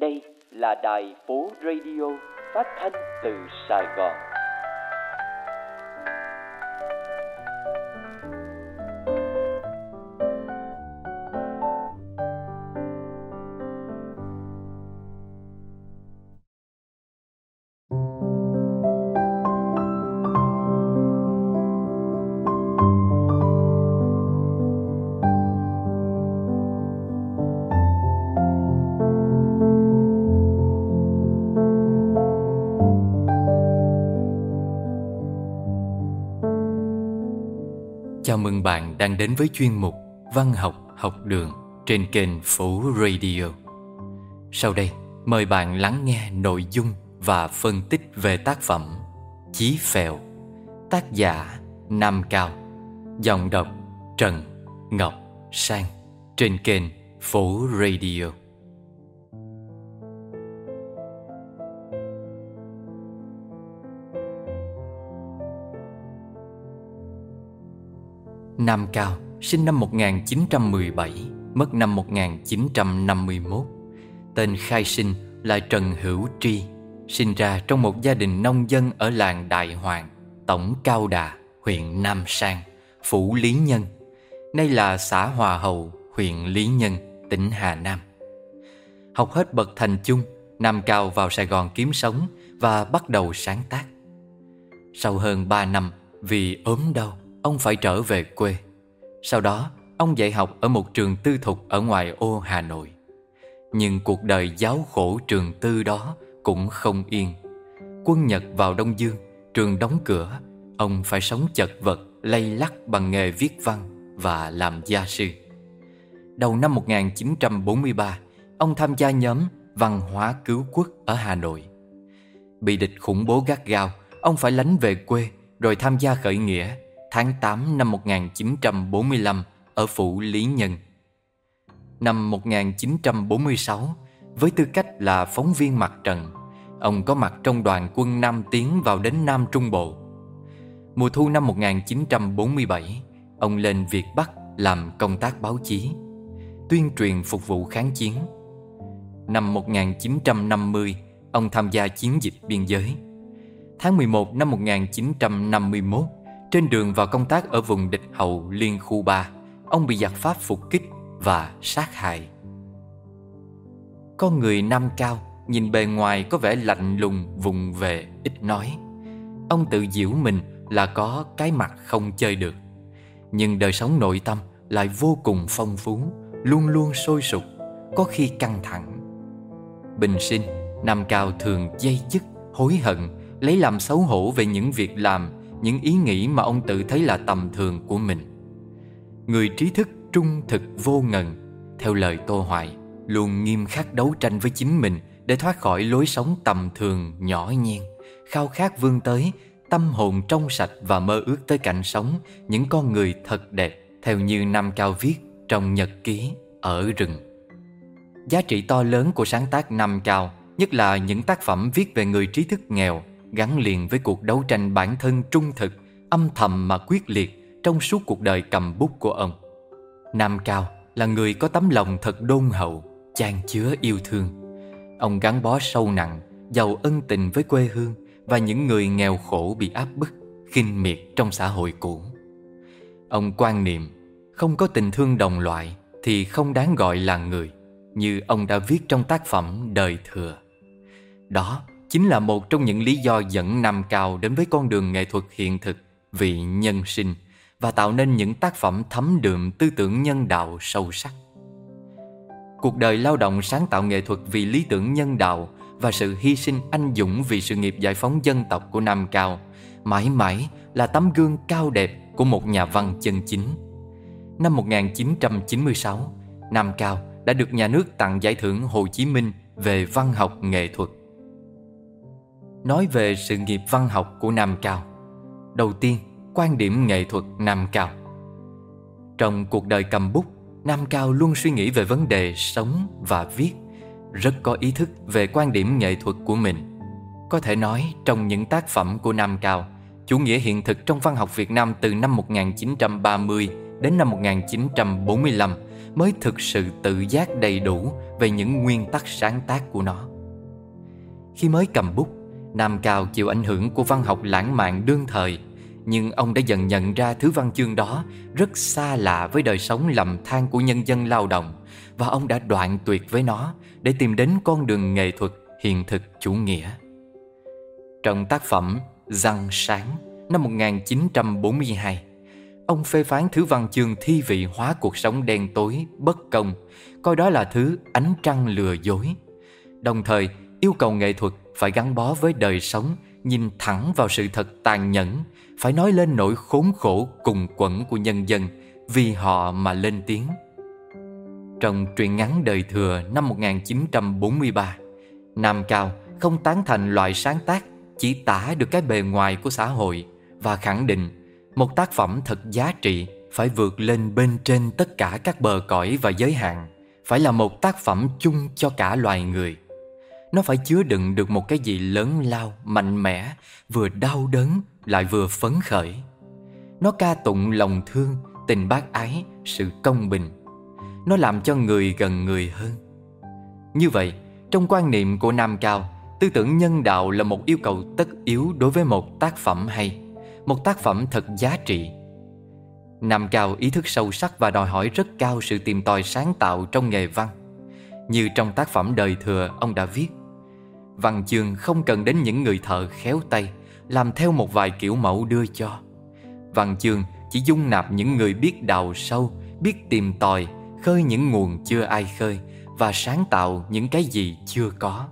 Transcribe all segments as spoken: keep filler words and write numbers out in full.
Đây là đài Phố Radio phát thanh từ Sài Gòn. Chào mừng bạn đang đến với chuyên mục Văn học học đường trên kênh Phố Radio. Sau đây, mời bạn lắng nghe nội dung và phân tích về tác phẩm Chí Phèo, tác giả Nam Cao, giọng đọc Trần Ngọc Sang trên kênh Phố Radio. Nam Cao sinh năm một nghìn chín trăm mười bảy, mất năm một nghìn chín trăm năm mươi mốt. Tên khai sinh là Trần Hữu Tri, sinh ra trong một gia đình nông dân ở làng Đại Hoàng, tổng Cao Đà, huyện Nam Sang, phủ Lý Nhân. Nay là xã Hòa Hậu, huyện Lý Nhân, tỉnh Hà Nam. Học hết bậc thành chung, Nam Cao vào Sài Gòn kiếm sống và bắt đầu sáng tác. Sau hơn ba năm, vì ốm đau, ông phải trở về quê. Sau đó, ông dạy học ở một trường tư thục ở ngoại ô Hà Nội. Nhưng cuộc đời giáo khổ trường tư đó cũng không yên. Quân Nhật vào Đông Dương, trường đóng cửa, ông phải sống chật vật, lay lắt bằng nghề viết văn và làm gia sư. Đầu năm một nghìn chín trăm bốn mươi ba, ông tham gia nhóm Văn hóa Cứu Quốc ở Hà Nội. Bị địch khủng bố gắt gao, ông phải lánh về quê rồi tham gia khởi nghĩa tháng tám năm một nghìn chín trăm bốn mươi lăm ở phủ Lý Nhân. Năm một nghìn chín trăm bốn mươi sáu, với tư cách là phóng viên mặt trận, ông có mặt trong đoàn quân Nam tiến vào đến Nam Trung Bộ. Mùa thu năm một nghìn chín trăm bốn mươi bảy, ông lên Việt Bắc làm công tác báo chí, tuyên truyền phục vụ kháng chiến. Năm một nghìn chín trăm năm mươi, ông tham gia chiến dịch biên giới. Tháng mười một năm một nghìn chín trăm năm mươi mốt, trên đường vào công tác ở vùng địch hậu Liên khu ba, ông bị giặc Pháp phục kích và sát hại. Con người Nam Cao nhìn bề ngoài có vẻ lạnh lùng, vụng về, ít nói. Ông tự giễu mình là có cái mặt không chơi được. Nhưng đời sống nội tâm lại vô cùng phong phú, luôn luôn sôi sục, có khi căng thẳng. Bình sinh, Nam Cao thường day dứt, hối hận, lấy làm xấu hổ về những việc làm, những ý nghĩ mà ông tự thấy là tầm thường của mình. Người trí thức trung thực vô ngần, theo lời Tô Hoài, luôn nghiêm khắc đấu tranh với chính mình để thoát khỏi lối sống tầm thường nhỏ nhen, khao khát vươn tới, tâm hồn trong sạch và mơ ước tới cảnh sống những con người thật đẹp, theo như Nam Cao viết trong nhật ký Ở Rừng. Giá trị to lớn của sáng tác Nam Cao, nhất là những tác phẩm viết về người trí thức nghèo, gắn liền với cuộc đấu tranh bản thân trung thực, âm thầm mà quyết liệt trong suốt cuộc đời cầm bút của ông. Nam Cao là người có tấm lòng thật đôn hậu, chan chứa yêu thương. Ông gắn bó sâu nặng, giàu ân tình với quê hương và những người nghèo khổ bị áp bức, khinh miệt trong xã hội cũ. Ông quan niệm, không có tình thương đồng loại thì không đáng gọi là người, như ông đã viết trong tác phẩm Đời Thừa. Đó chính là một trong những lý do dẫn Nam Cao đến với con đường nghệ thuật hiện thực vì nhân sinh và tạo nên những tác phẩm thấm đượm tư tưởng nhân đạo sâu sắc. Cuộc đời lao động sáng tạo nghệ thuật vì lý tưởng nhân đạo và sự hy sinh anh dũng vì sự nghiệp giải phóng dân tộc của Nam Cao mãi mãi là tấm gương cao đẹp của một nhà văn chân chính. Năm một nghìn chín trăm chín mươi sáu, Nam Cao đã được nhà nước tặng giải thưởng Hồ Chí Minh về văn học nghệ thuật. Nói về sự nghiệp văn học của Nam Cao. Đầu tiên, quan điểm nghệ thuật Nam Cao. Trong cuộc đời cầm bút, Nam Cao luôn suy nghĩ về vấn đề sống và viết, rất có ý thức về quan điểm nghệ thuật của mình. Có thể nói, trong những tác phẩm của Nam Cao, chủ nghĩa hiện thực trong văn học Việt Nam từ năm một nghìn chín trăm ba mươi đến năm một nghìn chín trăm bốn mươi lăm mới thực sự tự giác đầy đủ về những nguyên tắc sáng tác của nó. Khi mới cầm bút, Nam Cao chịu ảnh hưởng của văn học lãng mạn đương thời, nhưng ông đã dần nhận ra thứ văn chương đó rất xa lạ với đời sống lầm than của nhân dân lao động, và ông đã đoạn tuyệt với nó để tìm đến con đường nghệ thuật hiện thực chủ nghĩa. Trong tác phẩm Răng Sáng năm một nghìn chín trăm bốn mươi hai, ông phê phán thứ văn chương thi vị hóa cuộc sống đen tối, bất công, coi đó là thứ ánh trăng lừa dối. Đồng thời yêu cầu nghệ thuật phải gắn bó với đời sống, nhìn thẳng vào sự thật tàn nhẫn, phải nói lên nỗi khốn khổ cùng quẫn của nhân dân, vì họ mà lên tiếng. Trong truyện ngắn Đời Thừa năm một nghìn chín trăm bốn mươi ba, Nam Cao không tán thành loại sáng tác chỉ tả được cái bề ngoài của xã hội, và khẳng định một tác phẩm thật giá trị phải vượt lên bên trên tất cả các bờ cõi và giới hạn, phải là một tác phẩm chung cho cả loài người. Nó phải chứa đựng được một cái gì lớn lao, mạnh mẽ, vừa đau đớn lại vừa phấn khởi. Nó ca tụng lòng thương, tình bác ái, sự công bình. Nó làm cho người gần người hơn. Như vậy, trong quan niệm của Nam Cao, tư tưởng nhân đạo là một yêu cầu tất yếu đối với một tác phẩm hay, một tác phẩm thật giá trị. Nam Cao ý thức sâu sắc và đòi hỏi rất cao sự tìm tòi sáng tạo trong nghề văn. Như trong tác phẩm Đời Thừa, ông đã viết: văn chương không cần đến những người thợ khéo tay làm theo một vài kiểu mẫu đưa cho. Văn chương chỉ dung nạp những người biết đào sâu, biết tìm tòi, khơi những nguồn chưa ai khơi, và sáng tạo những cái gì chưa có.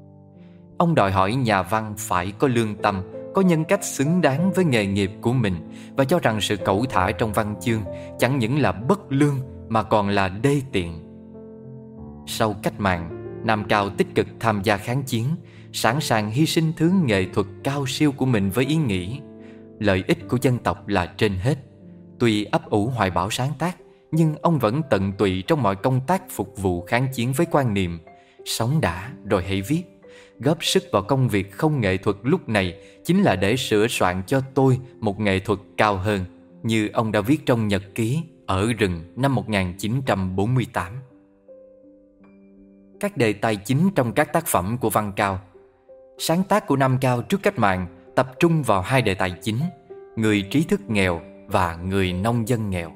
Ông đòi hỏi nhà văn phải có lương tâm, có nhân cách xứng đáng với nghề nghiệp của mình, và cho rằng sự cẩu thả trong văn chương chẳng những là bất lương mà còn là đê tiện. Sau cách mạng, Nam Cao tích cực tham gia kháng chiến, sẵn sàng hy sinh thứ nghệ thuật cao siêu của mình với ý nghĩ lợi ích của dân tộc là trên hết. Tuy ấp ủ hoài bão sáng tác, nhưng ông vẫn tận tụy trong mọi công tác phục vụ kháng chiến với quan niệm sống đã rồi hãy viết. Góp sức vào công việc không nghệ thuật lúc này chính là để sửa soạn cho tôi một nghệ thuật cao hơn, như ông đã viết trong nhật ký Ở rừng năm một nghìn chín trăm bốn mươi tám. Các đề tài chính trong các tác phẩm của Văn Cao. Sáng tác của Nam Cao trước cách mạng tập trung vào hai đề tài chính: người trí thức nghèo và người nông dân nghèo.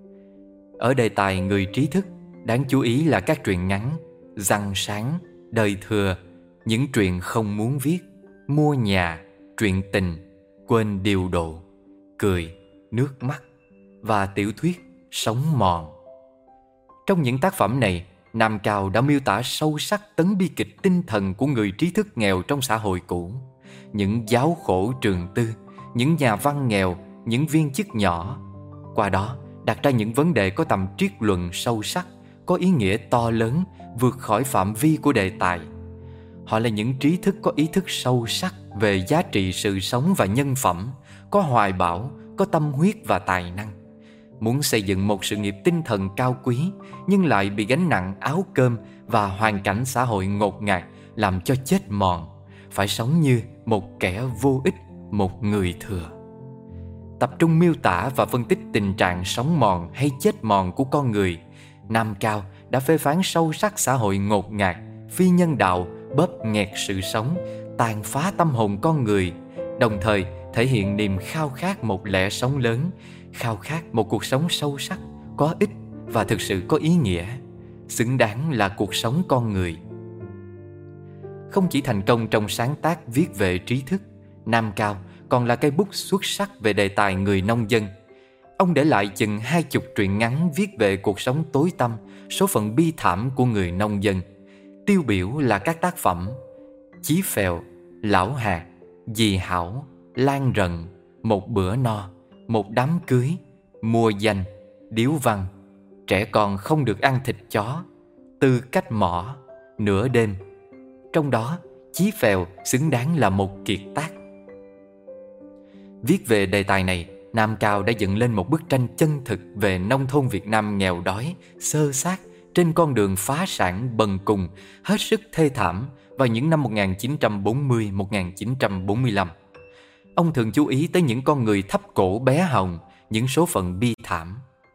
Ở đề tài người trí thức, đáng chú ý là các truyện ngắn Răng Sáng, Đời Thừa, Những Chuyện Không Muốn Viết, Mua Nhà, Truyện Tình, Quên Điều Độ, Cười, Nước Mắt và tiểu thuyết Sống Mòn. Trong những tác phẩm này, Nam Cao đã miêu tả sâu sắc tấn bi kịch tinh thần của người trí thức nghèo trong xã hội cũ. Những giáo khổ trường tư, những nhà văn nghèo, những viên chức nhỏ. Qua đó đặt ra những vấn đề có tầm triết luận sâu sắc, có ý nghĩa to lớn, vượt khỏi phạm vi của đề tài. Họ là những trí thức có ý thức sâu sắc về giá trị sự sống và nhân phẩm, có hoài bão, có tâm huyết và tài năng. Muốn xây dựng một sự nghiệp tinh thần cao quý, nhưng lại bị gánh nặng áo cơm và hoàn cảnh xã hội ngột ngạt làm cho chết mòn, phải sống như một kẻ vô ích, một người thừa. Tập trung miêu tả và phân tích tình trạng sống mòn hay chết mòn của con người, Nam Cao đã phê phán sâu sắc xã hội ngột ngạt, phi nhân đạo, bóp nghẹt sự sống, tàn phá tâm hồn con người, đồng thời thể hiện niềm khao khát một lẽ sống lớn, khao khát một cuộc sống sâu sắc, có ích và thực sự có ý nghĩa, xứng đáng là cuộc sống con người. Không chỉ thành công trong sáng tác viết về trí thức, Nam Cao còn là cây bút xuất sắc về đề tài người nông dân. Ông để lại chừng hai chục truyện ngắn viết về cuộc sống tối tăm, số phận bi thảm của người nông dân. Tiêu biểu là các tác phẩm Chí Phèo, Lão Hạt, Dì Hảo, Lan Rần, Một Bữa No, Một Đám Cưới, Mua Danh, Điếu Văn, Trẻ Con Không Được Ăn Thịt Chó, Tư Cách Mỏ, Nửa Đêm. Trong đó, Chí Phèo xứng đáng là một kiệt tác. Viết về đề tài này, Nam Cao đã dựng lên một bức tranh chân thực về nông thôn Việt Nam nghèo đói, xơ xác trên con đường phá sản bần cùng, hết sức thê thảm vào những năm một nghìn chín trăm bốn mươi đến một nghìn chín trăm bốn mươi lăm. Ông thường chú ý tới những con người thấp cổ bé hồng, những số phận bi thảm.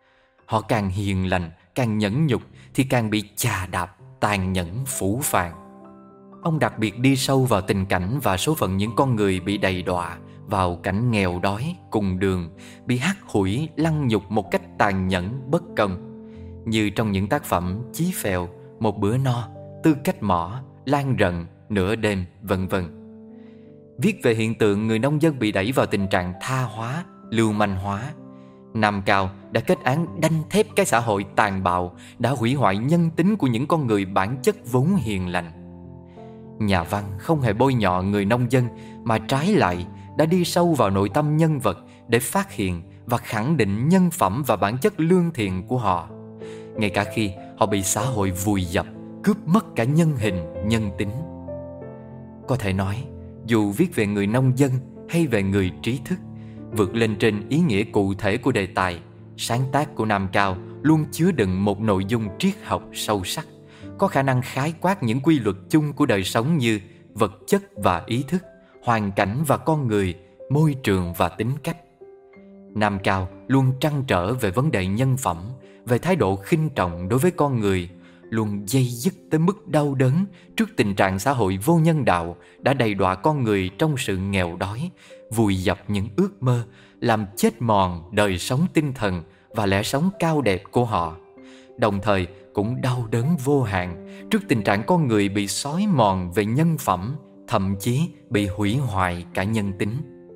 họ càng hiền lành, càng nhẫn nhục thì càng bị chà đạp, tàn nhẫn, phũ phàng. Ông đặc biệt đi sâu vào tình cảnh và số phận những con người bị đầy đọa vào cảnh nghèo đói, cùng đường, bị hắt hủi, lăng nhục một cách tàn nhẫn, bất công. Như trong những tác phẩm Chí Phèo, Một Bữa No, Tư Cách Mỏ, Lan Rận, Nửa Đêm, vân vân. Viết về hiện tượng người nông dân bị đẩy vào tình trạng tha hóa, lưu manh hóa, Nam Cao đã kết án đanh thép cái xã hội tàn bạo đã hủy hoại nhân tính của những con người bản chất vốn hiền lành. Nhà văn không hề bôi nhọ người nông dân, mà trái lại đã đi sâu vào nội tâm nhân vật để phát hiện và khẳng định nhân phẩm và bản chất lương thiện của họ, ngay cả khi họ bị xã hội vùi dập, cướp mất cả nhân hình, nhân tính. Có thể nói, dù viết về người nông dân hay về người trí thức, vượt lên trên ý nghĩa cụ thể của đề tài, sáng tác của Nam Cao luôn chứa đựng một nội dung triết học sâu sắc, có khả năng khái quát những quy luật chung của đời sống như vật chất và ý thức, hoàn cảnh và con người, môi trường và tính cách. Nam Cao luôn trăn trở về vấn đề nhân phẩm, về thái độ khinh trọng đối với con người, luôn dây dứt tới mức đau đớn trước tình trạng xã hội vô nhân đạo đã đầy đọa con người trong sự nghèo đói, vùi dập những ước mơ, làm chết mòn đời sống tinh thần và lẽ sống cao đẹp của họ. Đồng thời cũng đau đớn vô hạn trước tình trạng con người bị xói mòn về nhân phẩm, thậm chí bị hủy hoại cả nhân tính.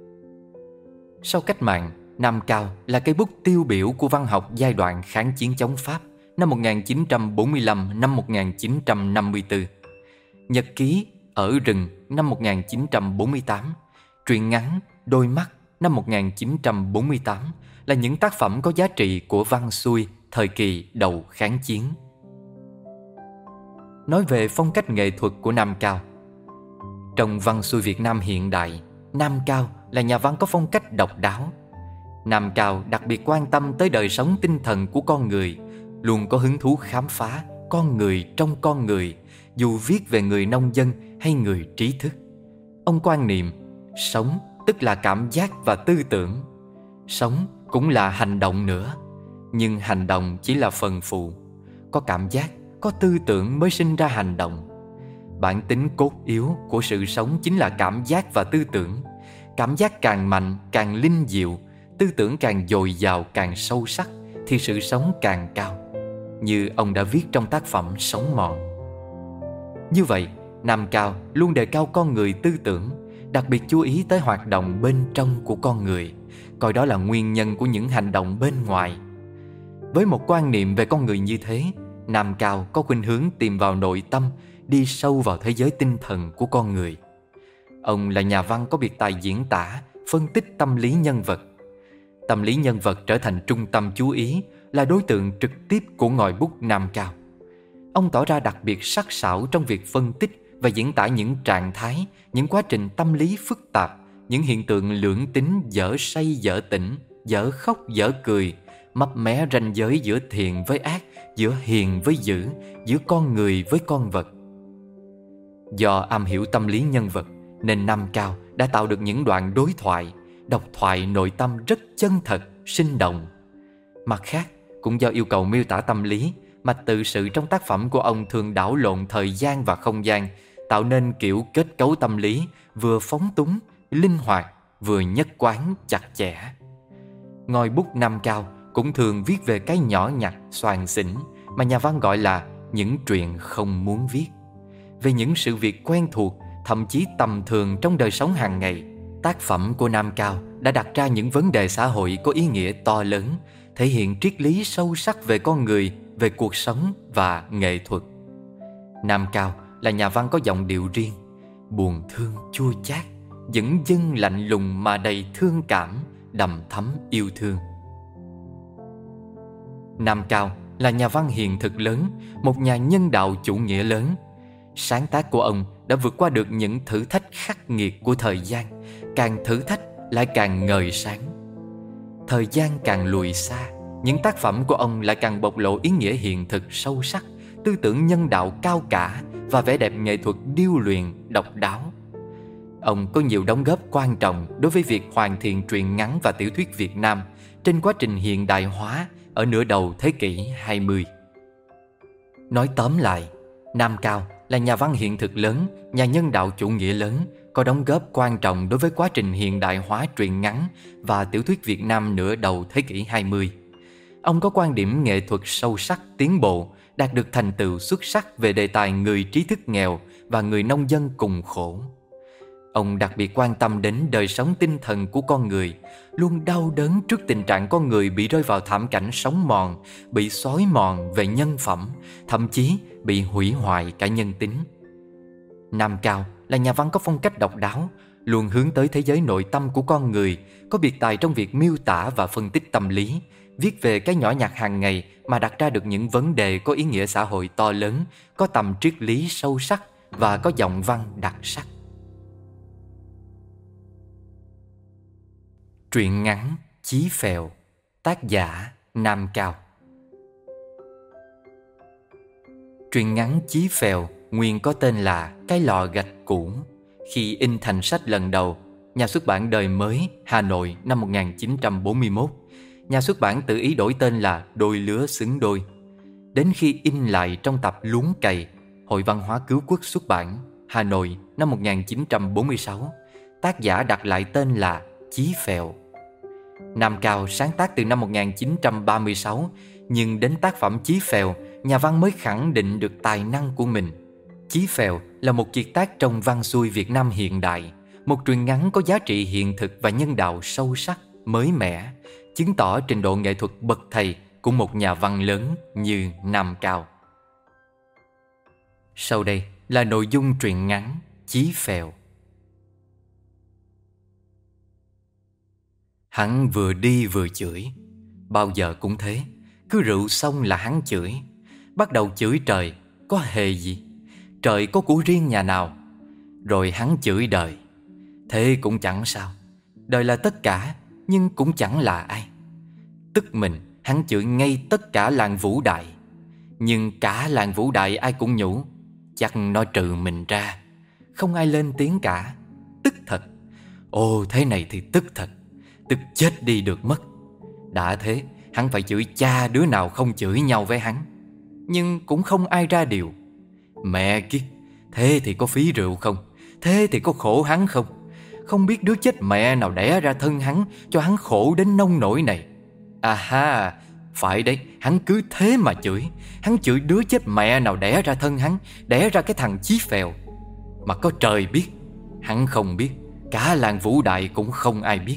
Sau cách mạng, Nam Cao là cây bút tiêu biểu của văn học giai đoạn kháng chiến chống Pháp năm một nghìn chín trăm bốn mươi lăm đến năm một nghìn chín trăm năm mươi tư, nhật ký Ở rừng năm một nghìn chín trăm bốn mươi tám, truyện ngắn Đôi mắt năm một nghìn chín trăm bốn mươi tám là những tác phẩm có giá trị của văn xuôi thời kỳ đầu kháng chiến. Nói về phong cách nghệ thuật của Nam Cao. Trong văn xuôi Việt Nam hiện đại, Nam Cao là nhà văn có phong cách độc đáo. Nam Cao đặc biệt quan tâm tới đời sống tinh thần của con người, luôn có hứng thú khám phá con người trong con người, dù viết về người nông dân hay người trí thức. Ông quan niệm sống tức là cảm giác và tư tưởng. Sống cũng là hành động nữa, nhưng hành động chỉ là phần phụ. Có cảm giác, có tư tưởng mới sinh ra hành động. Bản tính cốt yếu của sự sống chính là cảm giác và tư tưởng. Cảm giác càng mạnh, càng linh diệu, tư tưởng càng dồi dào, càng sâu sắc, thì sự sống càng cao, như ông đã viết trong tác phẩm Sống Mòn. Như vậy, Nam Cao luôn đề cao con người tư tưởng, đặc biệt chú ý tới hoạt động bên trong của con người, coi đó là nguyên nhân của những hành động bên ngoài. Với một quan niệm về con người như thế, Nam Cao có khuynh hướng tìm vào nội tâm, đi sâu vào thế giới tinh thần của con người. Ông là nhà văn có biệt tài diễn tả, phân tích tâm lý nhân vật. Tâm lý nhân vật trở thành trung tâm chú ý, là đối tượng trực tiếp của ngòi bút Nam Cao. Ông tỏ ra đặc biệt sắc sảo trong việc phân tích và diễn tả những trạng thái, những quá trình tâm lý phức tạp, những hiện tượng lưỡng tính dở say dở tỉnh, dở khóc dở cười, mấp mé ranh giới giữa thiện với ác, giữa hiền với dữ, giữa con người với con vật. Do am hiểu tâm lý nhân vật, nên Nam Cao đã tạo được những đoạn đối thoại, độc thoại nội tâm rất chân thật, sinh động. Mặt khác, cũng do yêu cầu miêu tả tâm lý, mà tự sự trong tác phẩm của ông thường đảo lộn thời gian và không gian, tạo nên kiểu kết cấu tâm lý vừa phóng túng, linh hoạt, vừa nhất quán, chặt chẽ. Ngòi bút Nam Cao cũng thường viết về cái nhỏ nhặt, xoàng xỉnh mà nhà văn gọi là những chuyện không muốn viết. Về những sự việc quen thuộc, thậm chí tầm thường trong đời sống hàng ngày, tác phẩm của Nam Cao đã đặt ra những vấn đề xã hội có ý nghĩa to lớn, thể hiện triết lý sâu sắc về con người, về cuộc sống và nghệ thuật. Nam Cao là nhà văn có giọng điệu riêng, buồn thương chua chát, dửng dưng lạnh lùng mà đầy thương cảm, đầm thắm yêu thương. Nam Cao là nhà văn hiện thực lớn, một nhà nhân đạo chủ nghĩa lớn. Sáng tác của ông đã vượt qua được những thử thách khắc nghiệt của thời gian, càng thử thách lại càng ngời sáng. Thời gian càng lùi xa, những tác phẩm của ông lại càng bộc lộ ý nghĩa hiện thực sâu sắc, tư tưởng nhân đạo cao cả và vẻ đẹp nghệ thuật điêu luyện, độc đáo. Ông có nhiều đóng góp quan trọng đối với việc hoàn thiện truyện ngắn và tiểu thuyết Việt Nam trên quá trình hiện đại hóa ở nửa đầu thế kỷ hai mươi. Nói tóm lại, Nam Cao là nhà văn hiện thực lớn, nhà nhân đạo chủ nghĩa lớn, có đóng góp quan trọng đối với quá trình hiện đại hóa truyện ngắn và tiểu thuyết Việt Nam nửa đầu thế kỷ hai mươi. Ông có quan điểm nghệ thuật sâu sắc, tiến bộ, đạt được thành tựu xuất sắc về đề tài người trí thức nghèo và người nông dân cùng khổ. Ông đặc biệt quan tâm đến đời sống tinh thần của con người, luôn đau đớn trước tình trạng con người bị rơi vào thảm cảnh sống mòn, bị xói mòn về nhân phẩm, thậm chí bị hủy hoại cả nhân tính. Nam Cao là nhà văn có phong cách độc đáo, luôn hướng tới thế giới nội tâm của con người, có biệt tài trong việc miêu tả và phân tích tâm lý, viết về cái nhỏ nhặt hàng ngày mà đặt ra được những vấn đề có ý nghĩa xã hội to lớn, có tầm triết lý sâu sắc và có giọng văn đặc sắc. Truyện ngắn Chí Phèo, tác giả Nam Cao. Truyện ngắn Chí Phèo nguyên có tên là Cái lò gạch cũ. Khi in thành sách lần đầu, nhà xuất bản Đời Mới, Hà Nội năm một nghìn chín trăm bốn mươi mốt, nhà xuất bản tự ý đổi tên là Đôi Lứa Xứng Đôi. Đến khi in lại trong tập Luống Cày, Hội Văn hóa Cứu Quốc xuất bản, Hà Nội năm một nghìn chín trăm bốn mươi sáu, tác giả đặt lại tên là Chí Phèo. Nam Cao sáng tác từ năm một nghìn chín trăm ba mươi sáu, nhưng đến tác phẩm Chí Phèo, nhà văn mới khẳng định được tài năng của mình. Chí Phèo là một kiệt tác trong văn xuôi Việt Nam hiện đại, một truyện ngắn có giá trị hiện thực và nhân đạo sâu sắc, mới mẻ, chứng tỏ trình độ nghệ thuật bậc thầy của một nhà văn lớn như Nam Cao. Sau đây là nội dung truyện ngắn Chí Phèo. Hắn vừa đi vừa chửi. Bao giờ cũng thế, cứ rượu xong là hắn chửi. Bắt đầu chửi trời, có hề gì? Trời có của riêng nhà nào? Rồi hắn chửi đời. Thế cũng chẳng sao. Đời là tất cả, nhưng cũng chẳng là ai. Tức mình, hắn chửi ngay tất cả làng Vũ Đại. Nhưng cả làng Vũ Đại ai cũng nhủ, chắc nó trừ mình ra. Không ai lên tiếng cả. Tức thật. Ồ, thế này thì tức thật. Tức chết đi được mất. Đã thế, hắn phải chửi cha đứa nào không chửi nhau với hắn. Nhưng cũng không ai ra điều. Mẹ kiếp, thế thì có phí rượu không? Thế thì có khổ hắn không? Không biết đứa chết mẹ nào đẻ ra thân hắn, cho hắn khổ đến nông nỗi này. À ha, phải đấy, hắn cứ thế mà chửi. Hắn chửi đứa chết mẹ nào đẻ ra thân hắn, đẻ ra cái thằng Chí Phèo. Mà có trời biết, hắn không biết, cả làng Vũ Đại cũng không ai biết.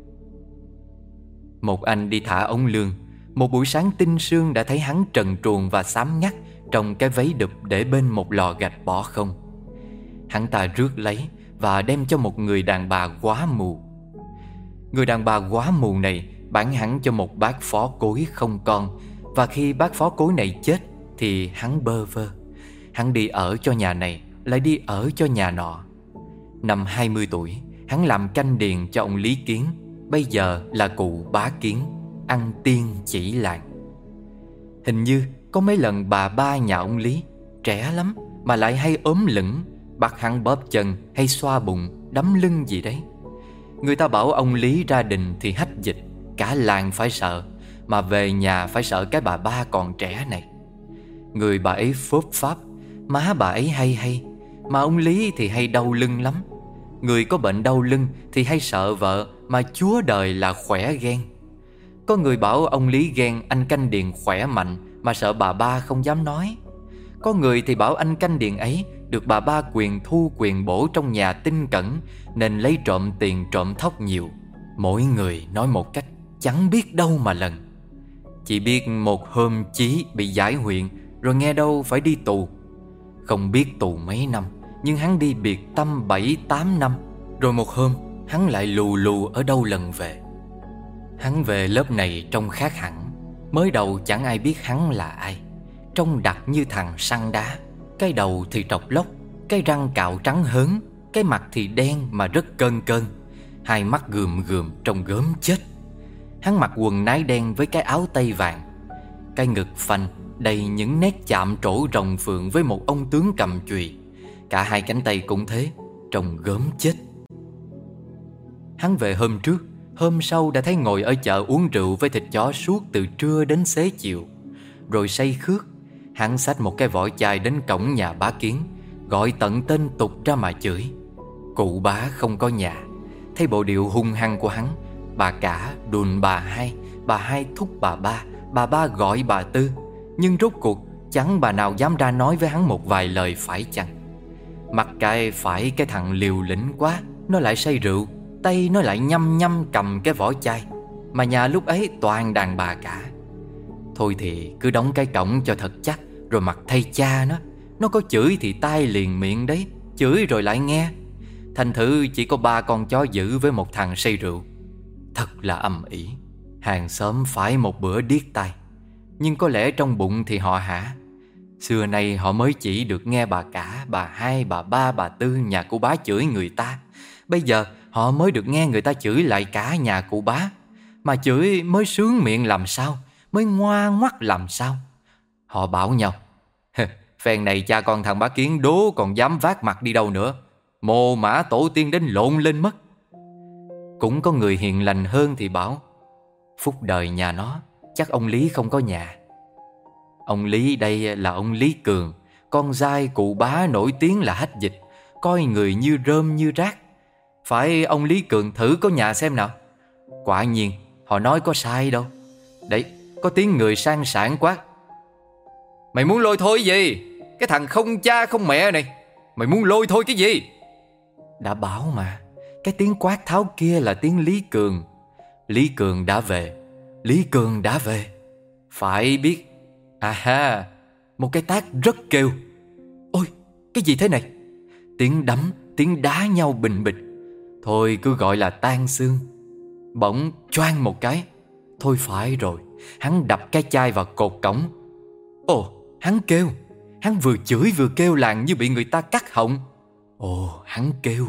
Một anh đi thả ống lương, một buổi sáng tinh sương đã thấy hắn trần truồng và xám ngắt trong cái váy đụp để bên một lò gạch bỏ không. Hắn ta rước lấy và đem cho một người đàn bà quá mù. Người đàn bà quá mù này bán hắn cho một bác phó cối không con. Và khi bác phó cối này chết thì hắn bơ vơ. Hắn đi ở cho nhà này, lại đi ở cho nhà nọ. Năm hai mươi tuổi, hắn làm canh điền cho ông Lý Kiến, bây giờ là cụ Bá Kiến, ăn tiên chỉ làng. Hình như có mấy lần bà ba nhà ông Lý, trẻ lắm mà lại hay ốm lửng, bắt hắn bóp chân hay xoa bụng, đấm lưng gì đấy. Người ta bảo ông Lý ra đình thì hách dịch, cả làng phải sợ, mà về nhà phải sợ cái bà ba còn trẻ này. Người bà ấy phốp pháp, má bà ấy hay hay, mà ông Lý thì hay đau lưng lắm. Người có bệnh đau lưng thì hay sợ vợ, mà chúa đời là khỏe ghen. Có người bảo ông Lý ghen anh canh điền khỏe mạnh, mà sợ bà ba không dám nói. Có người thì bảo anh canh điền ấy được bà ba quyền thu quyền bổ trong nhà tinh cẩn, nên lấy trộm tiền trộm thóc nhiều. Mỗi người nói một cách, chẳng biết đâu mà lần. Chỉ biết một hôm Chí bị giải huyện, rồi nghe đâu phải đi tù. Không biết tù mấy năm, nhưng hắn đi biệt tâm bảy tám năm. Rồi một hôm hắn lại lù lù ở đâu lần về. Hắn về lớp này trông khác hẳn. Mới đầu chẳng ai biết hắn là ai. Trông đặc như thằng săn đá. Cái đầu thì trọc lóc, cái răng cạo trắng hớn, cái mặt thì đen mà rất cơn cơn, hai mắt gườm gườm trông gớm chết. Hắn mặc quần nái đen với cái áo tây vàng. Cái ngực phanh đầy những nét chạm trổ rồng phượng với một ông tướng cầm chùy. Cả hai cánh tay cũng thế, trông gớm chết. Hắn về hôm trước Hôm sau đã thấy ngồi ở chợ uống rượu với thịt chó suốt từ trưa đến xế chiều. Rồi say khước, hắn xách một cái vỏ chai đến cổng nhà bá Kiến, gọi tận tên tục ra mà chửi. Cụ bá không có nhà. Thấy bộ điệu hung hăng của hắn, bà cả đùn bà hai, bà hai thúc bà ba, bà ba gọi bà Tư. Nhưng rốt cuộc chẳng bà nào dám ra nói với hắn một vài lời phải chăng. Mặc kệ phải cái thằng liều lĩnh quá, nó lại say rượu, tay nó lại nhăm nhăm cầm cái vỏ chai, mà nhà lúc ấy toàn đàn bà cả. Thôi thì cứ đóng cái cổng cho thật chắc, rồi mặc thay cha nó. Nó có chửi thì tai liền miệng đấy, chửi rồi lại nghe. Thành thử chỉ có ba con chó dữ với một thằng say rượu. Thật là âm ỉ. Hàng xóm phải một bữa điếc tai. Nhưng có lẽ trong bụng thì họ hả. Xưa nay họ mới chỉ được nghe bà cả, bà hai, bà ba, bà Tư nhà cụ bá chửi người ta. Bây giờ họ mới được nghe người ta chửi lại cả nhà cụ bá. Mà chửi mới sướng miệng làm sao, mới ngoa ngoắt làm sao. Họ bảo nhau: phen này cha con thằng bá Kiến đố còn dám vác mặt đi đâu nữa. Mồ mã tổ tiên đến lộn lên mất. Cũng có người hiền lành hơn thì bảo: phúc đời nhà nó, chắc ông Lý không có nhà. Ông Lý đây là ông Lý Cường, con giai cụ bá nổi tiếng là hách dịch, coi người như rơm như rác. Phải ông Lý Cường thử có nhà xem nào. Quả nhiên họ nói có sai đâu. Đấy, có tiếng người sang sảng quát: mày muốn lôi thôi gì? Cái thằng không cha không mẹ này, mày muốn lôi thôi cái gì? Đã bảo mà, cái tiếng quát tháo kia là tiếng Lý Cường. Lý Cường đã về, Lý Cường đã về. Phải biết. À ha, một cái tát rất kêu. Ôi, cái gì thế này? Tiếng đấm, tiếng đá nhau bình bịch. Thôi cứ gọi là tan xương. Bỗng choang một cái. Thôi phải rồi, hắn đập cái chai vào cột cổng. Ồ, hắn kêu. Hắn vừa chửi vừa kêu làng như bị người ta cắt họng. Ồ, hắn kêu: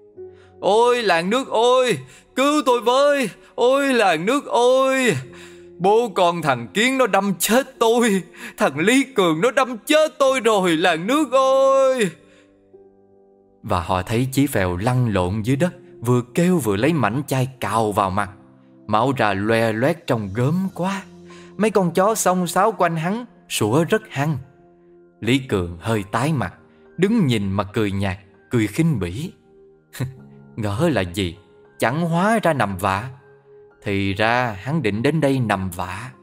ôi làng nước ơi, cứu tôi với. Ôi làng nước ơi, bố con thằng Kiến nó đâm chết tôi. Thằng Lý Cường nó đâm chết tôi rồi, làng nước ơi. Và họ thấy Chí Phèo lăn lộn dưới đất, vừa kêu vừa lấy mảnh chai cào vào mặt. Máu ra loe loét trông gớm quá. Mấy con chó xông xáo quanh hắn, sủa rất hăng. Lý Cường hơi tái mặt, đứng nhìn mà cười nhạt, cười khinh bỉ. Ngỡ là gì, chẳng hóa ra nằm vạ. Thì ra hắn định đến đây nằm vạ.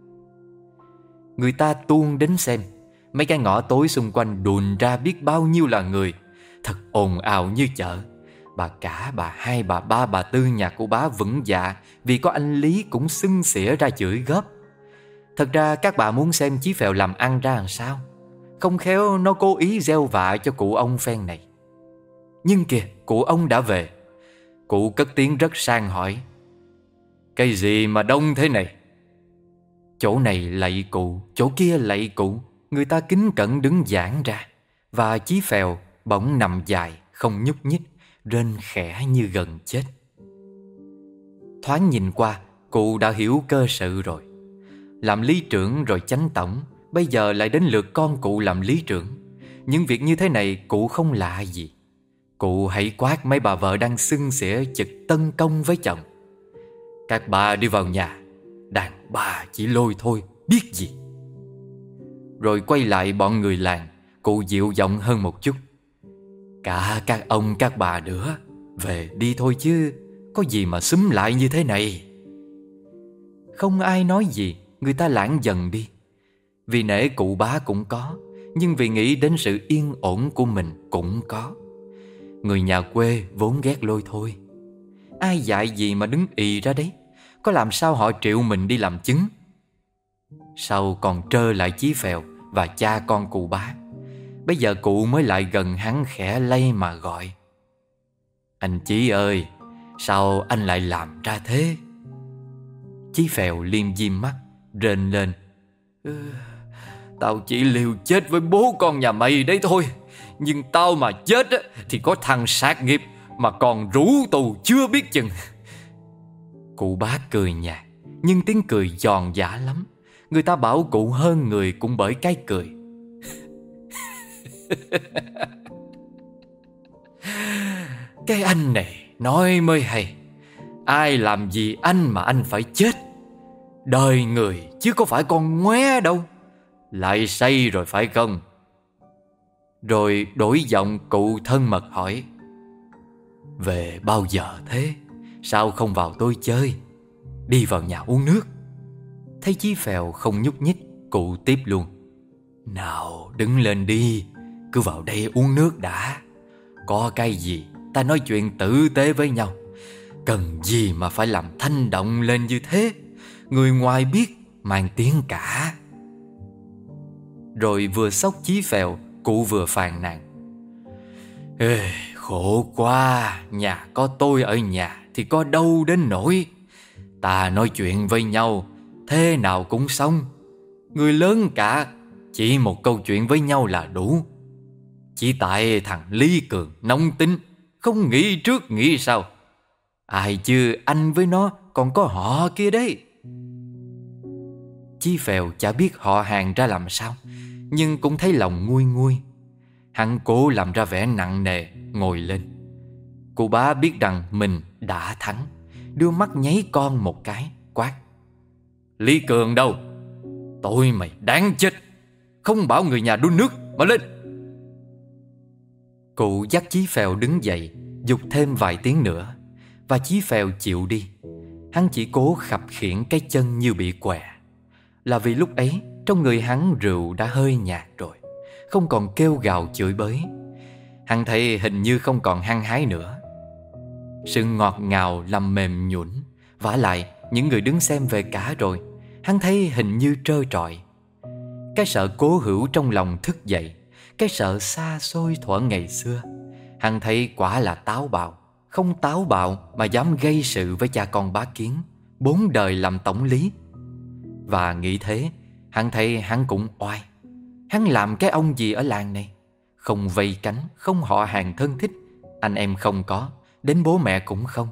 Người ta tuôn đến xem. Mấy cái ngõ tối xung quanh đùn ra biết bao nhiêu là người. Thật ồn ào như chợ. Bà cả, bà hai, bà ba, bà Tư nhà của bá vững dạ vì có anh Lý cũng xưng xỉa ra chửi góp. Thật ra các bà muốn xem Chí Phèo làm ăn ra làm sao. Không khéo nó cố ý gieo vạ cho cụ ông phen này. Nhưng kìa, cụ ông đã về. Cụ cất tiếng rất sang hỏi: cái gì mà đông thế này? Chỗ này lạy cụ, chỗ kia lạy cụ. Người ta kính cẩn đứng giãn ra. Và Chí Phèo bỗng nằm dài, không nhúc nhích, rên khẽ như gần chết. Thoáng nhìn qua, cụ đã hiểu cơ sự rồi. Làm lý trưởng rồi chánh tổng, bây giờ lại đến lượt con cụ làm lý trưởng. Những việc như thế này cụ không lạ gì. Cụ hãy quát mấy bà vợ đang xưng xỉa chực tân công với chồng: các bà đi vào nhà, đàn bà chỉ lôi thôi, biết gì. Rồi quay lại bọn người làng, cụ dịu giọng hơn một chút: cả các ông các bà nữa, về đi thôi chứ, có gì mà xúm lại như thế này. Không ai nói gì, người ta lãng dần đi. Vì nể cụ bá cũng có, nhưng vì nghĩ đến sự yên ổn của mình cũng có. Người nhà quê vốn ghét lôi thôi. Ai dạy gì mà đứng ì ra đấy. Có làm sao họ triệu mình đi làm chứng. Sau còn trơ lại Chí Phèo và cha con cụ bá. Bây giờ cụ mới lại gần hắn khẽ lay mà gọi: anh Chí ơi, sao anh lại làm ra thế? Chí Phèo liêm diêm mắt, rên lên: ừ, tao chỉ liều chết với bố con nhà mày đấy thôi. Nhưng tao mà chết á, thì có thằng sát nghiệp mà còn rủ tù chưa biết chừng. Cụ bá cười nhạt, nhưng tiếng cười giòn giã lắm. Người ta bảo cụ hơn người cũng bởi cái cười. Cái anh này nói mới hay. Ai làm gì anh mà anh phải chết? Đời người chứ có phải con ngoé đâu. Lại say rồi phải không? Rồi đổi giọng cụ thân mật hỏi: Về bao giờ thế? Sao không vào tôi chơi? Đi vào nhà uống nước. Thấy Chí Phèo không nhúc nhích, cụ tiếp luôn: Nào đứng lên đi, cứ vào đây uống nước đã. Có cái gì ta nói chuyện tử tế với nhau, cần gì mà phải làm thanh động lên như thế. Người ngoài biết mang tiếng cả. Rồi vừa xốc Chí Phèo, cụ vừa phàn nàn: Ê, khổ quá, nhà có tôi ở nhà thì có đâu đến nỗi. Ta nói chuyện với nhau thế nào cũng xong. Người lớn cả, chỉ một câu chuyện với nhau là đủ. Chỉ tại thằng Lý Cường nóng tính, không nghĩ trước nghĩ sau. Ai chứ anh với nó còn có họ kia đấy. Chí Phèo chả biết họ hàng ra làm sao, nhưng cũng thấy lòng nguôi nguôi. Hắn cố làm ra vẻ nặng nề, ngồi lên. Cụ bá biết rằng mình đã thắng, đưa mắt nháy con một cái, quát: Lý Cường đâu? Tôi mày đáng chết. Không bảo người nhà đun nước mà lên. Cụ dắt Chí Phèo đứng dậy, giục thêm vài tiếng nữa, và Chí Phèo chịu đi. Hắn chỉ cố khập khiễng cái chân như bị què. Là vì lúc ấy trong người hắn rượu đã hơi nhạt rồi, không còn kêu gào chửi bới. Hắn thấy hình như không còn hăng hái nữa. Sự ngọt ngào làm mềm nhũn. Vả lại những người đứng xem về cả rồi, hắn thấy hình như trơ trọi. Cái sợ cố hữu trong lòng thức dậy, cái sợ xa xôi thuở ngày xưa. Hắn thấy quả là táo bạo. Không táo bạo mà dám gây sự với cha con Bá Kiến, bốn đời làm tổng lý. Và nghĩ thế, hắn thấy hắn cũng oai. Hắn làm cái ông gì ở làng này? Không vây cánh, không họ hàng thân thích, anh em không có, đến bố mẹ cũng không.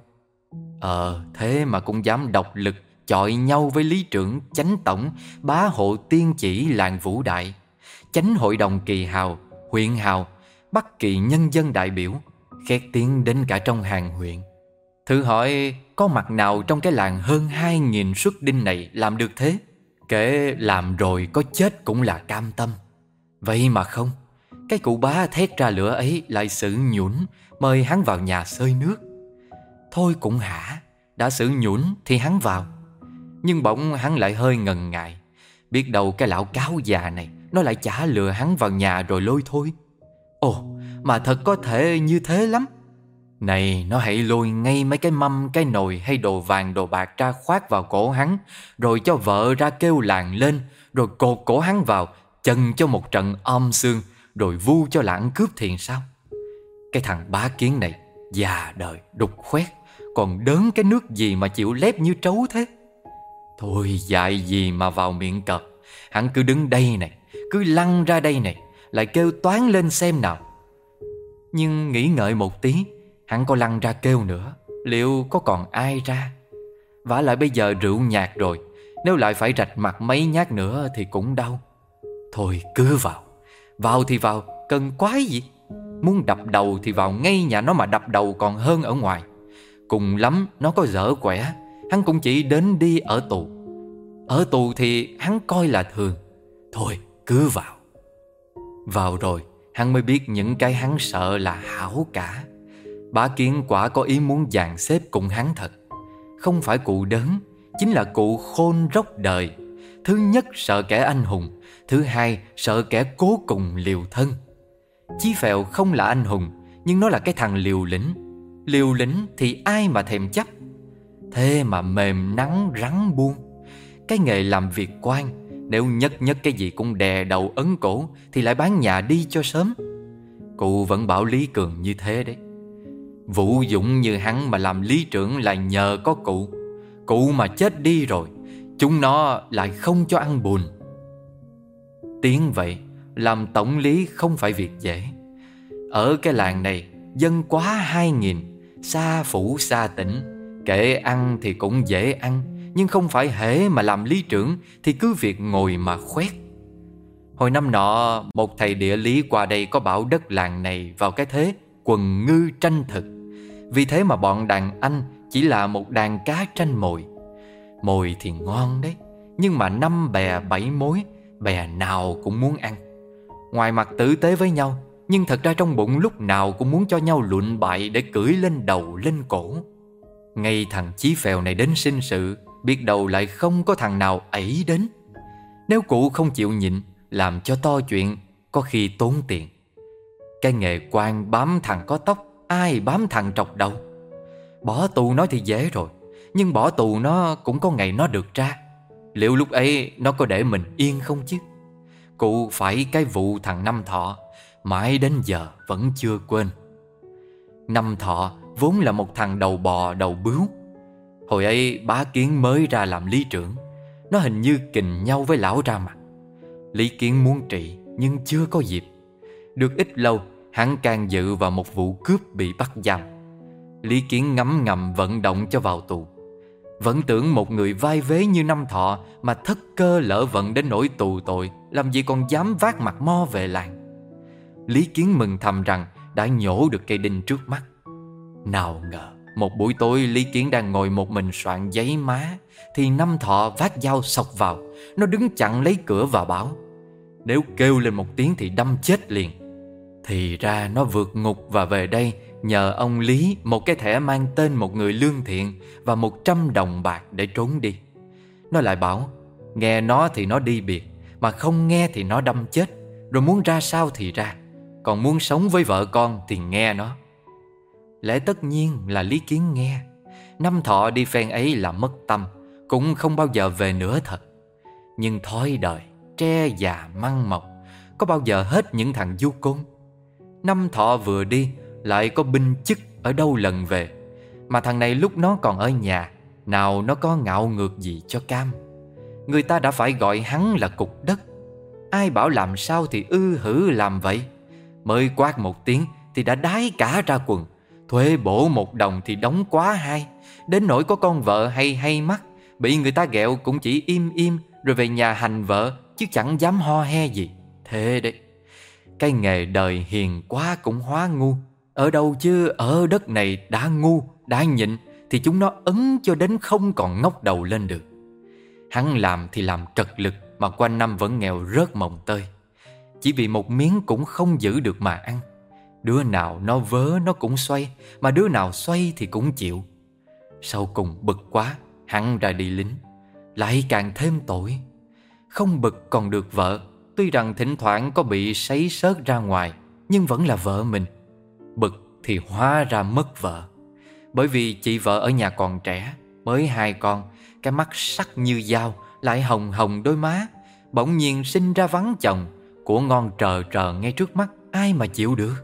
Ờ, thế mà cũng dám độc lực chọi nhau với lý trưởng, chánh tổng, bá hộ tiên chỉ làng Vũ Đại, chánh hội đồng kỳ hào, huyện hào, Bắc Kỳ nhân dân đại biểu, khét tiếng đến cả trong hàng huyện. Thử hỏi có mặt nào trong cái làng hơn hai nghìn suất đinh này làm được thế? Kể làm rồi có chết cũng là cam tâm. Vậy mà không, cái cụ bá thét ra lửa ấy lại xử nhũn, mời hắn vào nhà xơi nước. Thôi cũng hả, đã xử nhũn thì hắn vào. Nhưng bỗng hắn lại hơi ngần ngại. Biết đâu cái lão cáo già này nó lại chả lừa hắn vào nhà rồi lôi thôi. Ồ, mà thật có thể như thế lắm. Này, nó hãy lôi ngay mấy cái mâm, cái nồi hay đồ vàng đồ bạc ra khoác vào cổ hắn, rồi cho vợ ra kêu làng lên, rồi cột cổ hắn vào, chần cho một trận om xương, rồi vu cho là ăn cướp thiền sao? Cái thằng Bá Kiến này già đời đục khoét, còn đớn cái nước gì mà chịu lép như trấu thế? Thôi dại gì mà vào miệng cọp. Hắn cứ đứng đây này, cứ lăn ra đây này, lại kêu toán lên xem nào. Nhưng nghĩ ngợi một tí, hắn có lăn ra kêu nữa, liệu có còn ai ra? Vả lại bây giờ rượu nhạt rồi, nếu lại phải rạch mặt mấy nhát nữa thì cũng đau. Thôi cứ vào. Vào thì vào, cần quái gì? Muốn đập đầu thì vào ngay nhà nó mà đập đầu còn hơn ở ngoài. Cùng lắm nó có dở quẻ, hắn cũng chỉ đến đi ở tù. Ở tù thì hắn coi là thường. Thôi cứ vào. Vào rồi hắn mới biết những cái hắn sợ là hảo cả. Bá Kiến quả có ý muốn dàn xếp cùng hắn thật. Không phải cụ đớn, chính là cụ khôn rốc đời. Thứ nhất sợ kẻ anh hùng, thứ hai sợ kẻ cố cùng liều thân. Chí Phèo không là anh hùng, nhưng nó là cái thằng liều lĩnh. Liều lĩnh thì ai mà thèm chấp. Thế mà mềm nắng rắn buông. Cái nghề làm việc quan, nếu nhất nhất cái gì cũng đè đầu ấn cổ thì lại bán nhà đi cho sớm. Cụ vẫn bảo Lý Cường như thế đấy. Vũ dũng như hắn mà làm lý trưởng là nhờ có cụ. Cụ mà chết đi rồi, chúng nó lại không cho ăn bùn. Tiếng vậy, làm tổng lý không phải việc dễ. Ở cái làng này, dân quá hai nghìn, xa phủ xa tỉnh. Kể ăn thì cũng dễ ăn, nhưng không phải hễ mà làm lý trưởng thì cứ việc ngồi mà khoét. Hồi năm nọ, một thầy địa lý qua đây có bảo đất làng này vào cái thế quần ngư tranh thực. Vì thế mà bọn đàn anh chỉ là một đàn cá tranh mồi. Mồi thì ngon đấy, nhưng mà năm bè bảy mối, bè nào cũng muốn ăn. Ngoài mặt tử tế với nhau, nhưng thật ra trong bụng lúc nào cũng muốn cho nhau lụn bại để cưỡi lên đầu lên cổ. Ngay thằng chí phèo này đến sinh sự, biết đâu lại không có thằng nào ẩy đến. Nếu cụ không chịu nhịn, làm cho to chuyện, có khi tốn tiền. Cái nghề quan bám thằng có tóc, ai bám thằng trọc đầu. Bỏ tù nó thì dễ rồi, nhưng bỏ tù nó cũng có ngày nó được ra. Liệu lúc ấy nó có để mình yên không chứ? Cụ phải cái vụ thằng Năm Thọ, mãi đến giờ vẫn chưa quên. Năm Thọ vốn là một thằng đầu bò đầu bướu. Hồi ấy Bá Kiến mới ra làm lý trưởng, nó hình như kình nhau với lão ra mặt. Lý Kiến muốn trị nhưng chưa có dịp. Được ít lâu, hắn can dự vào một vụ cướp bị bắt giam. Lý Kiến ngấm ngầm vận động cho vào tù. Vẫn tưởng một người vai vế như Năm Thọ mà thất cơ lỡ vận đến nỗi tù tội, làm gì còn dám vác mặt mo về làng. Lý Kiến mừng thầm rằng đã nhổ được cây đinh trước mắt. Nào ngờ một buổi tối Lý Kiến đang ngồi một mình soạn giấy má, thì Năm Thọ vác dao xộc vào. Nó đứng chặn lấy cửa và bảo nếu kêu lên một tiếng thì đâm chết liền. Thì ra nó vượt ngục và về đây nhờ ông Lý một cái thẻ mang tên một người lương thiện và một trăm đồng bạc để trốn đi. Nó lại bảo nghe nó thì nó đi biệt, mà không nghe thì nó đâm chết. Rồi muốn ra sao thì ra, còn muốn sống với vợ con thì nghe nó. Lẽ tất nhiên là Lý Kiến nghe. Năm Thọ đi phen ấy là mất tâm, cũng không bao giờ về nữa thật. Nhưng thói đời, tre già măng mọc, có bao giờ hết những thằng du côn. Năm Thọ vừa đi lại có binh chức ở đâu lần về. Mà thằng này lúc nó còn ở nhà, nào nó có ngạo ngược gì cho cam. Người ta đã phải gọi hắn là cục đất. Ai bảo làm sao thì ư hử làm vậy. Mới quát một tiếng thì đã đái cả ra quần. Thuế bổ một đồng thì đóng quá hai. Đến nỗi có con vợ hay hay mắt, bị người ta ghẹo cũng chỉ im im rồi về nhà hành vợ, chứ chẳng dám ho he gì. Thế đấy, cái nghề đời hiền quá cũng hóa ngu. Ở đâu chứ ở đất này đã ngu, đã nhịn thì chúng nó ấn cho đến không còn ngóc đầu lên được. Hắn làm thì làm trật lực, mà quanh năm vẫn nghèo rớt mồng tơi. Chỉ vì một miếng cũng không giữ được mà ăn. Đứa nào nó vớ nó cũng xoay, mà đứa nào xoay thì cũng chịu. Sau cùng bực quá, hắn ra đi lính. Lại càng thêm tội. Không bực còn được vợ, tuy rằng thỉnh thoảng có bị sấy sớt ra ngoài, nhưng vẫn là vợ mình. Bực thì hóa ra mất vợ. Bởi vì chị vợ ở nhà còn trẻ, mới hai con, cái mắt sắc như dao, lại hồng hồng đôi má. Bỗng nhiên sinh ra vắng chồng, của ngon trờ trờ ngay trước mắt, ai mà chịu được.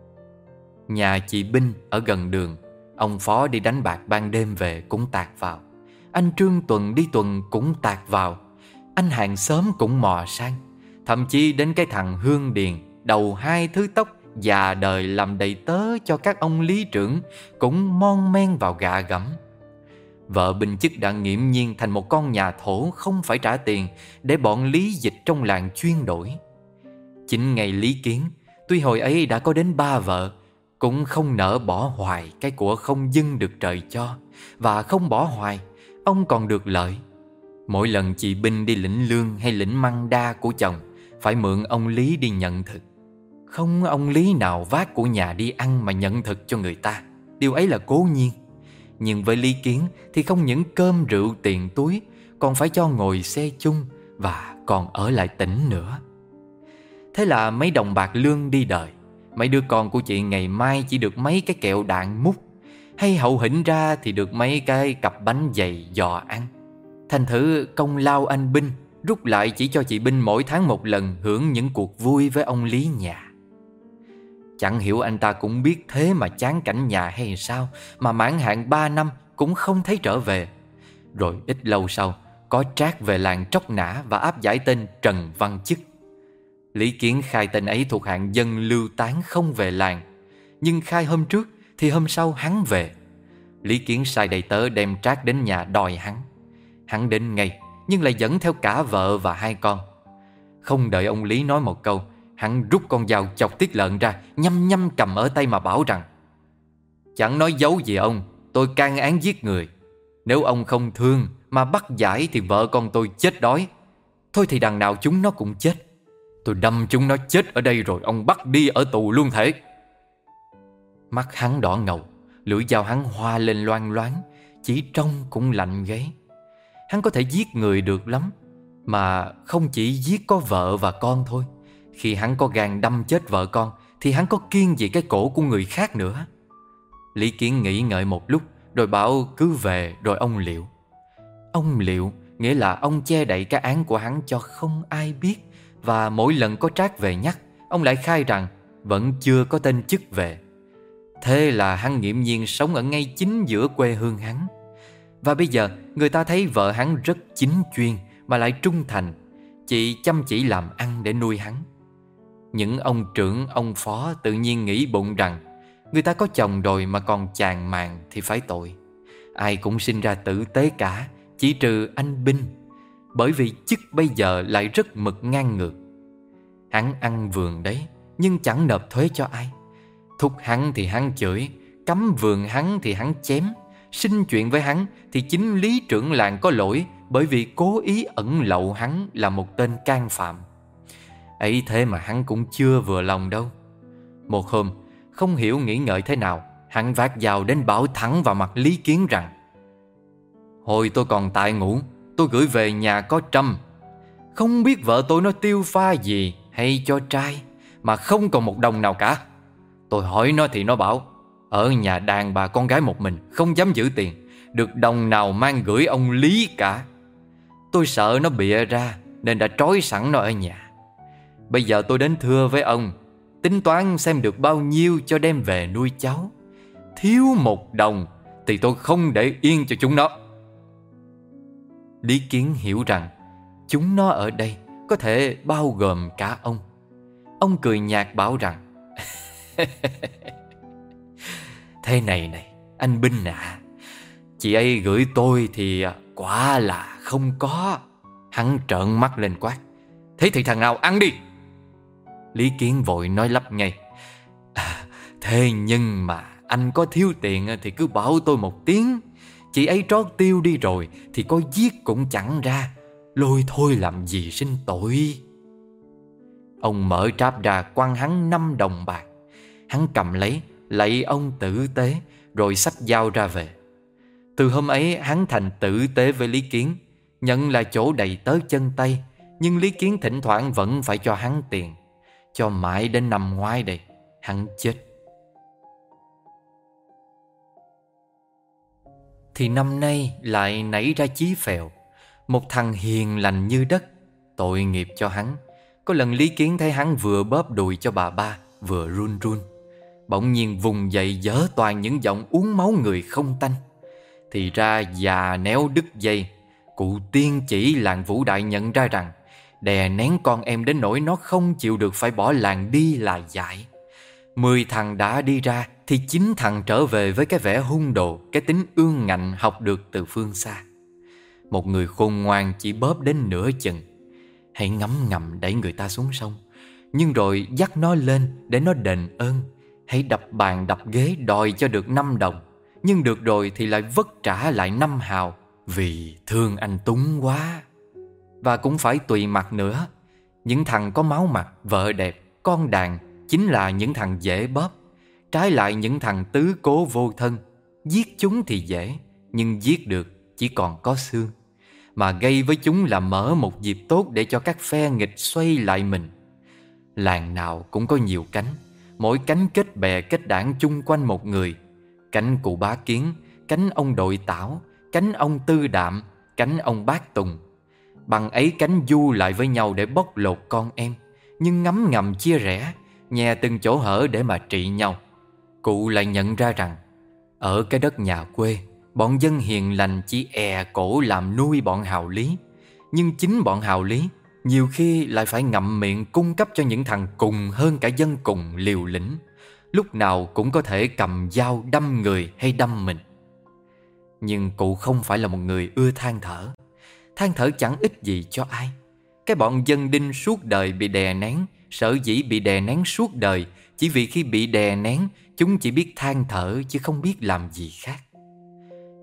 Nhà chị Binh ở gần đường, ông Phó đi đánh bạc ban đêm về cũng tạt vào. Anh Trương Tuần đi tuần cũng tạt vào. Anh hàng xóm cũng mò sang. Thậm chí đến cái thằng Hương Điền, đầu hai thứ tóc, già đời làm đầy tớ cho các ông lý trưởng, cũng mon men vào gạ gẫm. Vợ Bình chức đã nghiễm nhiên thành một con nhà thổ không phải trả tiền, để bọn lý dịch trong làng chuyên đổi. Chính ngày Lý Kiến, tuy hồi ấy đã có đến ba vợ, cũng không nỡ bỏ hoài cái của không dưng được trời cho. Và không bỏ hoài, ông còn được lợi. Mỗi lần chị Binh đi lĩnh lương hay lĩnh măng đa của chồng, phải mượn ông Lý đi nhận thực. Không ông Lý nào vác của nhà đi ăn mà nhận thực cho người ta. Điều ấy là cố nhiên. Nhưng với Lý Kiến thì không những cơm rượu tiền túi, còn phải cho ngồi xe chung và còn ở lại tỉnh nữa. Thế là mấy đồng bạc lương đi đời. Mấy đứa con của chị ngày mai chỉ được mấy cái kẹo đạn mút, hay hậu hĩnh ra thì được mấy cái cặp bánh dày giò ăn. Thành thử công lao anh Binh rút lại chỉ cho chị Binh mỗi tháng một lần hưởng những cuộc vui với ông Lý nhà. Chẳng hiểu anh ta cũng biết thế mà chán cảnh nhà hay sao, mà mãn hạn ba năm cũng không thấy trở về. Rồi ít lâu sau, có trác về làng tróc nã và áp giải tên Trần Văn Chức. Lý Kiến khai tên ấy thuộc hạng dân lưu tán không về làng, nhưng khai hôm trước thì hôm sau hắn về. Lý Kiến sai đầy tớ đem trác đến nhà đòi hắn. Hắn đến ngay, nhưng lại dẫn theo cả vợ và hai con. Không đợi ông Lý nói một câu, hắn rút con dao chọc tiết lợn ra, nhăm nhăm cầm ở tay mà bảo rằng: chẳng nói giấu gì ông, tôi can án giết người. Nếu ông không thương mà bắt giải thì vợ con tôi chết đói. Thôi thì đằng nào chúng nó cũng chết. Tôi đâm chúng nó chết ở đây rồi ông bắt đi ở tù luôn thể. Mắt hắn đỏ ngầu, lưỡi dao hắn hoa lên loang loáng, chỉ trông cũng lạnh gáy. Hắn có thể giết người được lắm, mà không chỉ giết có vợ và con thôi. Khi hắn có gan đâm chết vợ con thì hắn có kiêng gì cái cổ của người khác nữa. Lý Kiến nghĩ ngợi một lúc rồi bảo cứ về rồi ông liệu. Ông liệu nghĩa là ông che đậy cái án của hắn cho không ai biết. Và mỗi lần có trác về nhắc, ông lại khai rằng vẫn chưa có tên chức về. Thế là hắn nghiễm nhiên sống ở ngay chính giữa quê hương hắn. Và bây giờ người ta thấy vợ hắn rất chính chuyên mà lại trung thành, chị chăm chỉ làm ăn để nuôi hắn. Những ông trưởng, ông phó tự nhiên nghĩ bụng rằng người ta có chồng rồi mà còn chàng màng thì phải tội. Ai cũng sinh ra tử tế cả, chỉ trừ anh Binh, bởi vì chức bây giờ lại rất mực ngang ngược. Hắn ăn vườn đấy, nhưng chẳng nộp thuế cho ai. Thúc hắn thì hắn chửi, cấm vườn hắn thì hắn chém. Sinh chuyện với hắn thì chính lý trưởng làng có lỗi, bởi vì cố ý ẩn lậu hắn là một tên can phạm. Ấy thế mà hắn cũng chưa vừa lòng đâu. Một hôm, không hiểu nghĩ ngợi thế nào, hắn vác dao đến bảo thẳng vào mặt Lý Kiến rằng: hồi tôi còn tại ngũ, tôi gửi về nhà có trăm. Không biết vợ tôi nó tiêu pha gì hay cho trai mà không còn một đồng nào cả. Tôi hỏi nó thì nó bảo ở nhà đàn bà con gái một mình, không dám giữ tiền, được đồng nào mang gửi ông Lý cả. Tôi sợ nó bịa ra nên đã trói sẵn nó ở nhà. Bây giờ tôi đến thưa với ông, tính toán xem được bao nhiêu cho đem về nuôi cháu. Thiếu một đồng thì tôi không để yên cho chúng nó. Lý Kiến hiểu rằng chúng nó ở đây có thể bao gồm cả ông. Ông cười nhạt bảo rằng: thế này này, anh Binh à, chị ấy gửi tôi thì quả là không có. Hắn trợn mắt lên quát: thế thì thằng nào ăn đi. Lý Kiến vội nói lắp ngay: à, thế nhưng mà anh có thiếu tiền thì cứ bảo tôi một tiếng. Chị ấy trót tiêu đi rồi thì có giết cũng chẳng ra, lôi thôi làm gì sinh tội. Ông mở tráp ra quăng hắn năm đồng bạc. Hắn cầm lấy, lạy ông tử tế, rồi xách dao ra về. Từ hôm ấy hắn thành tử tế với Lý Kiến, nhận là chỗ đầy tớ chân tay. Nhưng Lý Kiến thỉnh thoảng vẫn phải cho hắn tiền, cho mãi đến năm ngoái đây hắn chết. Thì năm nay lại nảy ra Chí Phèo, một thằng hiền lành như đất. Tội nghiệp cho hắn. Có lần Lý Kiến thấy hắn vừa bóp đùi cho bà ba, vừa run run, bỗng nhiên vùng dậy dở toàn những giọng uống máu người không tanh. Thì ra già néo đứt dây. Cụ tiên chỉ làng Vũ Đại nhận ra rằng đè nén con em đến nỗi nó không chịu được phải bỏ làng đi là dại. Mười thằng đã đi ra thì chín thằng trở về với cái vẻ hung đồ, cái tính ương ngạnh học được từ phương xa. Một người khôn ngoan chỉ bóp đến nửa chừng, hãy ngấm ngầm đẩy người ta xuống sông, nhưng rồi dắt nó lên để nó đền ơn. Hãy đập bàn đập ghế đòi cho được năm đồng, nhưng được rồi thì lại vất trả lại năm hào, vì thương anh Túng quá. Và cũng phải tùy mặt nữa. Những thằng có máu mặt, vợ đẹp, con đàn chính là những thằng dễ bóp. Trái lại những thằng tứ cố vô thân, giết chúng thì dễ, nhưng giết được chỉ còn có xương. Mà gây với chúng là mở một dịp tốt để cho các phe nghịch xoay lại mình. Làng nào cũng có nhiều cánh, mỗi cánh kết bè kết đảng chung quanh một người. Cánh cụ Bá Kiến, cánh ông Đội Tảo, cánh ông Tư Đạm, cánh ông Bác Tùng. Bằng ấy cánh du lại với nhau để bóc lột con em, nhưng ngấm ngầm chia rẽ, nhè từng chỗ hở để mà trị nhau. Cụ lại nhận ra rằng ở cái đất nhà quê, bọn dân hiền lành chỉ è cổ làm nuôi bọn hào lý. Nhưng chính bọn hào lý nhiều khi lại phải ngậm miệng cung cấp cho những thằng cùng hơn cả dân cùng liều lĩnh, lúc nào cũng có thể cầm dao đâm người hay đâm mình. Nhưng cụ không phải là một người ưa than thở. Than thở chẳng ích gì cho ai. Cái bọn dân đinh suốt đời bị đè nén, sở dĩ bị đè nén suốt đời chỉ vì khi bị đè nén, chúng chỉ biết than thở chứ không biết làm gì khác.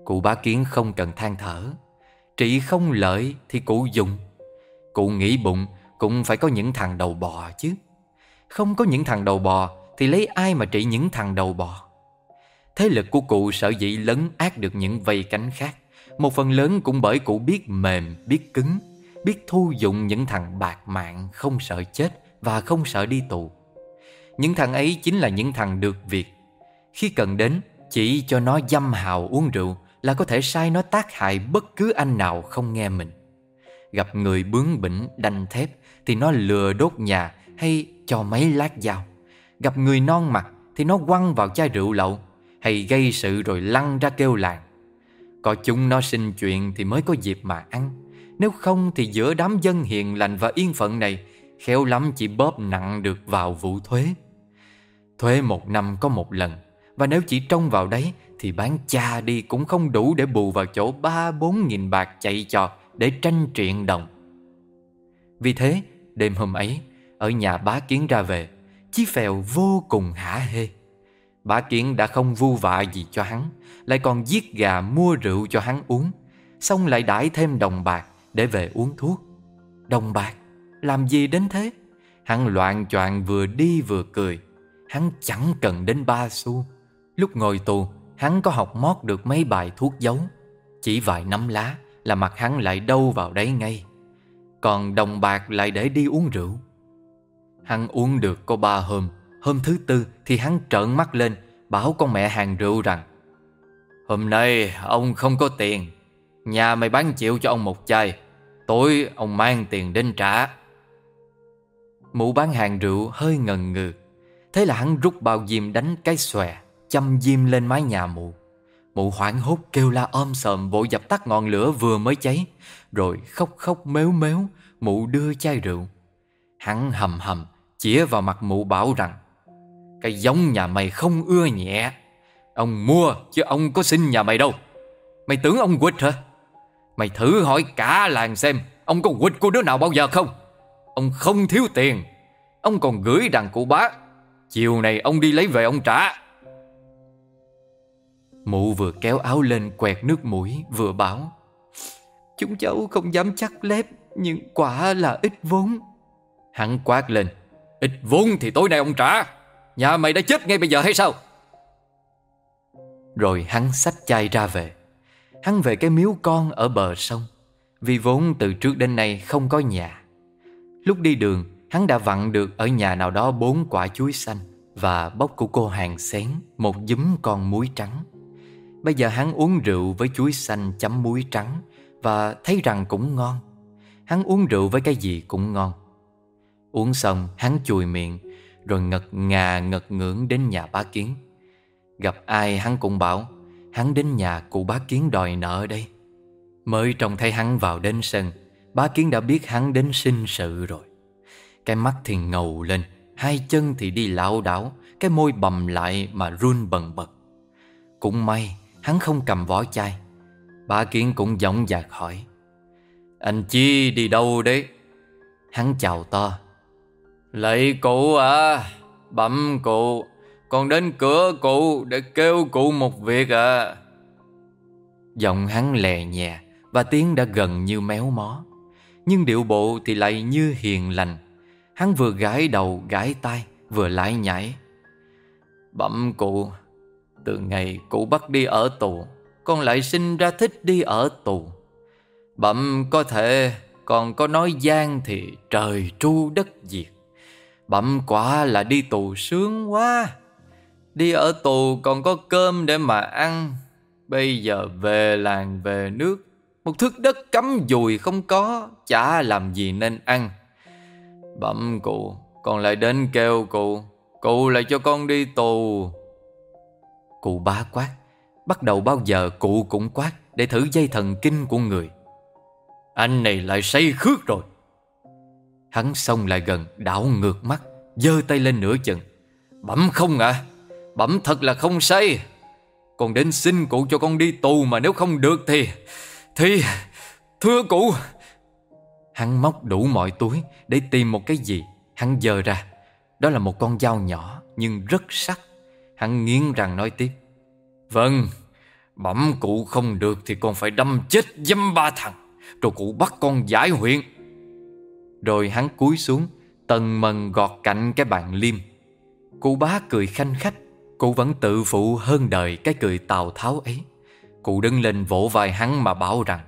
Cụ Bá Kiến không cần than thở. Trị không lợi thì cụ dùng. Cụ nghĩ bụng cũng phải có những thằng đầu bò chứ. Không có những thằng đầu bò thì lấy ai mà trị những thằng đầu bò. Thế lực của cụ sở dĩ lấn át được những vây cánh khác, một phần lớn cũng bởi cụ biết mềm, biết cứng, biết thu dụng những thằng bạc mạng không sợ chết và không sợ đi tù. Những thằng ấy chính là những thằng được việc. Khi cần đến, chỉ cho nó dâm hào uống rượu là có thể sai nó tác hại bất cứ anh nào không nghe mình. Gặp người bướng bỉnh đanh thép thì nó lừa đốt nhà hay cho mấy lát dao. Gặp người non mặt thì nó quăng vào chai rượu lậu, hay gây sự rồi lăn ra kêu làng. Có chúng nó sinh chuyện thì mới có dịp mà ăn. Nếu không thì giữa đám dân hiền lành và yên phận này, khéo lắm chỉ bóp nặng được vào vụ thuế. Thuế một năm có một lần, và nếu chỉ trông vào đấy thì bán cha đi cũng không đủ để bù vào chỗ ba bốn nghìn bạc chạy trò để tranh triện đồng. Vì thế đêm hôm ấy, ở nhà Bá Kiến ra về, Chí Phèo vô cùng hả hê. Bá Kiến đã không vu vạ gì cho hắn, lại còn giết gà mua rượu cho hắn uống, xong lại đãi thêm đồng bạc để về uống thuốc. Đồng bạc làm gì đến thế? Hắn loạng choạng vừa đi vừa cười. Hắn chẳng cần đến ba xu. Lúc ngồi tù, hắn có học mót được mấy bài thuốc giấu. Chỉ vài nắm lá là mặt hắn lại đâu vào đấy ngay. Còn đồng bạc lại để đi uống rượu. Hắn uống được có ba hôm. Hôm thứ tư thì hắn trợn mắt lên, bảo con mẹ hàng rượu rằng: "Hôm nay ông không có tiền, nhà mày bán chịu cho ông một chai, tối ông mang tiền đến trả." Mụ bán hàng rượu hơi ngần ngừ. Thế là hắn rút bao diêm đánh cái xòe, châm diêm lên mái nhà mụ. Mụ hoảng hốt kêu la om sòm vội dập tắt ngọn lửa vừa mới cháy, rồi khóc khóc mếu mếu mụ đưa chai rượu. Hắn hầm hầm chĩa vào mặt mụ bảo rằng: "Cái giống nhà mày không ưa nhẹ. Ông mua chứ ông có xin nhà mày đâu. Mày tưởng ông quỵt hả? Mày thử hỏi cả làng xem ông có quỵt của đứa nào bao giờ không? Ông không thiếu tiền. Ông còn gửi đàn cụ Bá. Chiều này ông đi lấy về ông trả." Mụ vừa kéo áo lên quẹt nước mũi vừa bảo: "Chúng cháu không dám chắc lép, nhưng quả là ít vốn." Hắn quát lên: "Ít vốn thì tối nay ông trả. Nhà mày đã chết ngay bây giờ hay sao?" Rồi hắn xách chai ra về. Hắn về cái miếu con ở bờ sông, vì vốn từ trước đến nay không có nhà. Lúc đi đường, hắn đã vặn được ở nhà nào đó bốn quả chuối xanh và bóc của cô hàng xén một dúm con muối trắng. Bây giờ hắn uống rượu với chuối xanh chấm muối trắng và thấy rằng cũng ngon. Hắn uống rượu với cái gì cũng ngon. Uống xong hắn chùi miệng, rồi ngật ngà ngật ngưỡng đến nhà Bá Kiến. Gặp ai hắn cũng bảo hắn đến nhà cụ Bá Kiến đòi nợ đây. Mới trông thấy hắn vào đến sân, Bá Kiến đã biết hắn đến sinh sự rồi. Cái mắt thì ngầu lên, hai chân thì đi lảo đảo, cái môi bầm lại mà run bần bật. Cũng may hắn không cầm vỏ chai. Bá Kiến cũng dõng dạc hỏi: "Anh Chi đi đâu đấy?" Hắn chào to: "Lạy cụ à, bẩm cụ, con đến cửa cụ để kêu cụ một việc à." Giọng hắn lè nhẹ và tiếng đã gần như méo mó, nhưng điệu bộ thì lại như hiền lành. Hắn vừa gãi đầu gãi tai vừa lải nhải: "Bẩm cụ, từ ngày cụ bắt đi ở tù, con lại sinh ra thích đi ở tù. Bẩm có thể còn có nói gian thì trời tru đất diệt. Bẩm quả là đi tù sướng quá. Đi ở tù còn có cơm để mà ăn. Bây giờ về làng về nước, một thước đất cắm dùi không có, chả làm gì nên ăn. Bẩm cụ, con lại đến kêu cụ, cụ lại cho con đi tù." Cụ Bá quát. Bắt đầu bao giờ cụ cũng quát để thử dây thần kinh của người. "Anh này lại say khước rồi." Hắn xông lại gần, đảo ngược mắt, giơ tay lên nửa chừng: "Bẩm không ạ, à, bẩm thật là không say. Con đến xin cụ cho con đi tù, mà nếu không được thì Thì thưa cụ." Hắn móc đủ mọi túi để tìm một cái gì. Hắn giơ ra. Đó là một con dao nhỏ nhưng rất sắc. Hắn nghiến răng nói tiếp: "Vâng, Bẩm cụ không được thì con phải đâm chết dăm ba thằng, rồi cụ bắt con giải huyện. Rồi hắn cúi xuống, tần mần gọt cạnh cái bàn liêm. Cụ Bá cười khanh khách. Cụ vẫn tự phụ hơn đời cái cười Tào Tháo ấy. Cụ đứng lên vỗ vai hắn mà bảo rằng: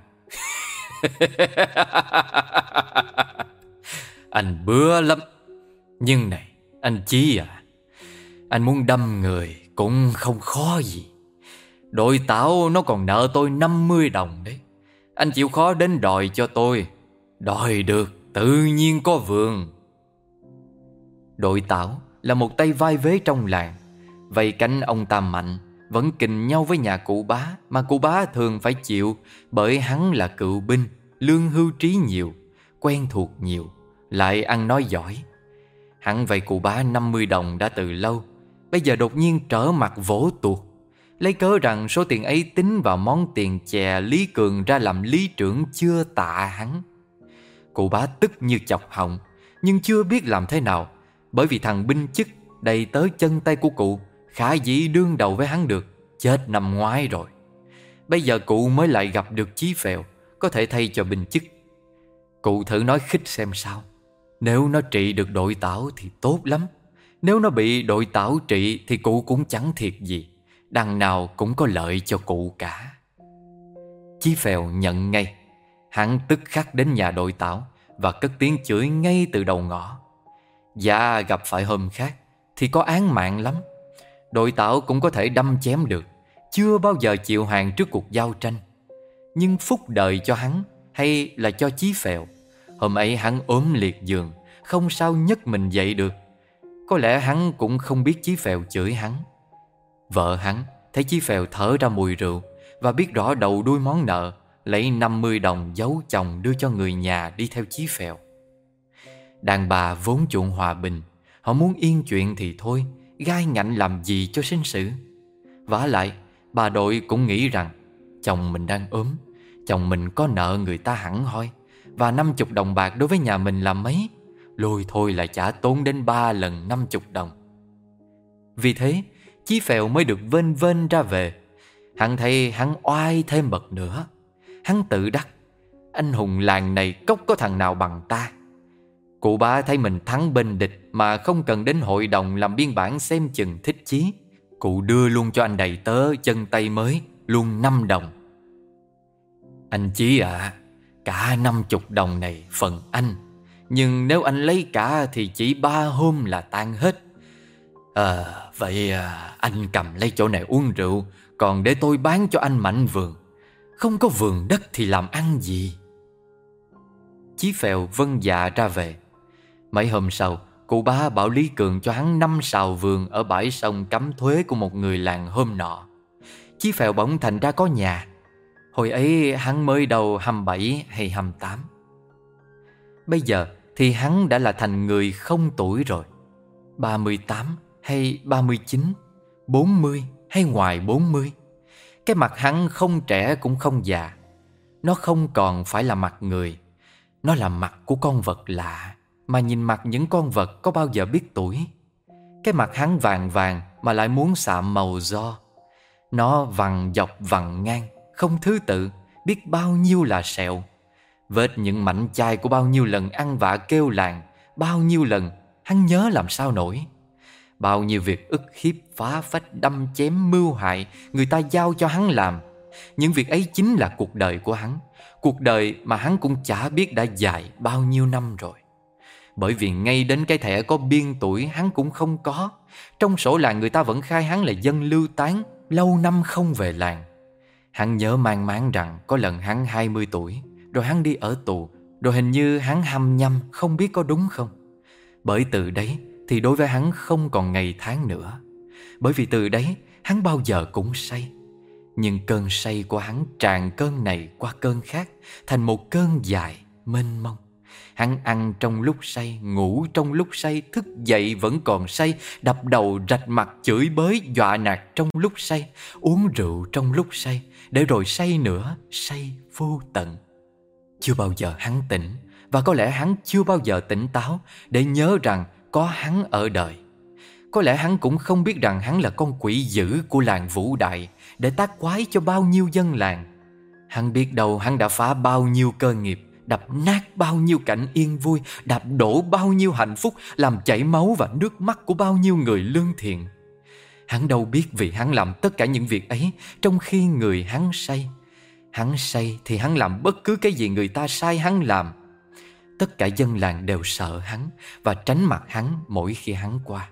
Anh bứa lắm. Nhưng này, anh Chí à, anh muốn đâm người cũng không khó gì. Đội Tảo nó còn nợ tôi năm mươi đồng đấy. Anh chịu khó đến đòi cho tôi. Đòi được tự nhiên có vườn. Đội Tảo là một tay vai vế trong làng. Vậy cánh ông ta mạnh, vẫn kình nhau với nhà cụ Bá, mà cụ Bá thường phải chịu, bởi hắn là cựu binh, lương hưu trí nhiều, quen thuộc nhiều, lại ăn nói giỏi. Hắn vậy cụ Bá năm mươi đồng đã từ lâu, bây giờ đột nhiên trở mặt vỗ tuột, lấy cớ rằng số tiền ấy tính vào món tiền chè Lý Cường ra làm lý trưởng chưa tạ hắn. Cụ Bá tức như chọc họng, nhưng chưa biết làm thế nào, bởi vì thằng binh chức đầy tớ chân tay của cụ khả dĩ đương đầu với hắn được, chết năm ngoái rồi. Bây giờ cụ mới lại gặp được Chí Phèo, có thể thay cho binh chức. Cụ thử nói khích xem sao. Nếu nó trị được đội Tảo thì tốt lắm. Nếu nó bị đội Tảo trị thì cụ cũng chẳng thiệt gì, đằng nào cũng có lợi cho cụ cả. Chí Phèo nhận ngay. Hắn tức khắc đến nhà đội Tảo và cất tiếng chửi ngay từ đầu ngõ. Dạ, gặp phải hôm khác thì có án mạng lắm. Đội Tảo cũng có thể đâm chém được, chưa bao giờ chịu hàng trước cuộc giao tranh. Nhưng phúc đời cho hắn hay là cho Chí Phèo? Hôm ấy hắn ốm liệt giường, không sao nhấc mình dậy được. Có lẽ hắn cũng không biết Chí Phèo chửi hắn. Vợ hắn thấy Chí Phèo thở ra mùi rượu và biết rõ đầu đuôi món nợ, lấy năm mươi đồng giấu chồng đưa cho người nhà đi theo Chí Phèo. Đàn bà vốn chuộng hòa bình, họ muốn yên chuyện thì thôi, gai ngạnh làm gì cho sinh sự. Vả lại, bà đội cũng nghĩ rằng chồng mình đang ốm, chồng mình có nợ người ta hẳn hoi, và năm chục đồng bạc đối với nhà mình là mấy, lôi thôi lại trả tốn đến ba lần năm chục đồng. Vì thế, Chí Phèo mới được vênh vênh ra về. Hắn thấy hắn oai thêm bậc nữa. Hắn tự đắc: anh hùng làng này cốc có thằng nào bằng ta. Cụ Bá thấy mình thắng bên địch mà không cần đến hội đồng làm biên bản xem chừng thích chí. Cụ đưa luôn cho anh đầy tớ chân tay mới luôn năm đồng. Anh Chí ạ, à, cả năm chục đồng này phần anh, nhưng nếu anh lấy cả thì chỉ ba hôm là tan hết. À, vậy à, anh cầm lấy chỗ này uống rượu, còn để tôi bán cho anh mảnh vườn. Không có vườn đất thì làm ăn gì. Chí Phèo vâng dạ ra về. Mấy hôm sau, cụ Bá bảo Lý Cường cho hắn năm sào vườn ở bãi sông cắm thuế của một người làng hôm nọ. Chí Phèo bỗng thành ra có nhà. Hồi ấy hắn mới đầu hăm bảy hay hăm tám. Bây giờ thì hắn đã là thành người không tuổi rồi. Ba mươi tám hay ba mươi chín, bốn mươi hay ngoài bốn mươi. Cái mặt hắn không trẻ cũng không già. Nó không còn phải là mặt người. Nó là mặt của con vật lạ, mà nhìn mặt những con vật có bao giờ biết tuổi. Cái mặt hắn vàng vàng mà lại muốn xạm màu do. Nó vằn dọc vằn ngang, không thứ tự, biết bao nhiêu là sẹo. Vết những mảnh chai của bao nhiêu lần ăn vạ kêu làng, bao nhiêu lần hắn nhớ làm sao nổi. Bao nhiêu việc ức hiếp, phá phách, đâm chém, mưu hại người ta giao cho hắn làm. Những việc ấy chính là cuộc đời của hắn, cuộc đời mà hắn cũng chả biết đã dài bao nhiêu năm rồi. Bởi vì ngay đến cái thẻ có biên tuổi hắn cũng không có. Trong sổ làng người ta vẫn khai hắn là dân lưu tán, lâu năm không về làng. Hắn nhớ mang máng rằng có lần hắn hai mươi tuổi, rồi hắn đi ở tù, rồi hình như hắn hăm nhăm, không biết có đúng không. Bởi từ đấy thì đối với hắn không còn ngày tháng nữa. Bởi vì từ đấy hắn bao giờ cũng say. Nhưng cơn say của hắn tràn cơn này qua cơn khác, thành một cơn dài, mênh mông. Hắn ăn trong lúc say, ngủ trong lúc say, thức dậy vẫn còn say, đập đầu rạch mặt chửi bới dọa nạt trong lúc say, uống rượu trong lúc say, để rồi say nữa, say vô tận. Chưa bao giờ hắn tỉnh, và có lẽ hắn chưa bao giờ tỉnh táo để nhớ rằng có hắn ở đời. Có lẽ hắn cũng không biết rằng hắn là con quỷ dữ của làng Vũ Đại, để tác quái cho bao nhiêu dân làng. Hắn biết đâu hắn đã phá bao nhiêu cơ nghiệp, đập nát bao nhiêu cảnh yên vui, đạp đổ bao nhiêu hạnh phúc, làm chảy máu và nước mắt của bao nhiêu người lương thiện. Hắn đâu biết vì hắn làm tất cả những việc ấy trong khi người hắn say. Hắn say thì hắn làm bất cứ cái gì người ta sai hắn làm. Tất cả dân làng đều sợ hắn và tránh mặt hắn mỗi khi hắn qua.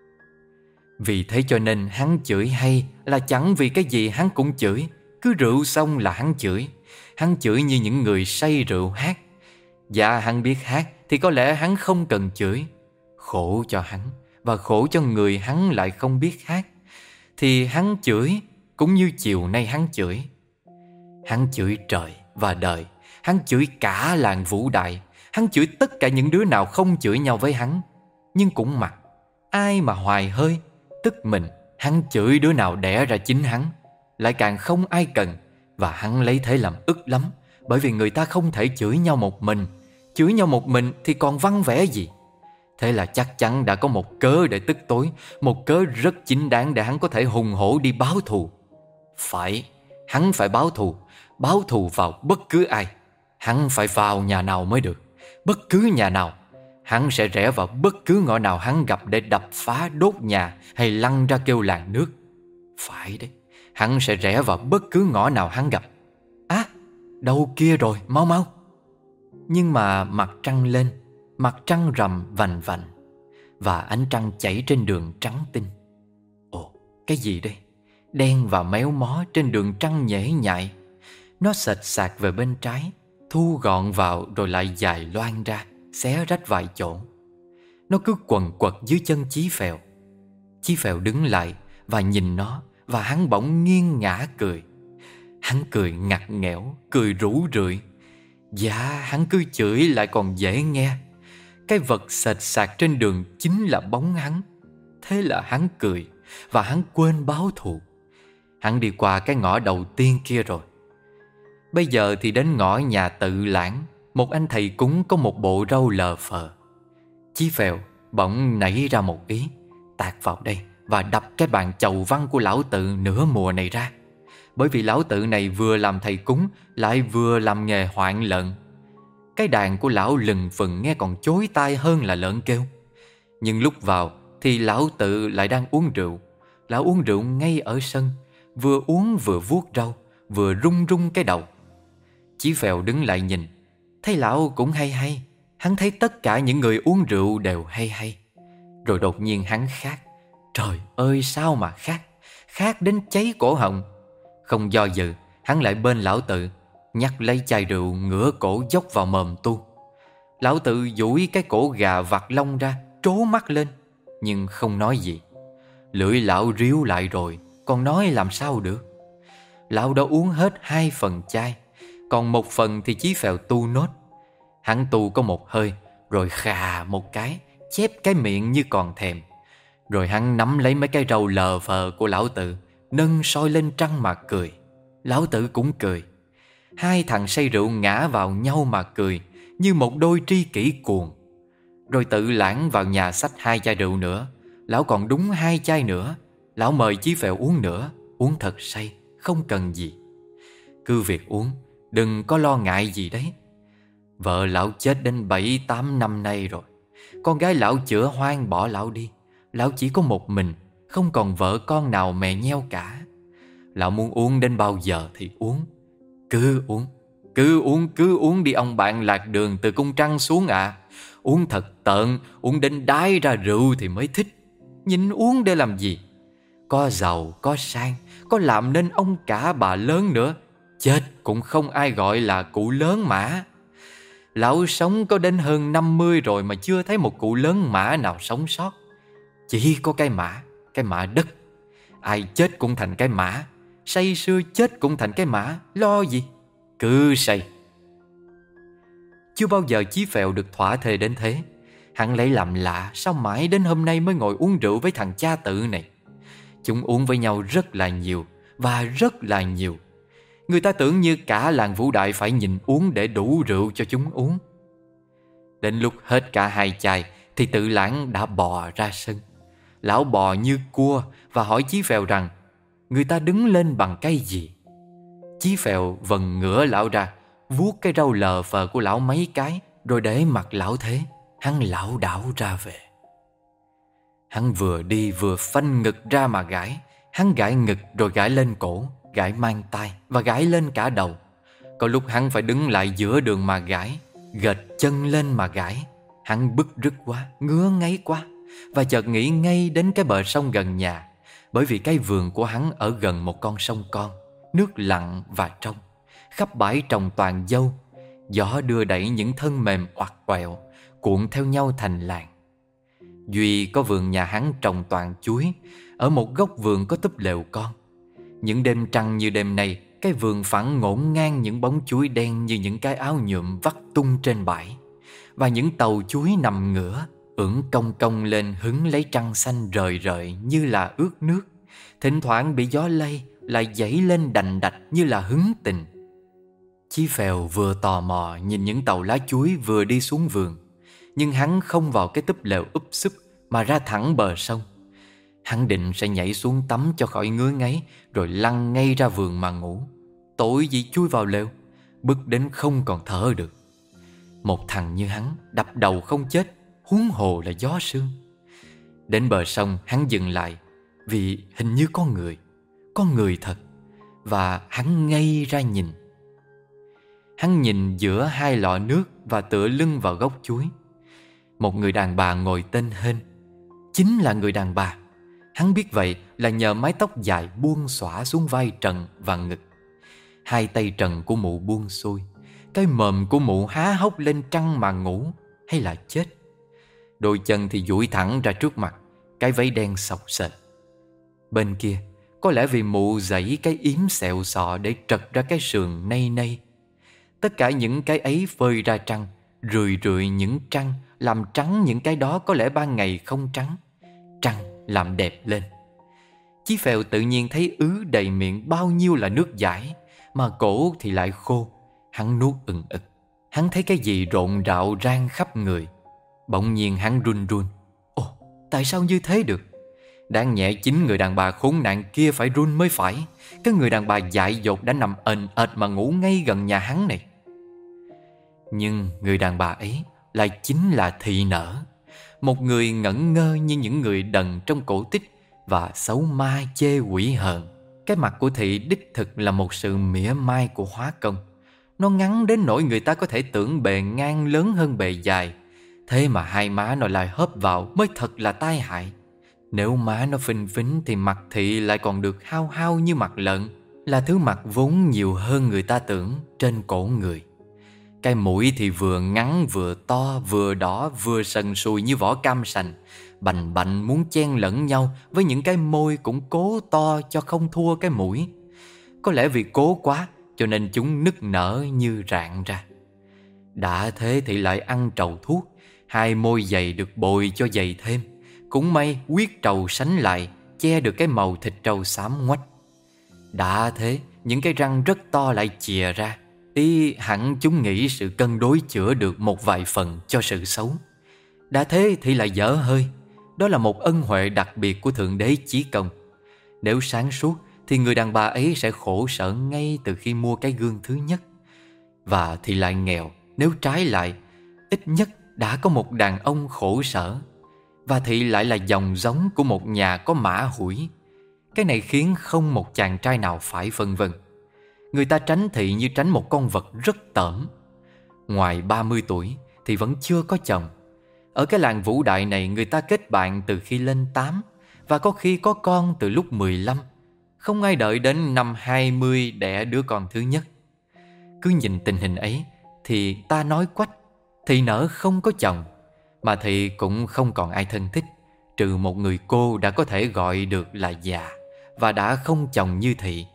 Vì thế cho nên hắn chửi hay là chẳng vì cái gì hắn cũng chửi. Cứ rượu xong là hắn chửi. Hắn chửi như những người say rượu hát. Dạ hắn biết hát thì có lẽ hắn không cần chửi. Khổ cho hắn và khổ cho người hắn lại không biết hát. Thì hắn chửi cũng như chiều nay hắn chửi. Hắn chửi trời và đời. Hắn chửi cả làng Vũ Đại. Hắn chửi tất cả những đứa nào không chửi nhau với hắn. Nhưng cũng mặc ai mà hoài hơi tức mình, hắn chửi đứa nào đẻ ra chính hắn, lại càng không ai cần. Và hắn lấy thế làm ức lắm. Bởi vì người ta không thể chửi nhau một mình. Chửi nhau một mình thì còn văn vẻ gì. Thế là chắc chắn đã có một cớ để tức tối, một cớ rất chính đáng để hắn có thể hùng hổ đi báo thù. Phải, hắn phải báo thù. Báo thù vào bất cứ ai. Hắn phải vào nhà nào mới được. Bất cứ nhà nào. Hắn sẽ rẽ vào bất cứ ngõ nào hắn gặp để đập phá đốt nhà hay lăn ra kêu làng nước. Phải đấy, hắn sẽ rẽ vào bất cứ ngõ nào hắn gặp. Á, à, đâu kia rồi, mau mau. Nhưng mà mặt trăng lên, mặt trăng rằm vành vành, và ánh trăng chảy trên đường trắng tinh. Ồ, cái gì đây? Đen và méo mó trên đường trăng nhễ nhại. Nó xệt xạc về bên trái, thu gọn vào rồi lại dài loang ra, xé rách vài chỗ. Nó cứ quần quật dưới chân Chí Phèo. Chí Phèo đứng lại và nhìn nó, và hắn bỗng nghiêng ngã cười. Hắn cười ngặt nghẽo, cười rũ rượi. Dạ, hắn cứ chửi lại còn dễ nghe. Cái vật xệt xạc trên đường chính là bóng hắn. Thế là hắn cười, và hắn quên báo thù. Hắn đi qua cái ngõ đầu tiên kia rồi. Bây giờ thì đến ngõ nhà Tự Lãng. Một anh thầy cúng có một bộ râu lờ phờ. Chí Phèo bỗng nảy ra một ý, tạt vào đây và đập cái bàn chầu văn của lão Tự nửa mùa này ra. Bởi vì lão Tự này vừa làm thầy cúng, lại vừa làm nghề hoạn lợn. Cái đàn của lão lừng phừng nghe còn chối tai hơn là lợn kêu. Nhưng lúc vào thì lão Tự lại đang uống rượu. Lão uống rượu ngay ở sân, vừa uống vừa vuốt râu, vừa rung rung cái đầu. Chí Phèo đứng lại nhìn, thấy lão cũng hay hay. Hắn thấy tất cả những người uống rượu đều hay hay. Rồi đột nhiên hắn khát. Trời ơi sao mà khát. Khát đến cháy cổ họng. Không do dự, hắn lại bên lão Tự, nhắc lấy chai rượu ngửa cổ dốc vào mồm tu. Lão Tự duỗi cái cổ gà vặt lông ra, trố mắt lên, nhưng không nói gì. Lưỡi lão ríu lại rồi, còn nói làm sao được. Lão đã uống hết hai phần chai, còn một phần thì Chí Phèo tu nốt. Hắn tu có một hơi, rồi khà một cái, chép cái miệng như còn thèm. Rồi hắn nắm lấy mấy cái râu lờ phờ của lão Tự, nâng soi lên trăng mà cười. Lão Tự cũng cười. Hai thằng say rượu ngã vào nhau mà cười, như một đôi tri kỷ cuồng. Rồi Tự Lãng vào nhà xách hai chai rượu nữa. Lão còn đúng hai chai nữa. Lão mời Chí Phèo uống nữa, uống thật say, không cần gì. Cứ việc uống, đừng có lo ngại gì đấy. Vợ lão chết đến bảy tám năm nay rồi. Con gái lão chữa hoang bỏ lão đi. Lão chỉ có một mình, không còn vợ con nào mè nheo cả. Lão muốn uống đến bao giờ thì uống. Cứ uống, cứ uống, cứ uống đi ông bạn lạc đường từ cung trăng xuống ạ. À. Uống thật tợn, uống đến đái ra rượu thì mới thích. Nhìn uống để làm gì? Có giàu, có sang, có làm nên ông cả bà lớn nữa, chết cũng không ai gọi là cụ lớn mã. Lão sống có đến hơn năm mươi rồi mà chưa thấy một cụ lớn mã nào sống sót. Chỉ có cái mã, cái mã đất. Ai chết cũng thành cái mã, say sưa chết cũng thành cái mã, lo gì? Cứ say. Chưa bao giờ Chí Phèo được thỏa thề đến thế. Hắn lấy làm lạ sao mãi đến hôm nay mới ngồi uống rượu với thằng cha Tự này. Chúng uống với nhau rất là nhiều, và rất là nhiều. Người ta tưởng như cả làng Vũ Đại phải nhịn uống để đủ rượu cho chúng uống. Đến lúc hết cả hai chai thì Tự Lãng đã bò ra sân. Lão bò như cua và hỏi Chí Phèo rằng người ta đứng lên bằng cái gì. Chí Phèo vần ngửa lão ra, vuốt cái râu lờ phờ của lão mấy cái, rồi để mặc lão thế, hắn lảo đảo ra về. Hắn vừa đi vừa phanh ngực ra mà gãi. Hắn gãi ngực rồi gãi lên cổ, gãi mang tai và gãi lên cả đầu. Có lúc hắn phải đứng lại giữa đường mà gãi, gệch chân lên mà gãi. Hắn bứt rứt quá, ngứa ngáy quá, và chợt nghĩ ngay đến cái bờ sông gần nhà. Bởi vì cái vườn của hắn ở gần một con sông con, nước lặng và trong. Khắp bãi trồng toàn dâu. Gió đưa đẩy những thân mềm oặt quẹo, cuộn theo nhau thành làng. Duy có vườn nhà hắn trồng toàn chuối. Ở một góc vườn có túp lều con. Những đêm trăng như đêm nay, cái vườn phẳng ngổn ngang những bóng chuối đen như những cái áo nhuộm vắt tung trên bãi. Và những tàu chuối nằm ngửa, ưỡn cong cong lên hứng lấy trăng xanh rời rời như là ướt nước. Thỉnh thoảng bị gió lay, lại dãy lên đành đạch như là hứng tình. Chí Phèo vừa tò mò nhìn những tàu lá chuối vừa đi xuống vườn. Nhưng hắn không vào cái túp lều úp súp mà ra thẳng bờ sông. Hắn định sẽ nhảy xuống tắm cho khỏi ngứa ngáy, rồi lăn ngay ra vườn mà ngủ. Tội gì chui vào lều, bức đến không còn thở được. Một thằng như hắn đập đầu không chết, huống hồ là gió sương. Đến bờ sông hắn dừng lại, vì hình như có người, có người thật. Và hắn ngây ra nhìn. Hắn nhìn giữa hai lọ nước và tựa lưng vào gốc chuối. Một người đàn bà ngồi tên hên. Chính là người đàn bà. Hắn biết vậy là nhờ mái tóc dài buông xõa xuống vai trần và ngực. Hai tay trần của mụ buông xuôi. Cái mồm của mụ há hốc lên trăng mà ngủ hay là chết. Đôi chân thì duỗi thẳng ra trước mặt, cái váy đen xộc xệch. Bên kia, có lẽ vì mụ giãy cái yếm xẹo xọ để trật ra cái sườn nay nay. Tất cả những cái ấy phơi ra trăng, rười rượi những trăng, làm trắng những cái đó có lẽ ban ngày không trắng. Trăng làm đẹp lên. Chí Phèo tự nhiên thấy ứ đầy miệng bao nhiêu là nước dãi, mà cổ thì lại khô. Hắn nuốt ừng ực. Hắn thấy cái gì rộn rạo rang khắp người. Bỗng nhiên hắn run run. Ồ, tại sao như thế được? Đáng nhẽ chính người đàn bà khốn nạn kia phải run mới phải. Cái người đàn bà dại dột đã nằm ền ệt mà ngủ ngay gần nhà hắn này. Nhưng người đàn bà ấy lại chính là Thị Nở. Một người ngẩn ngơ như những người đần trong cổ tích và xấu ma chê quỷ hờn. Cái mặt của Thị đích thực là một sự mỉa mai của hóa công. Nó ngắn đến nỗi người ta có thể tưởng bề ngang lớn hơn bề dài. Thế mà hai má nó lại hớp vào mới thật là tai hại. Nếu má nó phình phính thì mặt Thị lại còn được hao hao như mặt lợn, là thứ mặt vốn nhiều hơn người ta tưởng trên cổ người. Cái mũi thì vừa ngắn vừa to, vừa đỏ vừa sần sùi như vỏ cam sành, bành bành muốn chen lẫn nhau với những cái môi cũng cố to cho không thua cái mũi. Có lẽ vì cố quá cho nên chúng nức nở như rạn ra. Đã thế thì lại ăn trầu thuốc, hai môi dày được bồi cho dày thêm. Cũng may huyết trầu sánh lại, che được cái màu thịt trâu xám ngoách. Đã thế, những cái răng rất to lại chìa ra. Ý hẳn chúng nghĩ sự cân đối chữa được một vài phần cho sự xấu. Đã thế thì lại dở hơi. Đó là một ân huệ đặc biệt của Thượng Đế Chí Công. Nếu sáng suốt thì người đàn bà ấy sẽ khổ sở ngay từ khi mua cái gương thứ nhất. Và thì lại nghèo, nếu trái lại, ít nhất đã có một đàn ông khổ sở. Và Thị lại là dòng giống của một nhà có mã hủi. Cái này khiến không một chàng trai nào phải phân vân. Người ta tránh Thị như tránh một con vật rất tởm. Ngoài ba mươi tuổi thì vẫn chưa có chồng. Ở cái làng Vũ Đại này người ta kết bạn từ khi lên tám, và có khi có con từ lúc mười lăm. Không ai đợi đến năm hai mươi đẻ đứa con thứ nhất. Cứ nhìn tình hình ấy thì ta nói quách, Thị Nở không có chồng, mà Thị cũng không còn ai thân thích, trừ một người cô đã có thể gọi được là già và đã không chồng như Thị.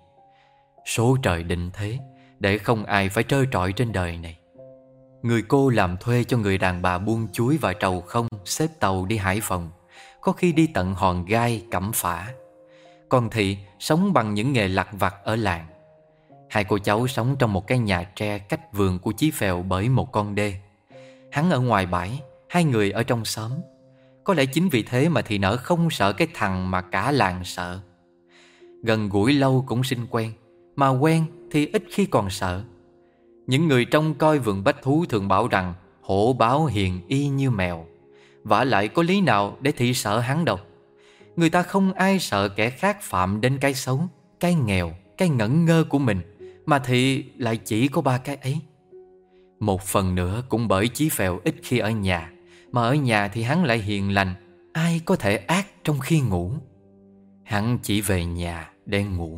Số trời định thế, để không ai phải trơ trọi trên đời này. Người cô làm thuê cho người đàn bà buôn chuối và trầu không xếp tàu đi Hải Phòng, có khi đi tận Hòn Gai, Cẩm Phả. Còn Thị sống bằng những nghề lặt vặt ở làng. Hai cô cháu sống trong một cái nhà tre cách vườn của Chí Phèo bởi một con đê. Hắn ở ngoài bãi, hai người ở trong xóm. Có lẽ chính vì thế mà Thị Nở không sợ cái thằng mà cả làng sợ. Gần gũi lâu cũng sinh quen, mà quen thì ít khi còn sợ. Những người trông coi vườn bách thú thường bảo rằng hổ báo hiền y như mèo. Vả lại có lý nào để Thị sợ hắn đâu. Người ta không ai sợ kẻ khác phạm đến cái xấu, cái nghèo, cái ngẩn ngơ của mình, mà Thị lại chỉ có ba cái ấy. Một phần nữa cũng bởi Chí Phèo ít khi ở nhà, mà ở nhà thì hắn lại hiền lành, ai có thể ác trong khi ngủ. Hắn chỉ về nhà để ngủ.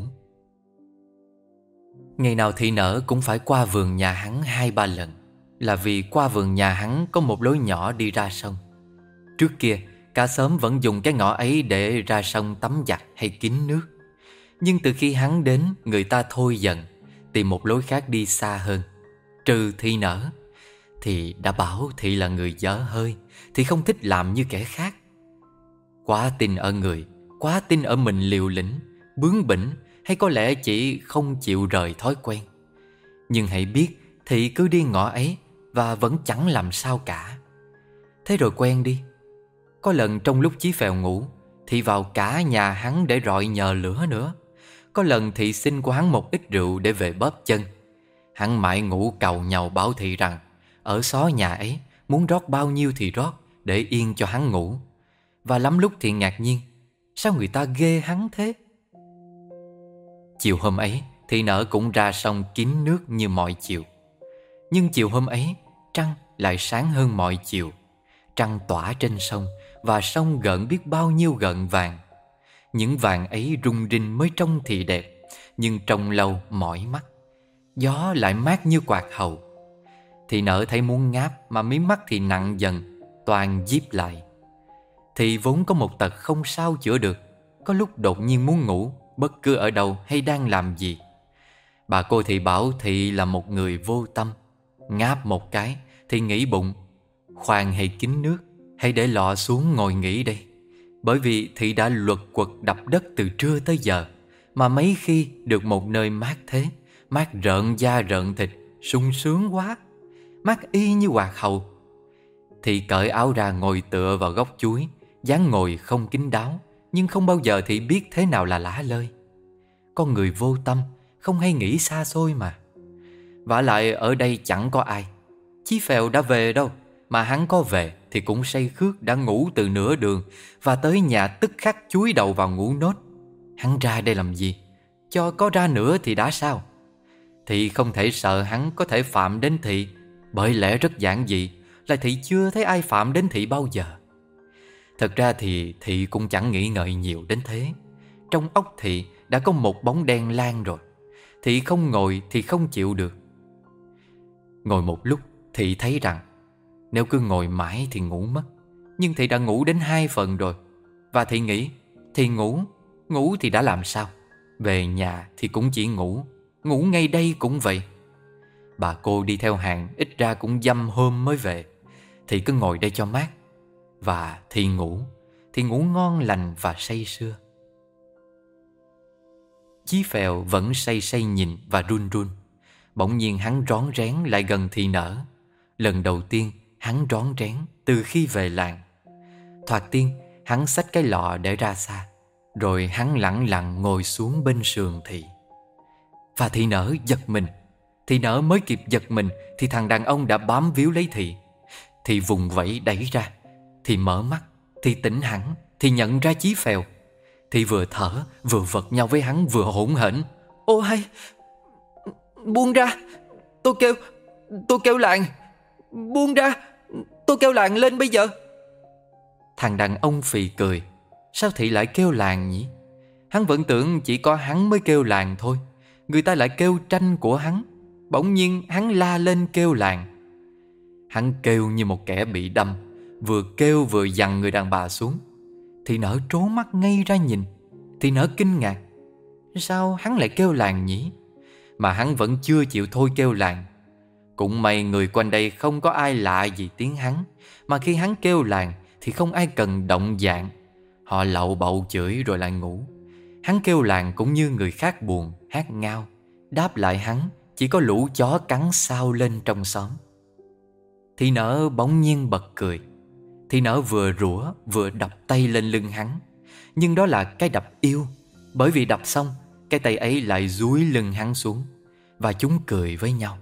Ngày nào Thị Nở cũng phải qua vườn nhà hắn hai ba lần, là vì qua vườn nhà hắn có một lối nhỏ đi ra sông. Trước kia cả xóm vẫn dùng cái ngõ ấy để ra sông tắm giặt hay kín nước. Nhưng từ khi hắn đến, người ta thôi dần, tìm một lối khác đi xa hơn. Trừ Thị Nở, thì đã bảo Thị là người dở hơi, thì không thích làm như kẻ khác. Quá tin ở người, quá tin ở mình liều lĩnh, bướng bỉnh, hay có lẽ chỉ không chịu rời thói quen. Nhưng hãy biết Thị cứ đi ngõ ấy và vẫn chẳng làm sao cả. Thế rồi quen đi. Có lần trong lúc Chí Phèo ngủ, Thị vào cả nhà hắn để rọi nhờ lửa nữa. Có lần Thị xin của hắn một ít rượu để về bóp chân. Hắn mãi ngủ càu nhàu bảo Thị rằng ở xó nhà ấy muốn rót bao nhiêu thì rót, để yên cho hắn ngủ. Và lắm lúc Thị ngạc nhiên, sao người ta ghê hắn thế? Chiều hôm ấy Thị Nở cũng ra sông kín nước như mọi chiều. Nhưng chiều hôm ấy trăng lại sáng hơn mọi chiều. Trăng tỏa trên sông, và sông gợn biết bao nhiêu gợn vàng. Những vàng ấy rung rinh mới trông thì đẹp, nhưng trông lâu mỏi mắt. Gió lại mát như quạt hầu. Thị Nở thấy muốn ngáp, mà mí mắt thì nặng dần, toàn díp lại. Thị vốn có một tật không sao chữa được, có lúc đột nhiên muốn ngủ, bất cứ ở đâu hay đang làm gì. Bà cô Thị bảo Thị là một người vô tâm. Ngáp một cái thì nghĩ bụng, khoan hay kín nước, hay để lọ xuống ngồi nghỉ đây. Bởi vì Thị đã luật quật đập đất từ trưa tới giờ, mà mấy khi được một nơi mát thế, mát rợn da rợn thịt, sung sướng quá, mát y như quạt hầu. Thị cởi áo ra ngồi tựa vào gốc chuối, dáng ngồi không kín đáo, nhưng không bao giờ Thị biết thế nào là lả lơi. Con người vô tâm, không hay nghĩ xa xôi mà. Vả lại ở đây chẳng có ai. Chí Phèo đã về đâu, mà hắn có về thì cũng say khước đã ngủ từ nửa đường, và tới nhà tức khắc chúi đầu vào ngủ nốt. Hắn ra đây làm gì? Cho có ra nữa thì đã sao? Thị không thể sợ hắn có thể phạm đến Thị, bởi lẽ rất giản dị là Thị chưa thấy ai phạm đến Thị bao giờ. Thật ra thì Thị cũng chẳng nghĩ ngợi nhiều đến thế. Trong óc Thị đã có một bóng đen lan rồi. Thị không ngồi thì không chịu được. Ngồi một lúc Thị thấy rằng nếu cứ ngồi mãi thì ngủ mất. Nhưng Thị đã ngủ đến hai phần rồi. Và Thị nghĩ, thì ngủ, ngủ thì đã làm sao? Về nhà thì cũng chỉ ngủ, ngủ ngay đây cũng vậy. Bà cô đi theo hàng ít ra cũng dăm hôm mới về. Thị cứ ngồi đây cho mát. Và Thị ngủ, thì ngủ ngon lành và say sưa. Chí Phèo vẫn say say nhìn và run run. Bỗng nhiên hắn rón rén lại gần Thị Nở. Lần đầu tiên hắn rón rén từ khi về làng. Thoạt tiên hắn xách cái lọ để ra xa, rồi hắn lẳng lặng ngồi xuống bên sườn Thị. Và Thị Nở giật mình. Thị Nở mới kịp giật mình thì thằng đàn ông đã bám víu lấy Thị. Thị vùng vẫy đẩy ra. Thị mở mắt, Thị tỉnh hẳn, Thị nhận ra Chí Phèo. Thị vừa thở vừa vật nhau với hắn, vừa hỗn hển. Ô hay, buông ra, tôi kêu, tôi kêu làng, buông ra, tôi kêu làng lên bây giờ. Thằng đàn ông phì cười. Sao Thị lại kêu làng nhỉ? Hắn vẫn tưởng chỉ có hắn mới kêu làng thôi. Người ta lại kêu tranh của hắn. Bỗng nhiên hắn la lên kêu làng. Hắn kêu như một kẻ bị đâm, vừa kêu vừa giằng người đàn bà xuống. Thị Nở trố mắt ngay ra nhìn. Thị Nở kinh ngạc. Sao hắn lại kêu làng nhỉ? Mà hắn vẫn chưa chịu thôi kêu làng. Cũng may người quanh đây không có ai lạ gì tiếng hắn, mà khi hắn kêu làng thì không ai cần động dạng. Họ lậu bậu chửi rồi lại ngủ. Hắn kêu làng cũng như người khác buồn, hát ngao. Đáp lại hắn chỉ có lũ chó cắn sao lên trong xóm. Thị Nở bỗng nhiên bật cười. Thì nở vừa rủa vừa đập tay lên lưng hắn. Nhưng đó là cái đập yêu, bởi vì đập xong cái tay ấy lại dúi lưng hắn xuống. Và chúng cười với nhau.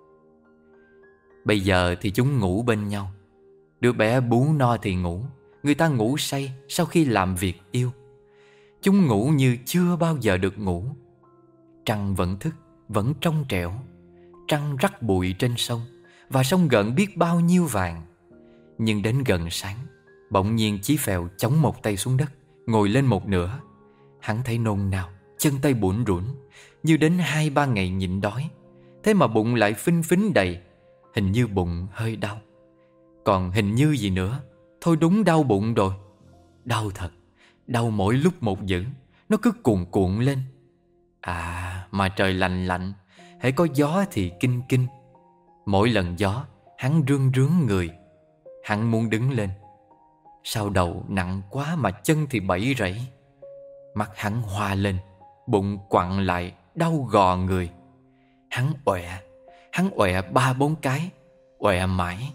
Bây giờ thì chúng ngủ bên nhau. Đứa bé bú no thì ngủ. Người ta ngủ say sau khi làm việc yêu. Chúng ngủ như chưa bao giờ được ngủ. Trăng vẫn thức, vẫn trong trẻo. Trăng rắc bụi trên sông, và sông gợn biết bao nhiêu vàng. Nhưng đến gần sáng, bỗng nhiên Chí Phèo chống một tay xuống đất, ngồi lên một nửa. Hắn thấy nôn nao, chân tay bủn rủn, như đến hai ba ngày nhịn đói. Thế mà bụng lại phinh phính đầy. Hình như bụng hơi đau. Còn hình như gì nữa? Thôi đúng đau bụng rồi. Đau thật, đau mỗi lúc một dữ. Nó cứ cuồn cuộn lên. À, mà trời lạnh lạnh, hễ có gió thì kinh kinh. Mỗi lần gió, hắn rương rướng người. Hắn muốn đứng lên. Sao đầu nặng quá mà chân thì bẫy rẫy. Mắt hắn hoa lên, bụng quặn lại, đau gò người. Hắn ọe, hắn ọe ba bốn cái, ọe mãi.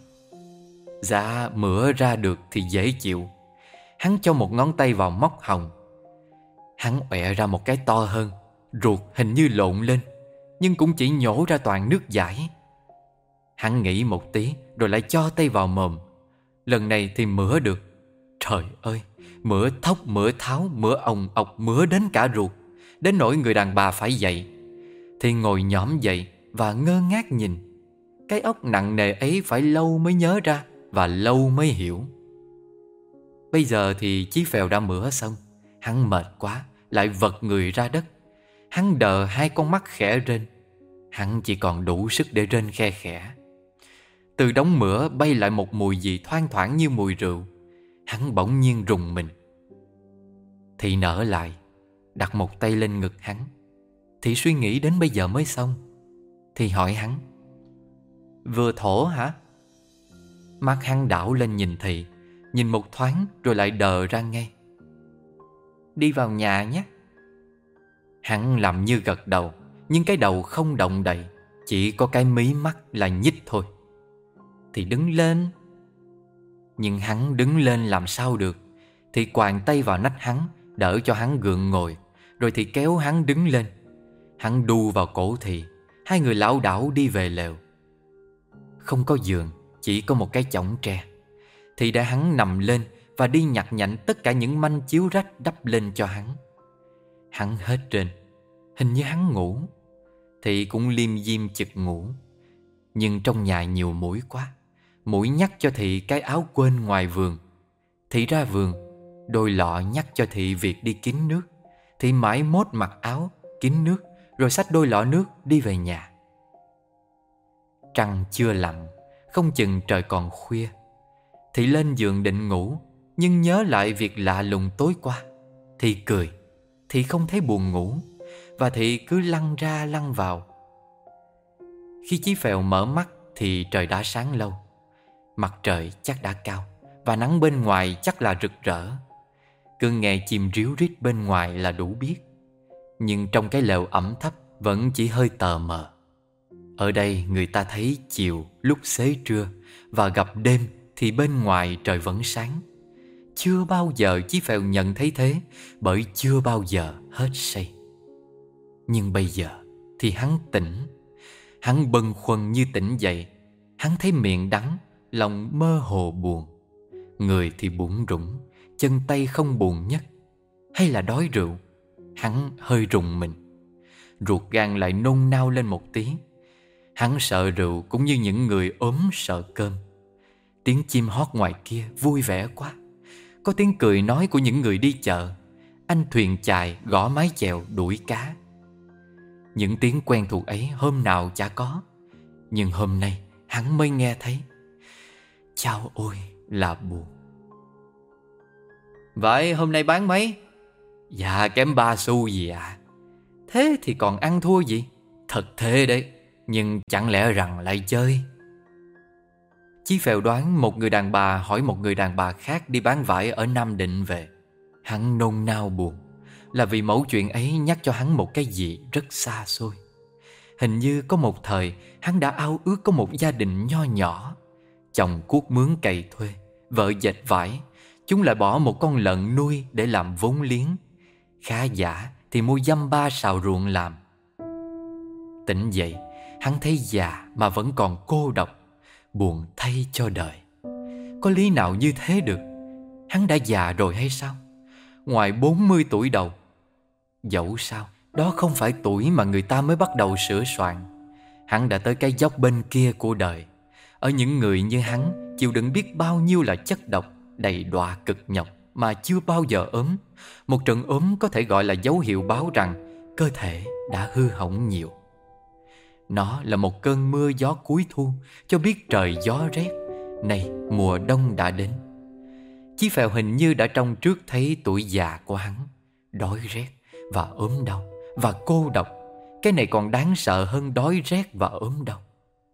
Dạ, mửa ra được thì dễ chịu. Hắn cho một ngón tay vào móc họng. Hắn ọe ra một cái to hơn. Ruột hình như lộn lên, nhưng cũng chỉ nhổ ra toàn nước dãi. Hắn nghĩ một tí rồi lại cho tay vào mồm. Lần này thì mửa được. Trời ơi, mửa thóc, mửa tháo, mửa ồng ọc, mửa đến cả ruột. Đến nỗi người đàn bà phải dậy thì ngồi nhõm dậy và ngơ ngác nhìn. Cái óc nặng nề ấy phải lâu mới nhớ ra, và lâu mới hiểu. Bây giờ thì Chí Phèo đã mửa xong. Hắn mệt quá, lại vật người ra đất. Hắn đờ hai con mắt khẽ rên. Hắn chỉ còn đủ sức để rên khe khẽ. Từ đống mửa bay lại một mùi gì thoang thoảng như mùi rượu. Hắn bỗng nhiên rùng mình. Thị nở lại, đặt một tay lên ngực hắn. Thị suy nghĩ đến bây giờ mới xong. Thị hỏi hắn: vừa thổ hả? Mắt hắn đảo lên nhìn Thị, nhìn một thoáng rồi lại đờ ra ngay. Đi vào nhà nhé. Hắn làm như gật đầu, nhưng cái đầu không động đậy, chỉ có cái mí mắt là nhích thôi. Thì đứng lên. Nhưng hắn đứng lên làm sao được. Thì quàng tay vào nách hắn, đỡ cho hắn gượng ngồi. Rồi thì kéo hắn đứng lên. Hắn đu vào cổ Thị. Hai người lảo đảo đi về lều. Không có giường, chỉ có một cái chõng tre. Thì để hắn nằm lên và đi nhặt nhạnh tất cả những manh chiếu rách đắp lên cho hắn. Hắn hết rên. Hình như hắn ngủ. Thì cũng liêm diêm chực ngủ. Nhưng trong nhà nhiều muỗi quá. Muỗi nhắc cho Thị cái áo quên ngoài vườn. Thị ra vườn, đôi lọ nhắc cho Thị việc đi kín nước. Thị mãi mốt mặc áo, kín nước, rồi xách đôi lọ nước đi về nhà. Trăng chưa lặn, không chừng trời còn khuya. Thị lên giường định ngủ, nhưng nhớ lại việc lạ lùng tối qua. Thị cười. Thị không thấy buồn ngủ, và Thị cứ lăn ra lăn vào. Khi Chí Phèo mở mắt thì trời đã sáng lâu. Mặt trời chắc đã cao, và nắng bên ngoài chắc là rực rỡ. Cứ nghe chim ríu rít bên ngoài là đủ biết. Nhưng trong cái lều ẩm thấp vẫn chỉ hơi tờ mờ. Ở đây người ta thấy chiều lúc xế trưa, và gặp đêm thì bên ngoài trời vẫn sáng. Chưa bao giờ Chí Phèo nhận thấy thế, bởi chưa bao giờ hết say. Nhưng bây giờ thì hắn tỉnh. Hắn bâng khuâng như tỉnh dậy. Hắn thấy miệng đắng, lòng mơ hồ buồn. Người thì bủn rủn, chân tay không buồn nhất. Hay là đói rượu? Hắn hơi rùng mình. Ruột gan lại nôn nao lên một tí. Hắn sợ rượu cũng như những người ốm sợ cơm. Tiếng chim hót ngoài kia vui vẻ quá. Có tiếng cười nói của những người đi chợ. Anh thuyền chài gõ mái chèo đuổi cá. Những tiếng quen thuộc ấy hôm nào chả có, nhưng hôm nay hắn mới nghe thấy. Chao ôi là buồn. Vậy hôm nay bán mấy? Dạ kém ba xu gì ạ. À? Thế thì còn ăn thua gì? Thật thế đấy. Nhưng chẳng lẽ rằng lại chơi? Chí Phèo đoán một người đàn bà hỏi một người đàn bà khác đi bán vải ở Nam Định về. Hắn nôn nao buồn, là vì mẩu chuyện ấy nhắc cho hắn một cái gì rất xa xôi. Hình như có một thời hắn đã ao ước có một gia đình nho nhỏ. Chồng cuốc mướn cày thuê, Vợ dệt vải, chúng lại bỏ một con lợn nuôi để làm vốn liếng. Khá giả thì mua dăm ba sào ruộng làm. Tỉnh dậy, hắn thấy già mà vẫn còn cô độc, buồn thay cho đời. Có lý nào như thế được? Hắn đã già rồi hay sao? Ngoài bốn mươi tuổi đầu. Dẫu sao, đó không phải tuổi mà người ta mới bắt đầu sửa soạn. Hắn đã tới cái dốc bên kia của đời. Ở những người như hắn chịu đựng biết bao nhiêu là chất độc, đầy đọa cực nhọc mà chưa bao giờ ốm. Một trận ốm có thể gọi là dấu hiệu báo rằng cơ thể đã hư hỏng nhiều. Nó là một cơn mưa gió cuối thu, cho biết trời gió rét. Này, mùa đông đã đến. Chí Phèo hình như đã trông trước thấy tuổi già của hắn, đói rét và ốm đau và cô độc. Cái này còn đáng sợ hơn đói rét và ốm đau.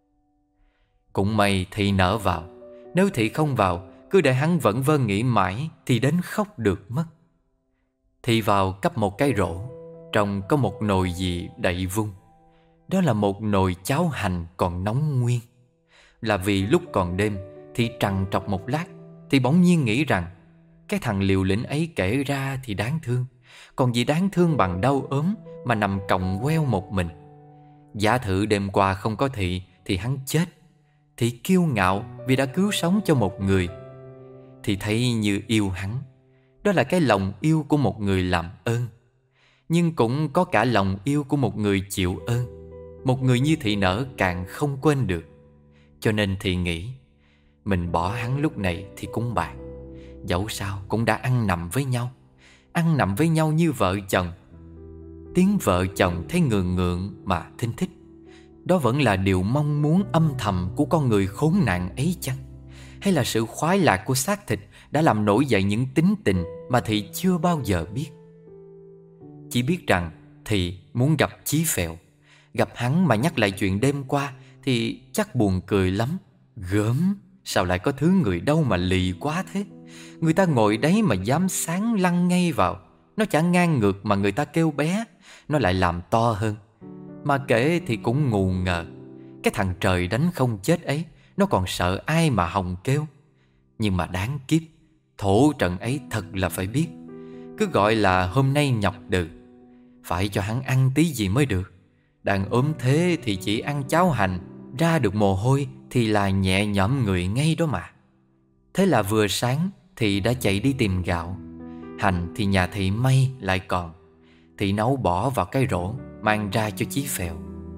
Cũng may Thị nở vào. Nếu Thị không vào, cứ để hắn vẫn vơ nghĩ mãi thì đến khóc được mất. Thị vào cấp một cái rổ, trong có một nồi gì đậy vung. Đó là một nồi cháo hành còn nóng nguyên. Là vì lúc còn đêm, Thị trằn trọc một lát thì bỗng nhiên nghĩ rằng cái thằng liều lĩnh ấy kể ra thì đáng thương. Còn gì đáng thương bằng đau ốm mà nằm còng queo một mình. Giả thử đêm qua không có Thị thì hắn chết. Thị kiêu ngạo vì đã cứu sống cho một người. Thị thấy như yêu hắn. Đó là cái lòng yêu của một người làm ơn. Nhưng cũng có cả lòng yêu của một người chịu ơn. Một người như Thị nở càng không quên được. Cho nên Thị nghĩ mình bỏ hắn lúc này thì cũng bạc. Dẫu sao cũng đã ăn nằm với nhau. Ăn nằm với nhau như vợ chồng. Tiếng vợ chồng thấy ngượng ngượng mà thinh thích. Đó vẫn là điều mong muốn âm thầm của con người khốn nạn ấy chăng? Hay là sự khoái lạc của xác thịt đã làm nổi dậy những tính tình mà Thị chưa bao giờ biết? Chỉ biết rằng Thị muốn gặp Chí Phèo. Gặp hắn mà nhắc lại chuyện đêm qua thì chắc buồn cười lắm. Gớm, sao lại có thứ người đâu mà lì quá thế? Người ta ngồi đấy mà dám sáng lăn ngay vào. Nó chả ngang ngược mà người ta kêu bé, nó lại làm to hơn. Mà kể thì cũng ngu ngờ. Cái thằng trời đánh không chết ấy, nó còn sợ ai mà hòng kêu. Nhưng mà đáng kiếp, thổ trận ấy thật là phải biết. Cứ gọi là hôm nay nhọc đừ. Phải cho hắn ăn tí gì mới được. Đang ốm thế thì chỉ ăn cháo hành, ra được mồ hôi thì là nhẹ nhõm người ngay đó mà. Thế là vừa sáng thì đã chạy đi tìm gạo. Hành thì nhà Thị may lại còn. Thị nấu bỏ vào cái rổ, mang ra cho Chí Phèo.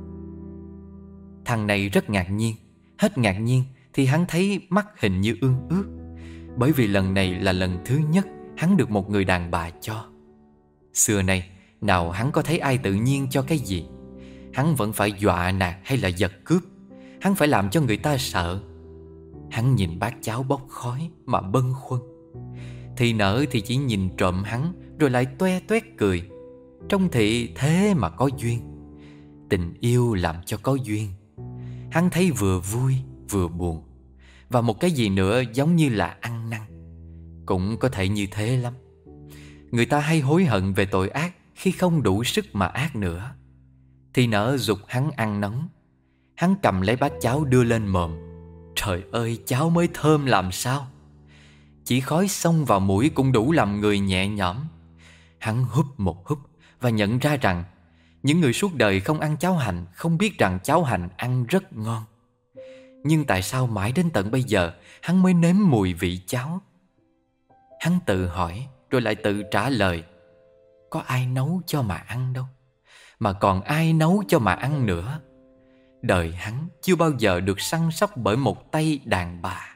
Thằng này rất ngạc nhiên. Hết ngạc nhiên thì hắn thấy mắt hình như ương ướt. Bởi vì lần này là lần thứ nhất hắn được một người đàn bà cho. Xưa nay nào hắn có thấy ai tự nhiên cho cái gì. Hắn vẫn phải dọa nạt hay là giật cướp. Hắn phải làm cho người ta sợ. Hắn nhìn bát cháo bốc khói mà bâng khuâng. Thị nở thì chỉ nhìn trộm hắn, rồi lại toe toét cười. Trong Thị thế mà có duyên. Tình yêu làm cho có duyên. Hắn thấy vừa vui vừa buồn. Và một cái gì nữa giống như là ăn năn. Cũng có thể như thế lắm. Người ta hay hối hận về tội ác khi không đủ sức mà ác nữa. Thị nở giục hắn ăn nóng. Hắn cầm lấy bát cháo đưa lên mồm. Trời ơi, cháo mới thơm làm sao. Chỉ khói xông vào mũi cũng đủ làm người nhẹ nhõm. Hắn húp một húp và nhận ra rằng những người suốt đời không ăn cháo hành không biết rằng cháo hành ăn rất ngon. Nhưng tại sao mãi đến tận bây giờ hắn mới nếm mùi vị cháo? Hắn tự hỏi rồi lại tự trả lời. Có ai nấu cho mà ăn đâu. Mà còn ai nấu cho mà ăn nữa. Đời hắn chưa bao giờ được săn sóc bởi một tay đàn bà.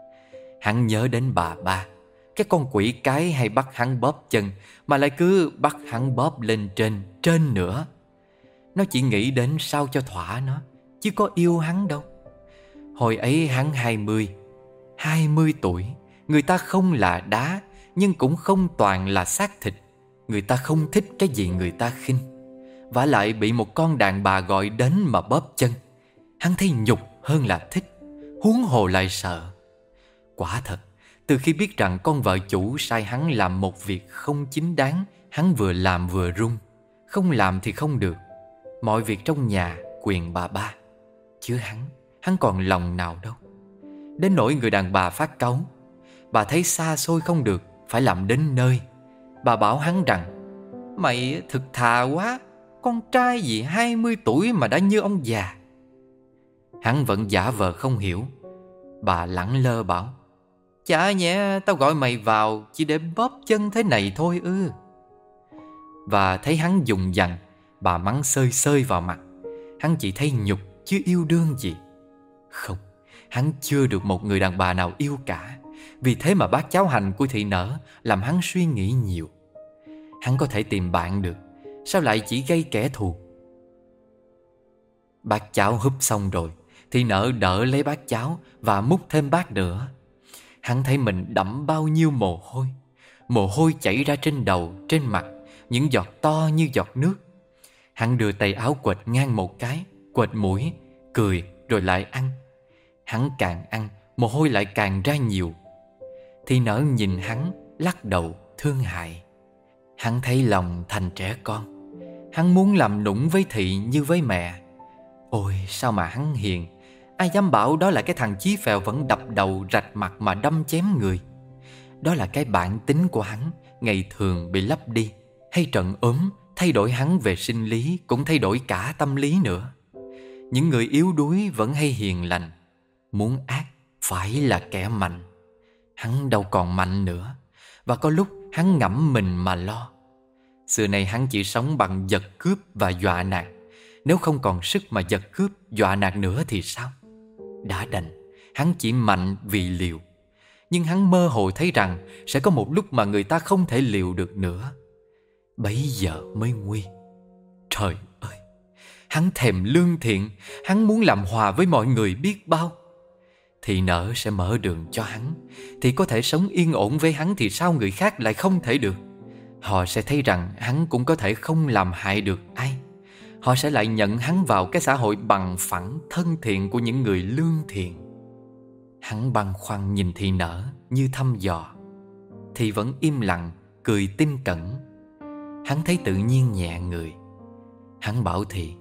Hắn nhớ đến bà ba, cái con quỷ cái hay bắt hắn bóp chân, mà lại cứ bắt hắn bóp lên trên, trên nữa. Nó chỉ nghĩ đến sao cho thỏa nó, chứ có yêu hắn đâu. Hồi ấy hắn hai mươi, hai mươi tuổi. Người ta không là đá, nhưng cũng không toàn là xác thịt. Người ta không thích cái gì người ta khinh. Vả lại bị một con đàn bà gọi đến mà bóp chân. Hắn thấy nhục hơn là thích, huống hồ lại sợ. Quả thật, từ khi biết rằng con vợ chủ sai hắn làm một việc không chính đáng, hắn vừa làm vừa run. Không làm thì không được. Mọi việc trong nhà quyền bà ba. Chứ hắn, hắn còn lòng nào đâu. Đến nỗi người đàn bà phát cáu. Bà thấy xa xôi không được, phải làm đến nơi. Bà bảo hắn rằng: "Mày thực thà quá, con trai gì hai mươi tuổi mà đã như ông già." Hắn vẫn giả vờ không hiểu. Bà lẳng lơ bảo: "Chả nhẽ tao gọi mày vào chỉ để bóp chân thế này thôi ư?" Và thấy hắn dùng dằng, bà mắng xơi xơi vào mặt. Hắn chỉ thấy nhục chứ yêu đương gì. Không, hắn chưa được một người đàn bà nào yêu cả. Vì thế mà bát cháo hành của thị nở làm hắn suy nghĩ nhiều. Hắn có thể tìm bạn được, sao lại chỉ gây kẻ thù? Bát cháo húp xong rồi, thị nở đỡ lấy bát cháo và múc thêm bát nữa. Hắn thấy mình đẫm bao nhiêu mồ hôi. Mồ hôi chảy ra trên đầu, trên mặt, những giọt to như giọt nước. Hắn đưa tay áo quệt ngang một cái, quệt mũi, cười rồi lại ăn. Hắn càng ăn, mồ hôi lại càng ra nhiều. Thị nở nhìn hắn, lắc đầu thương hại. Hắn thấy lòng thành trẻ con. Hắn muốn làm nũng với thị như với mẹ. Ôi sao mà hắn hiền. Ai dám bảo đó là cái thằng chí phèo vẫn đập đầu rạch mặt mà đâm chém người. Đó là cái bản tính của hắn, ngày thường bị lấp đi. Hay trận ốm thay đổi hắn về sinh lý, cũng thay đổi cả tâm lý nữa. Những người yếu đuối vẫn hay hiền lành. Muốn ác phải là kẻ mạnh. Hắn đâu còn mạnh nữa. Và có lúc hắn ngẫm mình mà lo. Xưa này hắn chỉ sống bằng giật cướp và dọa nạt. Nếu không còn sức mà giật cướp, dọa nạt nữa thì sao? Đã đành, hắn chỉ mạnh vì liều. Nhưng hắn mơ hồ thấy rằng sẽ có một lúc mà người ta không thể liều được nữa. Bấy giờ mới nguy. Trời ơi, hắn thèm lương thiện. Hắn muốn làm hòa với mọi người biết bao. Thị nở sẽ mở đường cho hắn. Thì có thể sống yên ổn với hắn, thì sao người khác lại không thể được? Họ sẽ thấy rằng hắn cũng có thể không làm hại được ai. Họ sẽ lại nhận hắn vào cái xã hội bằng phẳng thân thiện của những người lương thiện. Hắn băn khoăn nhìn thị nở như thăm dò. Thị vẫn im lặng, cười tinh cẩn. Hắn thấy tự nhiên nhẹ người. Hắn bảo thị: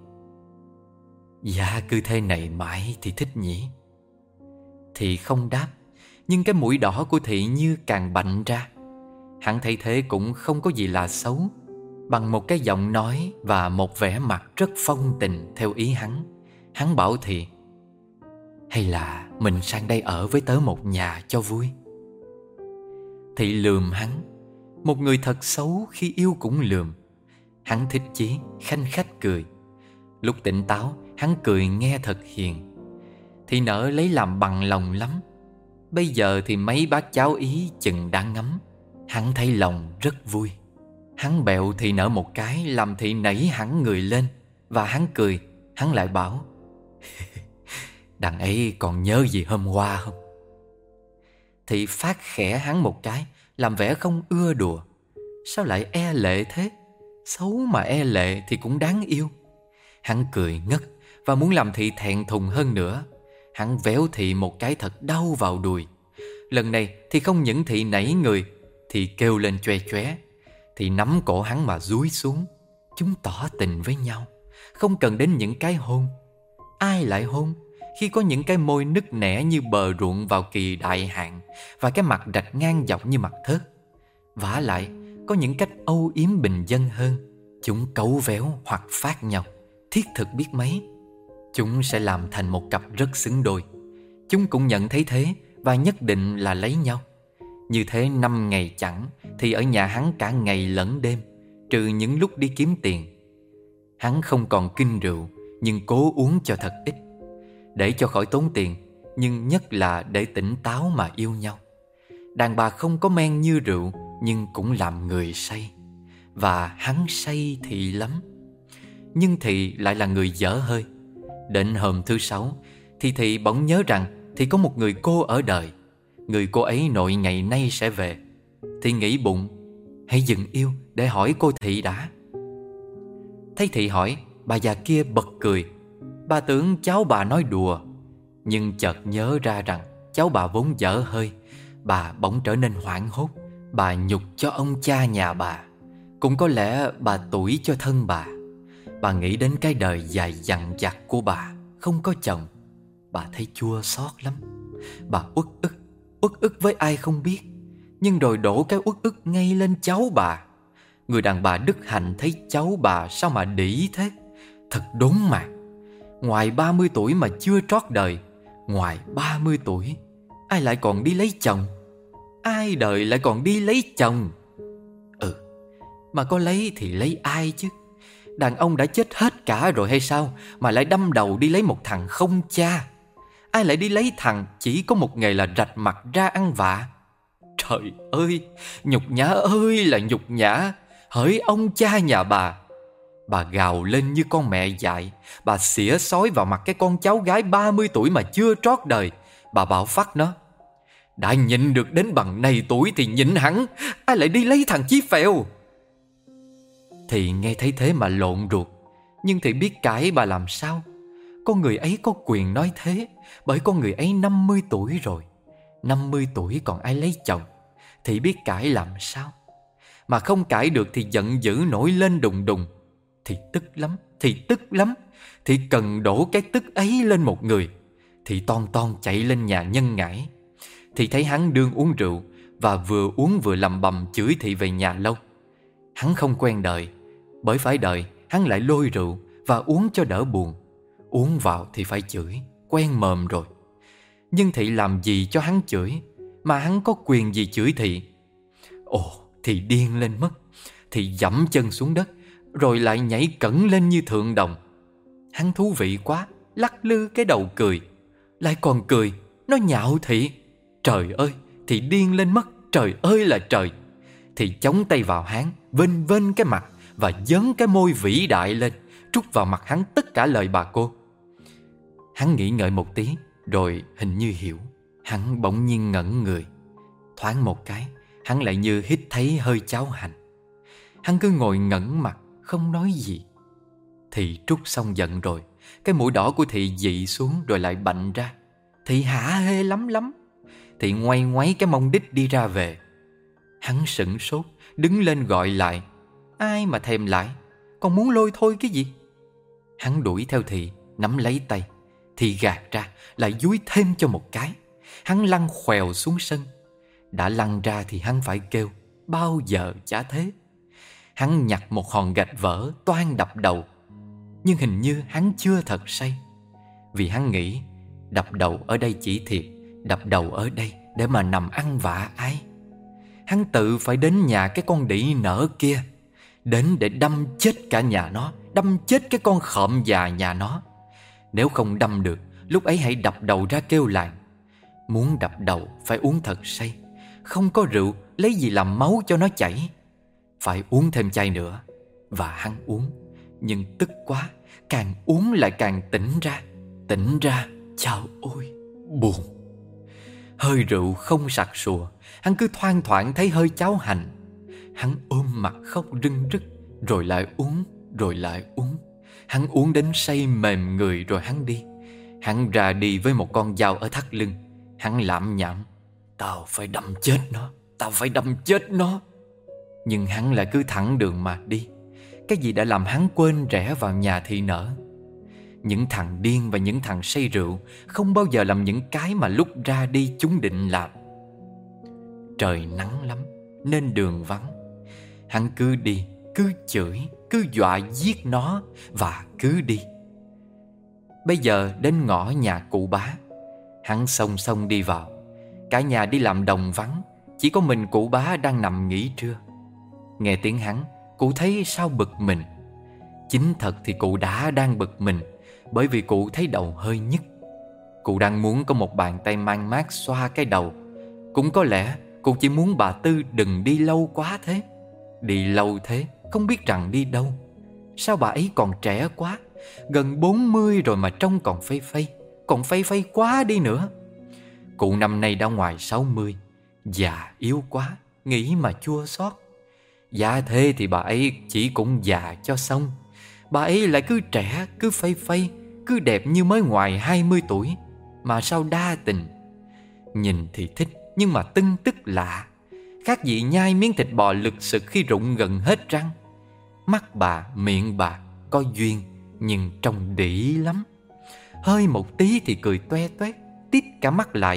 "Dạ cứ thế này mãi thì thích nhỉ?" Thị không đáp. Nhưng cái mũi đỏ của thị như càng bạnh ra. Hắn thấy thế cũng không có gì là xấu. Bằng một cái giọng nói và một vẻ mặt rất phong tình theo ý hắn, hắn bảo thị: "Hay là mình sang đây ở với tớ một nhà cho vui?" Thị lườm hắn. Một người thật xấu khi yêu cũng lườm. Hắn thích chí, khanh khách cười. Lúc tỉnh táo, hắn cười nghe thật hiền. Thị nở lấy làm bằng lòng lắm. Bây giờ thì mấy bát cháo ý chừng đang ngấm. Hắn thấy lòng rất vui. Hắn bẹo thị nở một cái làm thị nảy hẳn người lên. Và hắn cười. Hắn lại bảo: "Đằng ấy còn nhớ gì hôm qua không?" Thị phát khẽ hắn một cái, làm vẻ không ưa đùa. Sao lại e lệ thế? Xấu mà e lệ thì cũng đáng yêu. Hắn cười ngất và muốn làm thị thẹn thùng hơn nữa. Hắn véo thị một cái thật đau vào đùi. Lần này thì không những thị nảy người, thì kêu lên choe choé. Thì nắm cổ hắn mà dúi xuống. Chúng tỏ tình với nhau, không cần đến những cái hôn. Ai lại hôn khi có những cái môi nứt nẻ như bờ ruộng vào kỳ đại hạn, và cái mặt rạch ngang dọc như mặt thớt. Vả lại có những cách âu yếm bình dân hơn. Chúng cấu véo hoặc phát nhau, thiết thực biết mấy. Chúng sẽ làm thành một cặp rất xứng đôi. Chúng cũng nhận thấy thế và nhất định là lấy nhau. Như thế năm ngày chẳng thì ở nhà hắn cả ngày lẫn đêm, trừ những lúc đi kiếm tiền. Hắn không còn kinh rượu, nhưng cố uống cho thật ít, để cho khỏi tốn tiền, nhưng nhất là để tỉnh táo mà yêu nhau. Đàn bà không có men như rượu, nhưng cũng làm người say. Và hắn say Thị lắm. Nhưng Thị lại là người dở hơi. Đến hôm thứ sáu thì Thị bỗng nhớ rằng Thị có một người cô ở đời. Người cô ấy nội ngày nay sẽ về. Thị nghĩ bụng, hãy dừng yêu để hỏi cô Thị đã. Thấy Thị hỏi, bà già kia bật cười. Bà tưởng cháu bà nói đùa, nhưng chợt nhớ ra rằng cháu bà vốn dở hơi. Bà bỗng trở nên hoảng hốt. Bà nhục cho ông cha nhà bà, cũng có lẽ bà tủi cho thân bà. Bà nghĩ đến cái đời dài dằng dặc của bà, không có chồng. Bà thấy chua xót lắm. Bà uất ức. uất ức với ai không biết, nhưng rồi đổ cái uất ức ngay lên cháu bà. Người đàn bà đức hạnh thấy cháu bà sao mà đĩ thế. Thật đúng mà. Ngoài ba mươi tuổi mà chưa trót đời, ngoài ba mươi tuổi ai lại còn đi lấy chồng? Ai đời lại còn đi lấy chồng? Ừ, mà có lấy thì lấy ai chứ? Đàn ông đã chết hết cả rồi hay sao mà lại đâm đầu đi lấy một thằng không cha? Ai lại đi lấy thằng chỉ có một nghề là rạch mặt ra ăn vạ? Trời ơi, nhục nhã ơi là nhục nhã. Hỡi ông cha nhà bà. Bà gào lên như con mẹ dại. Bà xỉa xói vào mặt cái con cháu gái ba mươi tuổi mà chưa trót đời. Bà bảo phắt nó: đã nhịn được đến bằng này tuổi thì nhịn hẳn. Ai lại đi lấy thằng chí phèo? Thì nghe thấy thế mà lộn ruột. Nhưng thì biết cãi bà làm sao? Con người ấy có quyền nói thế, bởi con người ấy năm mươi tuổi rồi. Năm mươi tuổi còn ai lấy chồng? Thì biết cãi làm sao? Mà không cãi được thì giận dữ nổi lên đùng đùng. Thì tức lắm, thì tức lắm. Thì cần đổ cái tức ấy lên một người. Thì ton ton chạy lên nhà nhân ngãi. Thì thấy hắn đương uống rượu, và vừa uống vừa lầm bầm chửi thị về nhà lâu. Hắn không quen đời, bởi phải đời hắn lại lôi rượu và uống cho đỡ buồn. Uống vào thì phải chửi, quen mồm rồi. Nhưng thị làm gì cho hắn chửi, mà hắn có quyền gì chửi thị? Ồ, thì điên lên mất. Thì dẫm chân xuống đất, rồi lại nhảy cẫng lên như thượng đồng. Hắn thú vị quá, lắc lư cái đầu cười. Lại còn cười, nó nhạo thị. Trời ơi, thì điên lên mất. Trời ơi là trời. Thì chống tay vào hắn, vênh vênh cái mặt và dớn cái môi vĩ đại lên, trút vào mặt hắn tất cả lời bà cô. Hắn nghĩ ngợi một tí, rồi hình như hiểu. Hắn bỗng nhiên ngẩn người. Thoáng một cái, hắn lại như hít thấy hơi cháo hành. Hắn cứ ngồi ngẩn mặt, không nói gì. Thì trút xong giận rồi, cái mũi đỏ của thị dị xuống rồi lại bạnh ra. Thị hả hê lắm lắm. Thị ngoay ngoáy cái mông đít đi ra về. Hắn sửng sốt, đứng lên gọi lại. Ai mà thèm lại, còn muốn lôi thôi cái gì? Hắn đuổi theo thị, nắm lấy tay. Thị gạt ra, lại dúi thêm cho một cái. Hắn lăn khoèo xuống sân. Đã lăn ra thì hắn phải kêu, bao giờ chả thế. Hắn nhặt một hòn gạch vỡ toan đập đầu. Nhưng hình như hắn chưa thật say. Vì hắn nghĩ đập đầu ở đây chỉ thiệt, đập đầu ở đây để mà nằm ăn vạ ai. Hắn tự phải đến nhà cái con đĩ nở kia, đến để đâm chết cả nhà nó, đâm chết cái con khộm già nhà nó. Nếu không đâm được, lúc ấy hãy đập đầu ra kêu làng. Muốn đập đầu phải uống thật say. Không có rượu, lấy gì làm máu cho nó chảy. Phải uống thêm chai nữa. Và hắn uống. Nhưng tức quá, càng uống lại càng tỉnh ra. Tỉnh ra, chao ôi, buồn. Hơi rượu không sặc sùa. Hắn cứ thoang thoảng thấy hơi cháo hành. Hắn ôm mặt khóc rưng rức. Rồi lại uống, rồi lại uống. Hắn uống đến say mềm người rồi hắn đi. Hắn ra đi với một con dao ở thắt lưng. Hắn lảm nhảm: tao phải đâm chết nó, tao phải đâm chết nó. Nhưng hắn lại cứ thẳng đường mà đi. Cái gì đã làm hắn quên rẽ vào nhà thị nở? Những thằng điên và những thằng say rượu không bao giờ làm những cái mà lúc ra đi chúng định làm. Trời nắng lắm nên đường vắng. Hắn cứ đi, cứ chửi, cứ dọa giết nó và cứ đi. Bây giờ đến ngõ nhà cụ Bá. Hắn xông xông đi vào. Cả nhà đi làm đồng vắng. Chỉ có mình cụ Bá đang nằm nghỉ trưa. Nghe tiếng hắn, cụ thấy sao bực mình. Chính thật thì cụ đã đang bực mình, bởi vì cụ thấy đầu hơi nhức. Cụ đang muốn có một bàn tay mang mát xoa cái đầu. Cũng có lẽ cụ chỉ muốn bà Tư đừng đi lâu quá thế. Đi lâu thế, không biết rằng đi đâu. Sao bà ấy còn trẻ quá, gần bốn mươi rồi mà trông còn phây phây. Còn phây phây quá đi nữa. Cụ năm nay đã ngoài sáu mươi. Già yếu quá, nghĩ mà chua xót. Dạ thế thì bà ấy chỉ cũng già cho xong. Bà ấy lại cứ trẻ, cứ phây phây, cứ đẹp như mới ngoài hai mươi tuổi. Mà sao đa tình. Nhìn thì thích, nhưng mà tưng tức lạ. Khác gì nhai miếng thịt bò lực sực khi rụng gần hết răng. Mắt bà, miệng bà có duyên, nhưng trông đĩ lắm. Hơi một tí thì cười toe toét, tít cả mắt lại.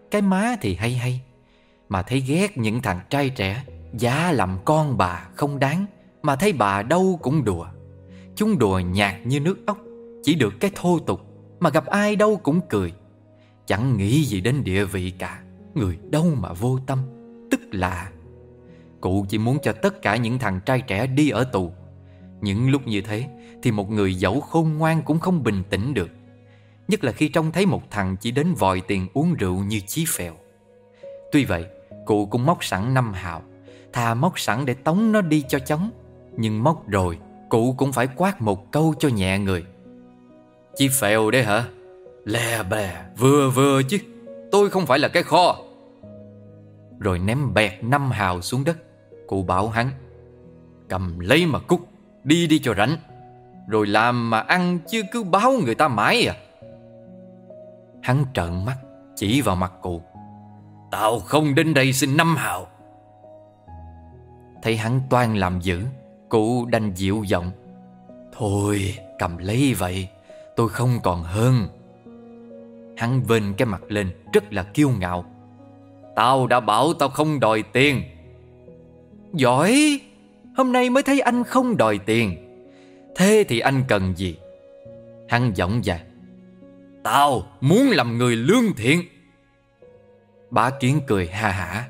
cái má thì hay hay, mà thấy ghét những thằng trai trẻ giá làm con bà không đáng, mà thấy bà đâu cũng đùa. Chúng đùa nhạt như nước ốc, chỉ được cái thô tục, mà gặp ai đâu cũng cười. Chẳng nghĩ gì đến địa vị cả, người đâu mà vô tâm, tức là cụ chỉ muốn cho tất cả những thằng trai trẻ đi ở tù. Những lúc như thế thì một người dẫu khôn ngoan cũng không bình tĩnh được, nhất là khi trông thấy một thằng chỉ đến vòi tiền uống rượu như Chí Phèo. Tuy vậy, cụ cũng móc sẵn năm hào, thà móc sẵn để tống nó đi cho chóng. Nhưng móc rồi, cụ cũng phải quát một câu cho nhẹ người: "Chí Phèo đấy hả? Lè bè, vừa vừa chứ, tôi không phải là cái kho." Rồi ném bẹt năm hào xuống đất. Cụ bảo hắn: "Cầm lấy mà cút, đi đi cho rảnh. Rồi làm mà ăn chứ cứ báo người ta mãi à." Hắn trợn mắt, chỉ vào mặt cụ: "Tao không đến đây xin năm hào." Thấy hắn toan làm dữ, cụ đành dịu giọng: "Thôi, cầm lấy vậy, tôi không còn hơn." Hắn vênh cái mặt lên rất là kiêu ngạo: "Tao đã bảo tao không đòi tiền." "Giỏi, hôm nay mới thấy anh không đòi tiền. Thế thì anh cần gì?" Hắn giọng dài: "Tao muốn làm người lương thiện." Bá Kiến cười ha hả: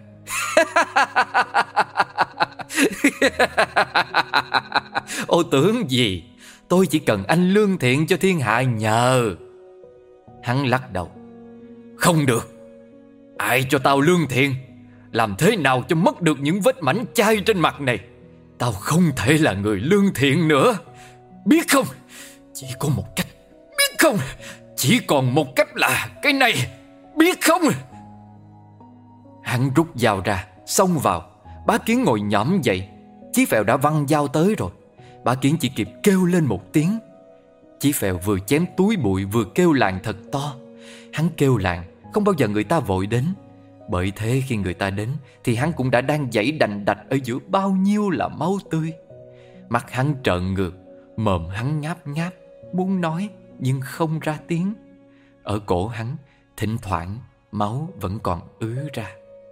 "Ô tưởng gì, tôi chỉ cần anh lương thiện cho thiên hạ nhờ." Hắn lắc đầu: "Không được. Ai cho tao lương thiện? Làm thế nào cho mất được những vết mảnh chai trên mặt này? Tao không thể là người lương thiện nữa. Biết không, chỉ có một cách. Biết không, chỉ còn một cách là cái này. Biết không?" Hắn rút dao ra, xông vào. Bá Kiến ngồi nhõm dậy. Chí Phèo đã văng dao tới rồi. Bá Kiến chỉ kịp kêu lên một tiếng. Chí Phèo vừa chém túi bụi vừa kêu làng thật to. Hắn kêu làng, không bao giờ người ta vội đến. Bởi thế khi người ta đến thì hắn cũng đã đang giãy đành đạch ở giữa bao nhiêu là máu tươi. Mắt hắn trợn ngược, mồm hắn ngáp ngáp, muốn nói nhưng không ra tiếng. Ở cổ hắn thỉnh thoảng máu vẫn còn ứa ra.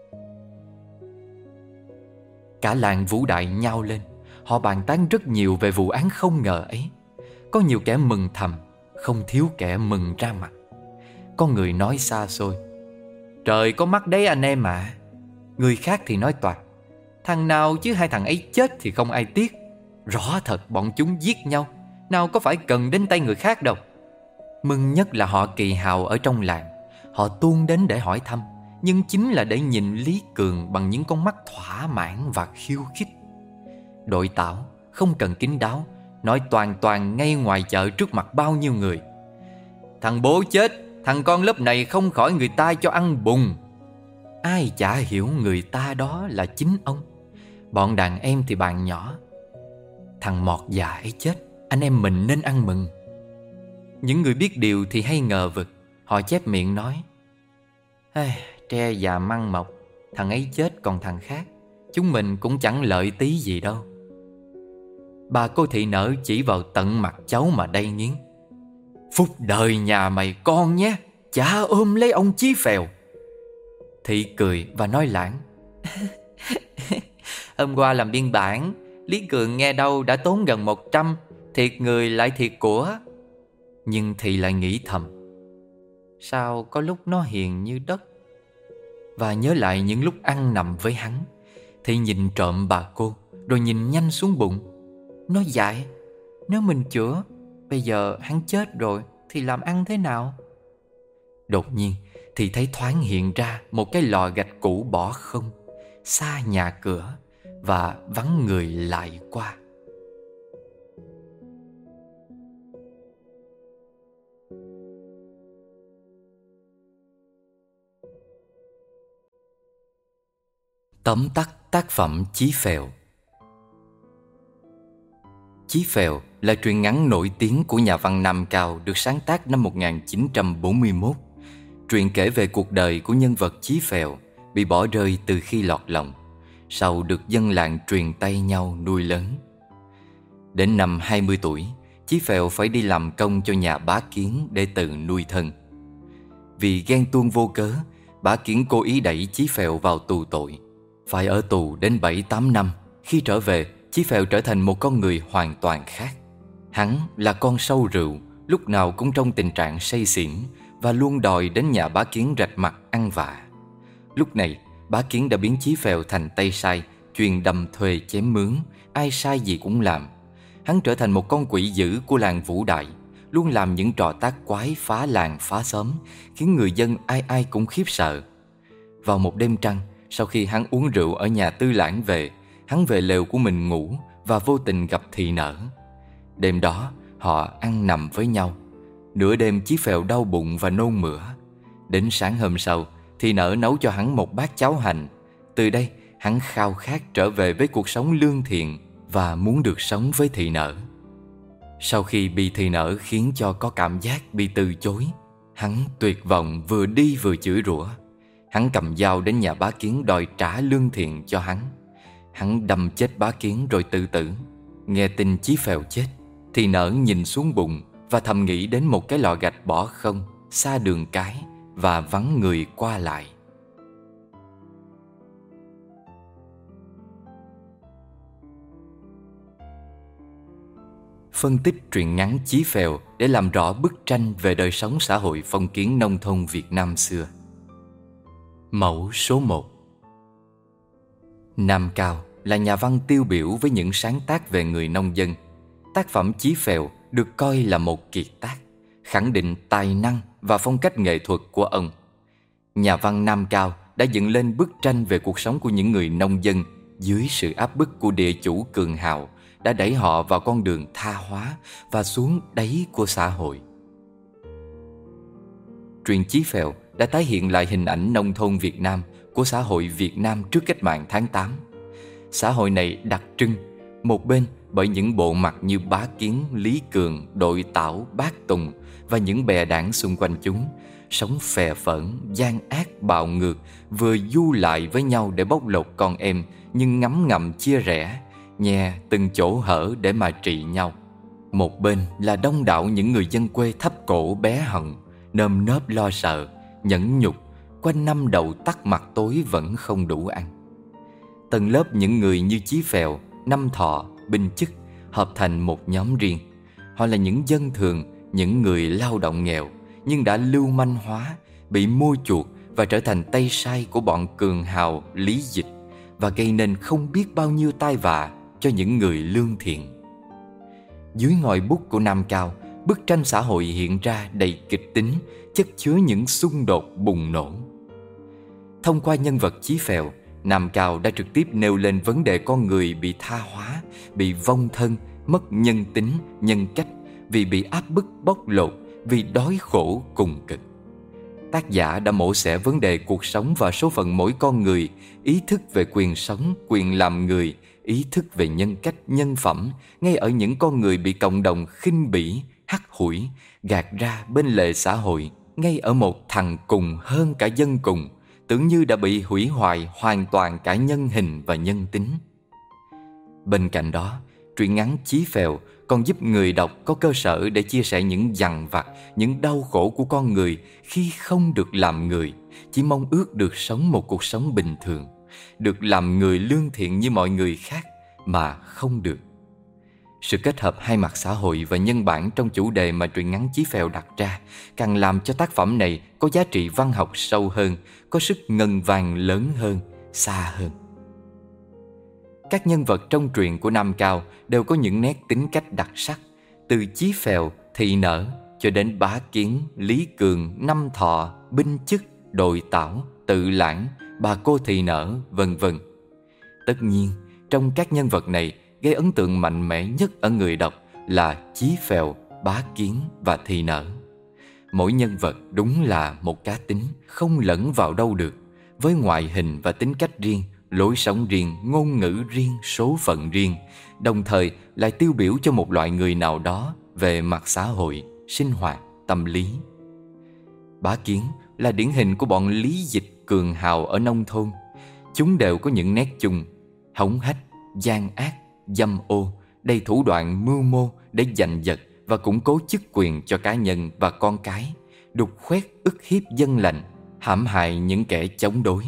Cả làng Vũ Đại nhao lên. Họ bàn tán rất nhiều về vụ án không ngờ ấy. Có nhiều kẻ mừng thầm, không thiếu kẻ mừng ra mặt. Có người nói xa xôi: "Trời có mắt đấy anh em ạ." Người khác thì nói toạc: "Thằng nào chứ hai thằng ấy chết thì không ai tiếc. Rõ thật bọn chúng giết nhau, nào có phải cần đến tay người khác đâu." Mừng nhất là họ Kỳ Hào ở trong làng. Họ tuôn đến để hỏi thăm, nhưng chính là để nhìn Lý Cường bằng những con mắt thỏa mãn và khiêu khích. Đội Tảo không cần kín đáo, nói toàn toàn ngay ngoài chợ trước mặt bao nhiêu người: "Thằng bố chết, thằng con lớp này không khỏi người ta cho ăn bùn." Ai chả hiểu người ta đó là chính ông. Bọn đàn em thì bàn nhỏ: "Thằng mọt già ấy chết, anh em mình nên ăn mừng." Những người biết điều thì hay ngờ vực. Họ chép miệng nói: "Tre già măng mọc, thằng ấy chết còn thằng khác, chúng mình cũng chẳng lợi tí gì đâu." Bà cô thị nở chỉ vào tận mặt cháu mà đay nghiến: "Phúc đời nhà mày con nhé, chả ôm lấy ông Chí Phèo." Thị cười và nói lãng: "Hôm qua làm biên bản, Lý Cường nghe đâu đã tốn gần một trăm, thiệt người lại thiệt của." Nhưng Thị lại nghĩ thầm: sao có lúc nó hiền như đất. Và nhớ lại những lúc ăn nằm với hắn, Thị nhìn trộm bà cô, rồi nhìn nhanh xuống bụng. Nó dại: nếu mình chữa, bây giờ hắn chết rồi thì làm ăn thế nào? Đột nhiên thì thấy thoáng hiện ra một cái lò gạch cũ bỏ không, xa nhà cửa và vắng người lại qua. Tóm tắt tác phẩm Chí Phèo. Chí Phèo là truyện ngắn nổi tiếng của nhà văn Nam Cao, được sáng tác năm một nghìn chín trăm bốn mươi mốt. Truyện kể về cuộc đời của nhân vật Chí Phèo bị bỏ rơi từ khi lọt lòng, sau được dân làng truyền tay nhau nuôi lớn. Đến năm hai mươi tuổi, Chí Phèo phải đi làm công cho nhà Bá Kiến để tự nuôi thân. Vì ghen tuông vô cớ Bá Kiến cố ý đẩy Chí Phèo vào tù tội. Phải ở tù đến bảy tám năm. Khi trở về, Chí Phèo trở thành một con người hoàn toàn khác. Hắn là con sâu rượu, lúc nào cũng trong tình trạng say xỉn và luôn đòi đến nhà Bá Kiến rạch mặt ăn vạ. Lúc này, Bá Kiến đã biến Chí Phèo thành tay sai, chuyên đâm thuê chém mướn, ai sai gì cũng làm. Hắn trở thành một con quỷ dữ của làng Vũ Đại, luôn làm những trò tác quái phá làng phá xóm, khiến người dân ai ai cũng khiếp sợ. Vào một đêm trăng, sau khi hắn uống rượu ở nhà Tư Lãng về, hắn về lều của mình ngủ và vô tình gặp Thị Nở. Đêm đó, họ ăn nằm với nhau. Nửa đêm Chí Phèo đau bụng và nôn mửa. Đến sáng hôm sau, Thị Nở nấu cho hắn một bát cháo hành. Từ đây, hắn khao khát trở về với cuộc sống lương thiện và muốn được sống với Thị Nở. Sau khi bị Thị Nở khiến cho có cảm giác bị từ chối, hắn tuyệt vọng vừa đi vừa chửi rủa. Hắn cầm dao đến nhà Bá Kiến đòi trả lương thiện cho hắn. Hắn đâm chết Bá Kiến rồi tự tử. Nghe tin Chí Phèo chết, Thị Nở nhìn xuống bụng và thầm nghĩ đến một cái lò gạch bỏ không, xa đường cái và vắng người qua lại. Phân tích truyện ngắn Chí Phèo để làm rõ bức tranh về đời sống xã hội phong kiến nông thôn Việt Nam xưa. Mẫu số một. Nam Cao là nhà văn tiêu biểu với những sáng tác về người nông dân. Tác phẩm Chí Phèo được coi là một kiệt tác, khẳng định tài năng và phong cách nghệ thuật của ông. Nhà văn Nam Cao đã dựng lên bức tranh về cuộc sống của những người nông dân dưới sự áp bức của địa chủ cường hào, đã đẩy họ vào con đường tha hóa và xuống đáy của xã hội. Truyện Chí Phèo đã tái hiện lại hình ảnh nông thôn Việt Nam của xã hội Việt Nam trước cách mạng tháng tám. Xã hội này đặc trưng, một bên bởi những bộ mặt như Bá Kiến, Lý Cường, Đội Tảo, Bác Tùng và những bè đảng xung quanh chúng, sống phè phỡn, gian ác, bạo ngược, vừa du lại với nhau để bóc lột con em, nhưng ngấm ngầm chia rẽ, nhè từng chỗ hở để mà trị nhau. Một bên là đông đảo những người dân quê thấp cổ bé họng, nơm nớp lo sợ, nhẫn nhục, quanh năm đầu tắt mặt tối vẫn không đủ ăn. Tầng lớp những người như Chí Phèo, Năm Thọ, Binh Chức hợp thành một nhóm riêng. Họ là những dân thường, những người lao động nghèo, nhưng đã lưu manh hóa, bị mua chuộc và trở thành tay sai của bọn cường hào Lý Dịch, và gây nên không biết bao nhiêu tai vạ cho những người lương thiện. Dưới ngòi bút của Nam Cao, bức tranh xã hội hiện ra đầy kịch tính, chất chứa những xung đột bùng nổ. Thông qua nhân vật Chí Phèo, Nam Cao đã trực tiếp nêu lên vấn đề con người bị tha hóa, bị vong thân, mất nhân tính, nhân cách, vì bị áp bức bóc lột, vì đói khổ cùng cực. Tác giả đã mổ xẻ vấn đề cuộc sống và số phận mỗi con người, ý thức về quyền sống, quyền làm người, ý thức về nhân cách, nhân phẩm, ngay ở những con người bị cộng đồng khinh bỉ, hắt hủi, gạt ra bên lề xã hội, ngay ở một thằng cùng hơn cả dân cùng, tưởng như đã bị hủy hoại hoàn toàn cả nhân hình và nhân tính. Bên cạnh đó, truyện ngắn Chí Phèo còn giúp người đọc có cơ sở để chia sẻ những dằn vặt, những đau khổ của con người khi không được làm người, chỉ mong ước được sống một cuộc sống bình thường, được làm người lương thiện như mọi người khác mà không được. Sự kết hợp hai mặt xã hội và nhân bản trong chủ đề mà truyện ngắn Chí Phèo đặt ra càng làm cho tác phẩm này có giá trị văn học sâu hơn, có sức ngân vang lớn hơn, xa hơn. Các nhân vật trong truyện của Nam Cao đều có những nét tính cách đặc sắc, từ Chí Phèo, Thị Nở cho đến Bá Kiến, Lý Cường, Năm Thọ, Binh Chức, Đội Tảo, Tự Lãng, bà cô Thị Nở, vân vân. Tất nhiên, trong các nhân vật này, gây ấn tượng mạnh mẽ nhất ở người đọc là Chí Phèo, Bá Kiến và Thị Nở. Mỗi nhân vật đúng là một cá tính, không lẫn vào đâu được, với ngoại hình và tính cách riêng, lối sống riêng, ngôn ngữ riêng, số phận riêng, đồng thời lại tiêu biểu cho một loại người nào đó về mặt xã hội, sinh hoạt, tâm lý. Bá Kiến là điển hình của bọn Lý Dịch cường hào ở nông thôn. Chúng đều có những nét chung: hống hách, gian ác, dâm ô, đầy thủ đoạn mưu mô để giành giật và củng cố chức quyền cho cá nhân và con cái, đục khoét ức hiếp dân lành, hãm hại những kẻ chống đối.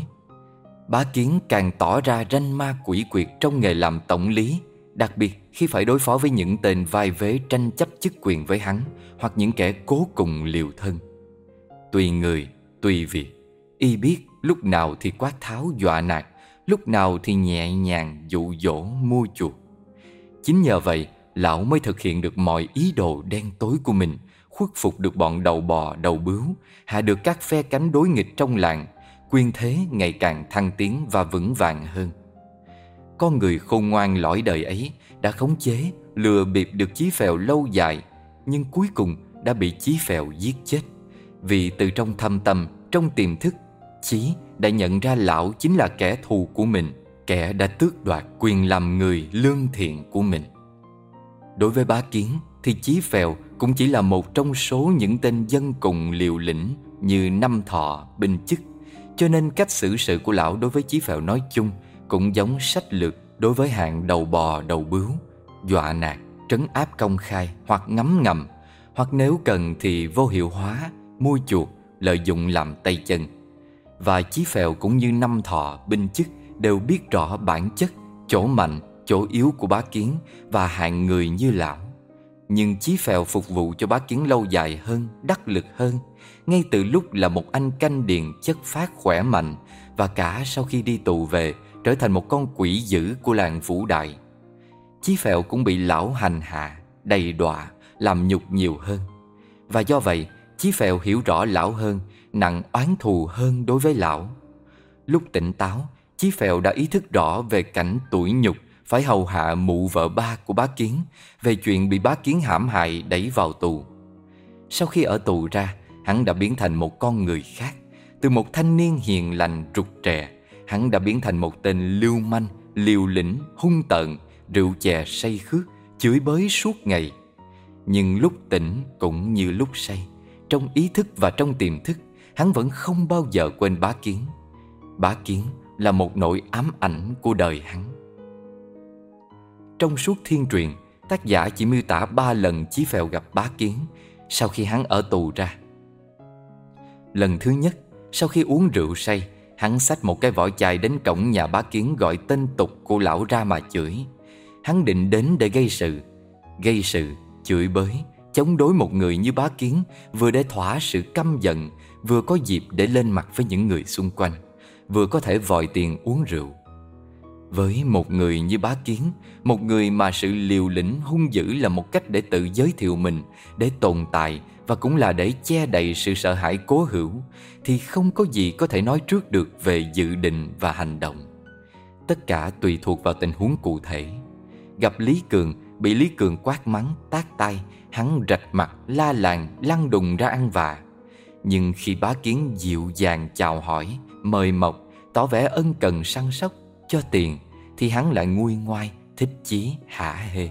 Bá Kiến càng tỏ ra ranh ma quỷ quyệt trong nghề làm tổng lý, đặc biệt khi phải đối phó với những tên vai vế tranh chấp chức quyền với hắn, hoặc những kẻ cố cùng liều thân. Tùy người, tùy việc, y biết lúc nào thì quát tháo dọa nạt, lúc nào thì nhẹ nhàng dụ dỗ mua chuộc. Chính nhờ vậy, lão mới thực hiện được mọi ý đồ đen tối của mình, khuất phục được bọn đầu bò đầu bướu, hạ được các phe cánh đối nghịch trong làng, quyền thế ngày càng thăng tiến và vững vàng hơn. Con người khôn ngoan lõi đời ấy đã khống chế, lừa bịp được Chí Phèo lâu dài, nhưng cuối cùng đã bị Chí Phèo giết chết. Vì từ trong thâm tâm, trong tiềm thức, Chí đã nhận ra lão chính là kẻ thù của mình, kẻ đã tước đoạt quyền làm người lương thiện của mình. Đối với Bá Kiến thì Chí Phèo cũng chỉ là một trong số những tên dân cùng liều lĩnh như Năm Thọ, Binh Chức. Cho nên cách xử sự của lão đối với Chí Phèo nói chung cũng giống sách lược đối với hạng đầu bò đầu bướu: dọa nạt, trấn áp công khai hoặc ngấm ngầm, hoặc nếu cần thì vô hiệu hóa, mua chuộc, lợi dụng làm tay chân. Và Chí Phèo cũng như Năm Thọ, Binh Chức đều biết rõ bản chất, chỗ mạnh, chỗ yếu của Bá Kiến và hạng người như lão. Nhưng Chí Phèo phục vụ cho Bá Kiến lâu dài hơn, đắc lực hơn, ngay từ lúc là một anh canh điền chất phác khỏe mạnh, và cả sau khi đi tù về trở thành một con quỷ dữ của làng Vũ Đại. Chí Phèo cũng bị lão hành hạ, đầy đọa, làm nhục nhiều hơn. Và do vậy, Chí Phèo hiểu rõ lão hơn, nặng oán thù hơn đối với lão. Lúc tỉnh táo, Chí Phèo đã ý thức rõ về cảnh tủi nhục phải hầu hạ mụ vợ ba của Bá Kiến, về chuyện bị Bá Kiến hãm hại đẩy vào tù. Sau khi ở tù ra, hắn đã biến thành một con người khác. Từ một thanh niên hiền lành trục trè, hắn đã biến thành một tên lưu manh, liều lĩnh, hung tợn, rượu chè say khước, chửi bới suốt ngày. Nhưng lúc tỉnh cũng như lúc say, trong ý thức và trong tiềm thức, hắn vẫn không bao giờ quên Bá Kiến. Bá Kiến là một nỗi ám ảnh của đời hắn. Trong suốt thiên truyện, tác giả chỉ miêu tả ba lần Chí Phèo gặp Bá Kiến sau khi hắn ở tù ra. Lần thứ nhất, sau khi uống rượu say, hắn xách một cái vỏ chai đến cổng nhà Bá Kiến gọi tên tục của lão ra mà chửi. Hắn định đến để gây sự. Gây sự, chửi bới, chống đối một người như Bá Kiến, vừa để thỏa sự căm giận, vừa có dịp để lên mặt với những người xung quanh, vừa có thể vòi tiền uống rượu. Với một người như Bá Kiến, một người mà sự liều lĩnh hung dữ là một cách để tự giới thiệu mình, để tồn tại và cũng là để che đậy sự sợ hãi cố hữu, thì không có gì có thể nói trước được về dự định và hành động. Tất cả tùy thuộc vào tình huống cụ thể. Gặp Lý Cường, bị Lý Cường quát mắng, tát tay, hắn rạch mặt, la làng, lăn đùng ra ăn vạ. Nhưng khi Bá Kiến dịu dàng chào hỏi, mời mọc, tỏ vẻ ân cần săn sóc, cho tiền, thì hắn lại nguôi ngoai, thích chí, hả hê.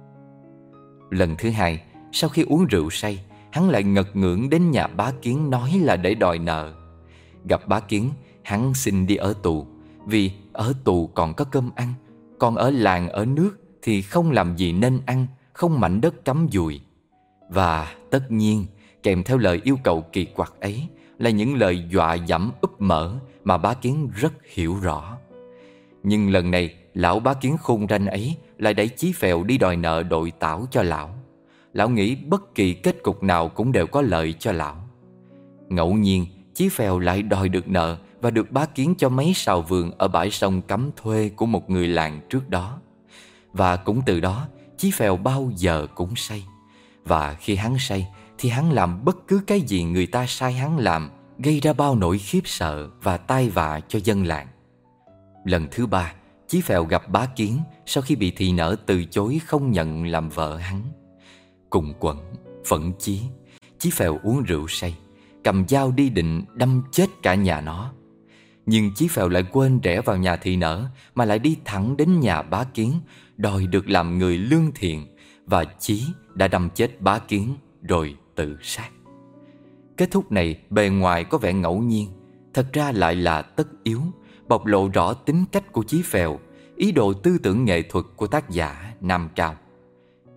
Lần thứ hai, sau khi uống rượu say, hắn lại ngật ngưỡng đến nhà Bá Kiến nói là để đòi nợ. Gặp Bá Kiến, hắn xin đi ở tù, vì ở tù còn có cơm ăn, còn ở làng ở nước thì không làm gì nên ăn, không mảnh đất cắm dùi. Và tất nhiên, kèm theo lời yêu cầu kỳ quặc ấy là những lời dọa dẫm úp mở mà Bá Kiến rất hiểu rõ. Nhưng lần này, lão Bá Kiến khôn ranh ấy lại đẩy Chí Phèo đi đòi nợ đội tảo cho lão. Lão nghĩ bất kỳ kết cục nào cũng đều có lợi cho lão. Ngẫu nhiên, Chí Phèo lại đòi được nợ và được Bá Kiến cho mấy sào vườn ở bãi sông cấm thuê của một người làng trước đó. Và cũng từ đó, Chí Phèo bao giờ cũng say. Và khi hắn say, thì hắn làm bất cứ cái gì người ta sai hắn làm, gây ra bao nỗi khiếp sợ và tai vạ cho dân làng. Lần thứ ba, Chí Phèo gặp Bá Kiến sau khi bị thị nở từ chối không nhận làm vợ hắn. Cùng quẫn, phẫn chí, Chí Phèo uống rượu say, cầm dao đi định đâm chết cả nhà nó. Nhưng Chí Phèo lại quên rẽ vào nhà thị nở, mà lại đi thẳng đến nhà Bá Kiến, đòi được làm người lương thiện, và Chí đã đâm chết Bá Kiến rồi tự sát. Kết thúc này bề ngoài có vẻ ngẫu nhiên, thật ra lại là tất yếu, bộc lộ rõ tính cách của Chí Phèo, ý đồ tư tưởng nghệ thuật của tác giả Nam Cao. Đây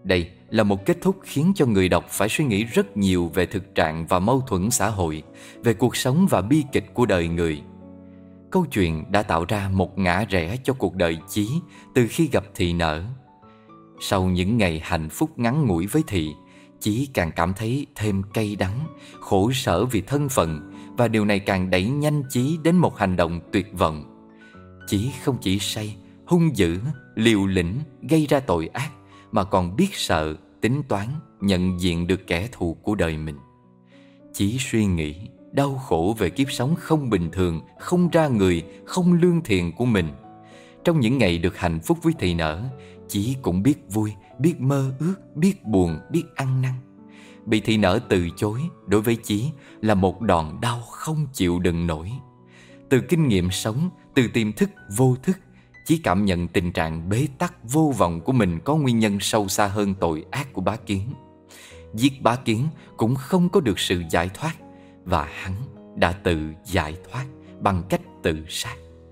là một kết thúc khiến cho người đọc phải suy nghĩ rất nhiều về thực trạng và mâu thuẫn xã hội, về cuộc sống và bi kịch của đời người. Câu chuyện đã tạo ra một ngã rẽ cho cuộc đời Chí từ khi gặp Thị nở. Sau những ngày hạnh phúc ngắn ngủi với Thị, Chí càng cảm thấy thêm cay đắng, khổ sở vì thân phận, và điều này càng đẩy nhanh Chí đến một hành động tuyệt vọng. Chí không chỉ say, hung dữ, liều lĩnh, gây ra tội ác, mà còn biết sợ, tính toán, nhận diện được kẻ thù của đời mình. Chí suy nghĩ, đau khổ về kiếp sống không bình thường, không ra người, không lương thiện của mình. Trong những ngày được hạnh phúc với Thị nở, Chí cũng biết vui, biết mơ ước, biết buồn, biết ăn năn. Bị Thị nở từ chối đối với Chí là một đòn đau không chịu đựng nổi. Từ kinh nghiệm sống, từ tiềm thức vô thức, Chí cảm nhận tình trạng bế tắc vô vọng của mình có nguyên nhân sâu xa hơn tội ác của Bá Kiến. Giết Bá Kiến cũng không có được sự giải thoát, và hắn đã tự giải thoát bằng cách tự sát.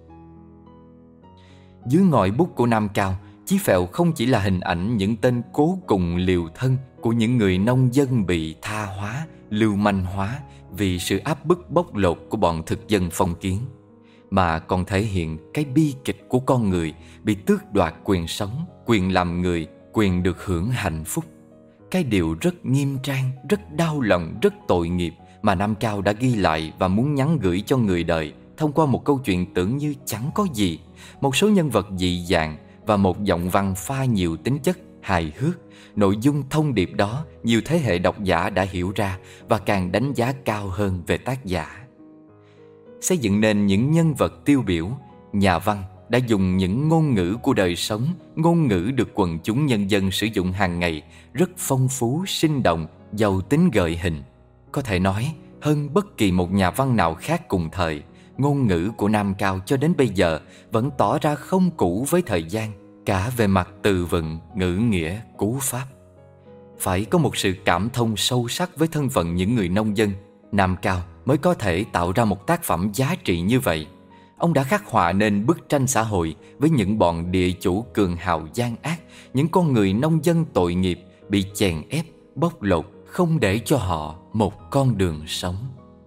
Dưới ngòi bút của Nam Cao, Chí Phèo không chỉ là hình ảnh những tên cố cùng liều thân của những người nông dân bị tha hóa, lưu manh hóa vì sự áp bức bóc lột của bọn thực dân phong kiến, mà còn thể hiện cái bi kịch của con người bị tước đoạt quyền sống, quyền làm người, quyền được hưởng hạnh phúc. Cái điều rất nghiêm trang, rất đau lòng, rất tội nghiệp mà Nam Cao đã ghi lại và muốn nhắn gửi cho người đời thông qua một câu chuyện tưởng như chẳng có gì, một số nhân vật dị dạng và một giọng văn pha nhiều tính chất hài hước. Nội dung thông điệp đó nhiều thế hệ độc giả đã hiểu ra và càng đánh giá cao hơn về tác giả. Xây dựng nên những nhân vật tiêu biểu, nhà văn đã dùng những ngôn ngữ của đời sống, ngôn ngữ được quần chúng nhân dân sử dụng hàng ngày, rất phong phú, sinh động, giàu tính gợi hình. Có thể nói, hơn bất kỳ một nhà văn nào khác cùng thời, ngôn ngữ của Nam Cao cho đến bây giờ vẫn tỏ ra không cũ với thời gian, cả về mặt từ vựng, ngữ nghĩa, cú pháp. Phải có một sự cảm thông sâu sắc với thân phận những người nông dân, Nam Cao mới có thể tạo ra một tác phẩm giá trị như vậy. Ông đã khắc họa nên bức tranh xã hội với những bọn địa chủ cường hào gian ác, những con người nông dân tội nghiệp bị chèn ép, bóc lột, không để cho họ một con đường sống.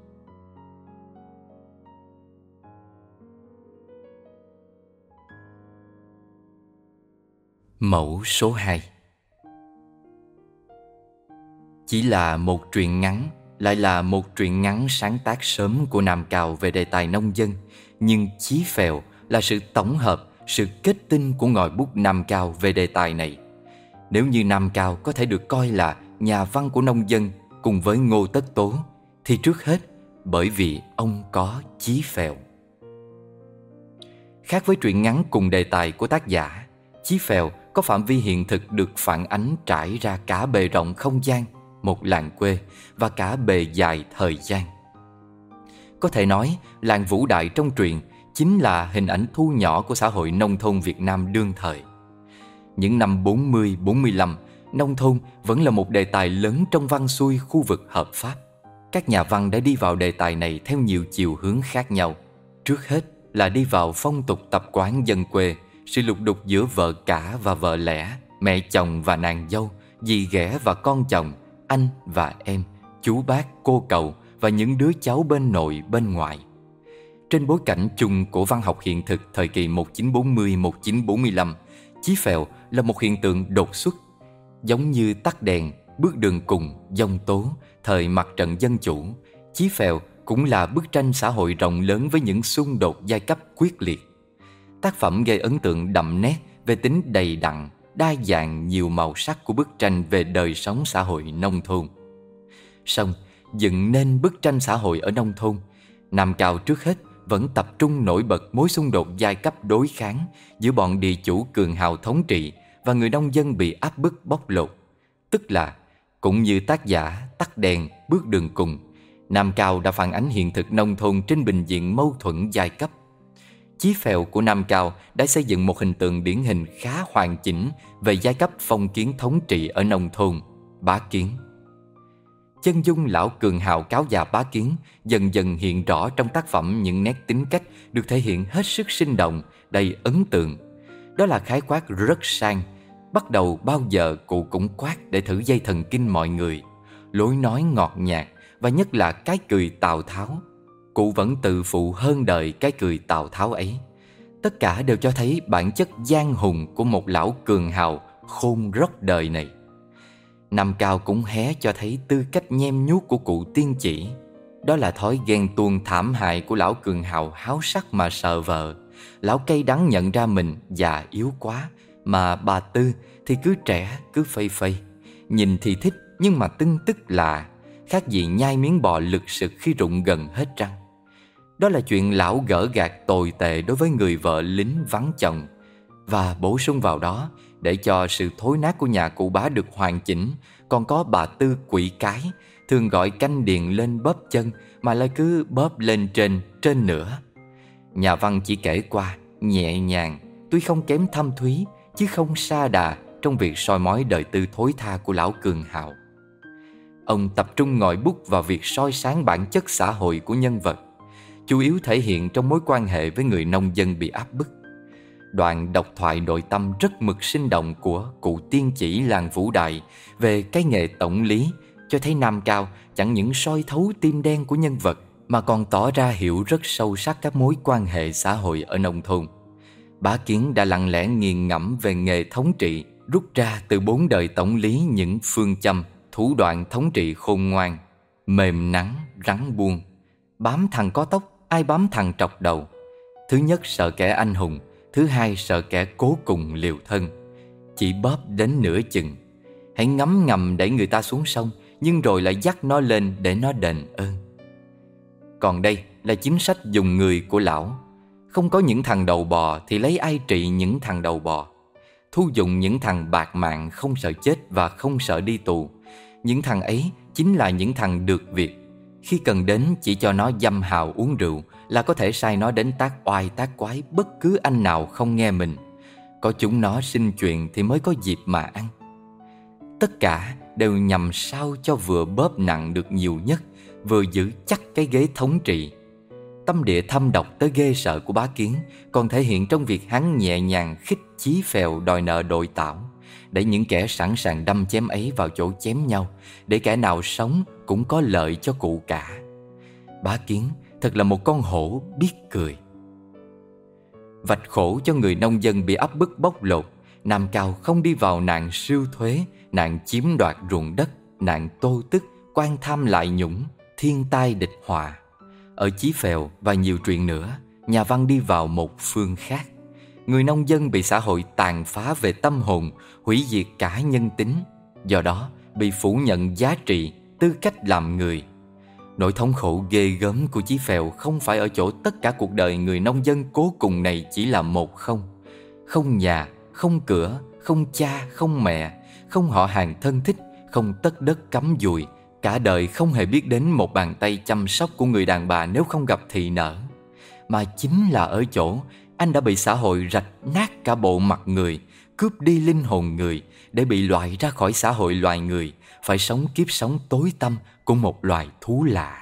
Mẫu số hai. Chỉ là một truyện ngắn, lại là một truyện ngắn sáng tác sớm của Nam Cao về đề tài nông dân, nhưng Chí Phèo là sự tổng hợp, sự kết tinh của ngòi bút Nam Cao về đề tài này. Nếu như Nam Cao có thể được coi là nhà văn của nông dân cùng với Ngô Tất Tố, thì trước hết bởi vì ông có Chí Phèo. Khác với truyện ngắn cùng đề tài của tác giả, Chí Phèo có phạm vi hiện thực được phản ánh trải ra cả bề rộng không gian, một làng quê, và cả bề dài thời gian. Có thể nói, làng Vũ Đại trong truyện chính là hình ảnh thu nhỏ của xã hội nông thôn Việt Nam đương thời. Những năm bốn mươi bốn mươi lăm, nông thôn vẫn là một đề tài lớn trong văn xuôi khu vực hợp pháp. Các nhà văn đã đi vào đề tài này theo nhiều chiều hướng khác nhau. Trước hết là đi vào phong tục tập quán dân quê, sự lục đục giữa vợ cả và vợ lẽ, mẹ chồng và nàng dâu, dì ghẻ và con chồng, anh và em, chú bác, cô cậu và những đứa cháu bên nội bên ngoại. Trên bối cảnh chung của văn học hiện thực thời kỳ một nghìn chín trăm bốn mươi đến một nghìn chín trăm bốn mươi lăm, Chí Phèo là một hiện tượng đột xuất. Giống như Tắt đèn, Bước đường cùng, Dông tố, thời mặt trận dân chủ, Chí Phèo cũng là bức tranh xã hội rộng lớn với những xung đột giai cấp quyết liệt. Tác phẩm gây ấn tượng đậm nét về tính đầy đặn, đa dạng nhiều màu sắc của bức tranh về đời sống xã hội nông thôn. Song, dựng nên bức tranh xã hội ở nông thôn, Nam Cao trước hết vẫn tập trung nổi bật mối xung đột giai cấp đối kháng giữa bọn địa chủ cường hào thống trị và người nông dân bị áp bức bóc lột. Tức là, cũng như tác giả Tắt đèn, Bước đường cùng, Nam Cao đã phản ánh hiện thực nông thôn trên bình diện mâu thuẫn giai cấp. Chí Phèo của Nam Cao đã xây dựng một hình tượng điển hình khá hoàn chỉnh về giai cấp phong kiến thống trị ở nông thôn, Bá Kiến. Chân dung lão cường hào cáo già Bá Kiến dần dần hiện rõ trong tác phẩm những nét tính cách được thể hiện hết sức sinh động, đầy ấn tượng. Đó là khái quát rất sang, Bắt đầu bao giờ cụ cũng quát để thử dây thần kinh mọi người, lối nói ngọt nhạt và nhất là cái cười Tào Tháo. Cụ vẫn tự phụ hơn đời cái cười Tào Tháo ấy. Tất cả đều cho thấy bản chất gian hùng của một lão cường hào khôn róc đời này. Nam Cao cũng hé cho thấy tư cách nhem nhuốc của cụ tiên chỉ. Đó là thói ghen tuông thảm hại của lão cường hào háo sắc mà sợ vợ. Lão cay đắng nhận ra mình già yếu quá, mà bà Tư thì cứ trẻ cứ phây phây. Nhìn thì thích nhưng mà tưng tức lạ, khác gì nhai miếng bò lực sực khi rụng gần hết răng. Đó là chuyện lão gỡ gạc tồi tệ đối với người vợ lính vắng chồng. Và bổ sung vào đó, để cho sự thối nát của nhà cụ Bá được hoàn chỉnh, còn có bà Tư quỷ cái, thường gọi canh điền lên bóp chân mà lại cứ bóp lên trên, trên nữa. Nhà văn chỉ kể qua, nhẹ nhàng, tuy không kém thâm thúy, chứ không sa đà trong việc soi mói đời tư thối tha của lão cường hào. Ông tập trung ngòi bút vào việc soi sáng bản chất xã hội của nhân vật, chủ yếu thể hiện trong mối quan hệ với người nông dân bị áp bức. Đoạn độc thoại nội tâm rất mực sinh động của cụ tiên chỉ làng Vũ Đại về cái nghề tổng lý cho thấy Nam Cao chẳng những soi thấu tim đen của nhân vật mà còn tỏ ra hiểu rất sâu sắc các mối quan hệ xã hội ở nông thôn. Bá Kiến đã lặng lẽ nghiền ngẫm về nghề thống trị, rút ra từ bốn đời tổng lý những phương châm, thủ đoạn thống trị khôn ngoan: mềm nắng, rắn buông, bám thằng có tóc, ai bám thằng trọc đầu. Thứ nhất sợ kẻ anh hùng, thứ hai sợ kẻ cố cùng liều thân. Chỉ bóp đến nửa chừng, hãy ngấm ngầm đẩy người ta xuống sông, nhưng rồi lại dắt nó lên để nó đền ơn. Còn đây là chính sách dùng người của lão. Không có những thằng đầu bò thì lấy ai trị những thằng đầu bò. Thu dụng những thằng bạc mạng không sợ chết và không sợ đi tù. Những thằng ấy chính là những thằng được việc. Khi cần đến chỉ cho nó dâm hào uống rượu là có thể sai nó đến tác oai tác quái bất cứ anh nào không nghe mình. Có chúng nó xin chuyện thì mới có dịp mà ăn. Tất cả đều nhằm sao cho vừa bóp nặng được nhiều nhất, vừa giữ chắc cái ghế thống trị. Tâm địa thâm độc tới ghê sợ của Bá Kiến còn thể hiện trong việc hắn nhẹ nhàng khích chí phèo đòi nợ đội tảo, để những kẻ sẵn sàng đâm chém ấy vào chỗ chém nhau, để kẻ nào sống cũng có lợi cho cụ cả. Bá Kiến thật là một con hổ biết cười. Vạch khổ cho người nông dân bị áp bức bóc lột, Nam Cao không đi vào nạn siêu thuế, nạn chiếm đoạt ruộng đất, nạn tô tức, quan tham lại nhũng, thiên tai địch họa. Ở Chí Phèo và nhiều chuyện nữa, nhà văn đi vào một phương khác. Người nông dân bị xã hội tàn phá về tâm hồn, hủy diệt cả nhân tính, do đó bị phủ nhận giá trị, tư cách làm người. Nỗi thống khổ ghê gớm của Chí Phèo không phải ở chỗ tất cả cuộc đời người nông dân cố cùng này chỉ là một không. Không nhà, không cửa, không cha, không mẹ, không họ hàng thân thích, không tất đất cắm dùi. Cả đời không hề biết đến một bàn tay chăm sóc của người đàn bà nếu không gặp thị nở. Mà chính là ở chỗ anh đã bị xã hội rạch nát cả bộ mặt người, cướp đi linh hồn người, để bị loại ra khỏi xã hội loài người, phải sống kiếp sống tối tăm của một loài thú lạ.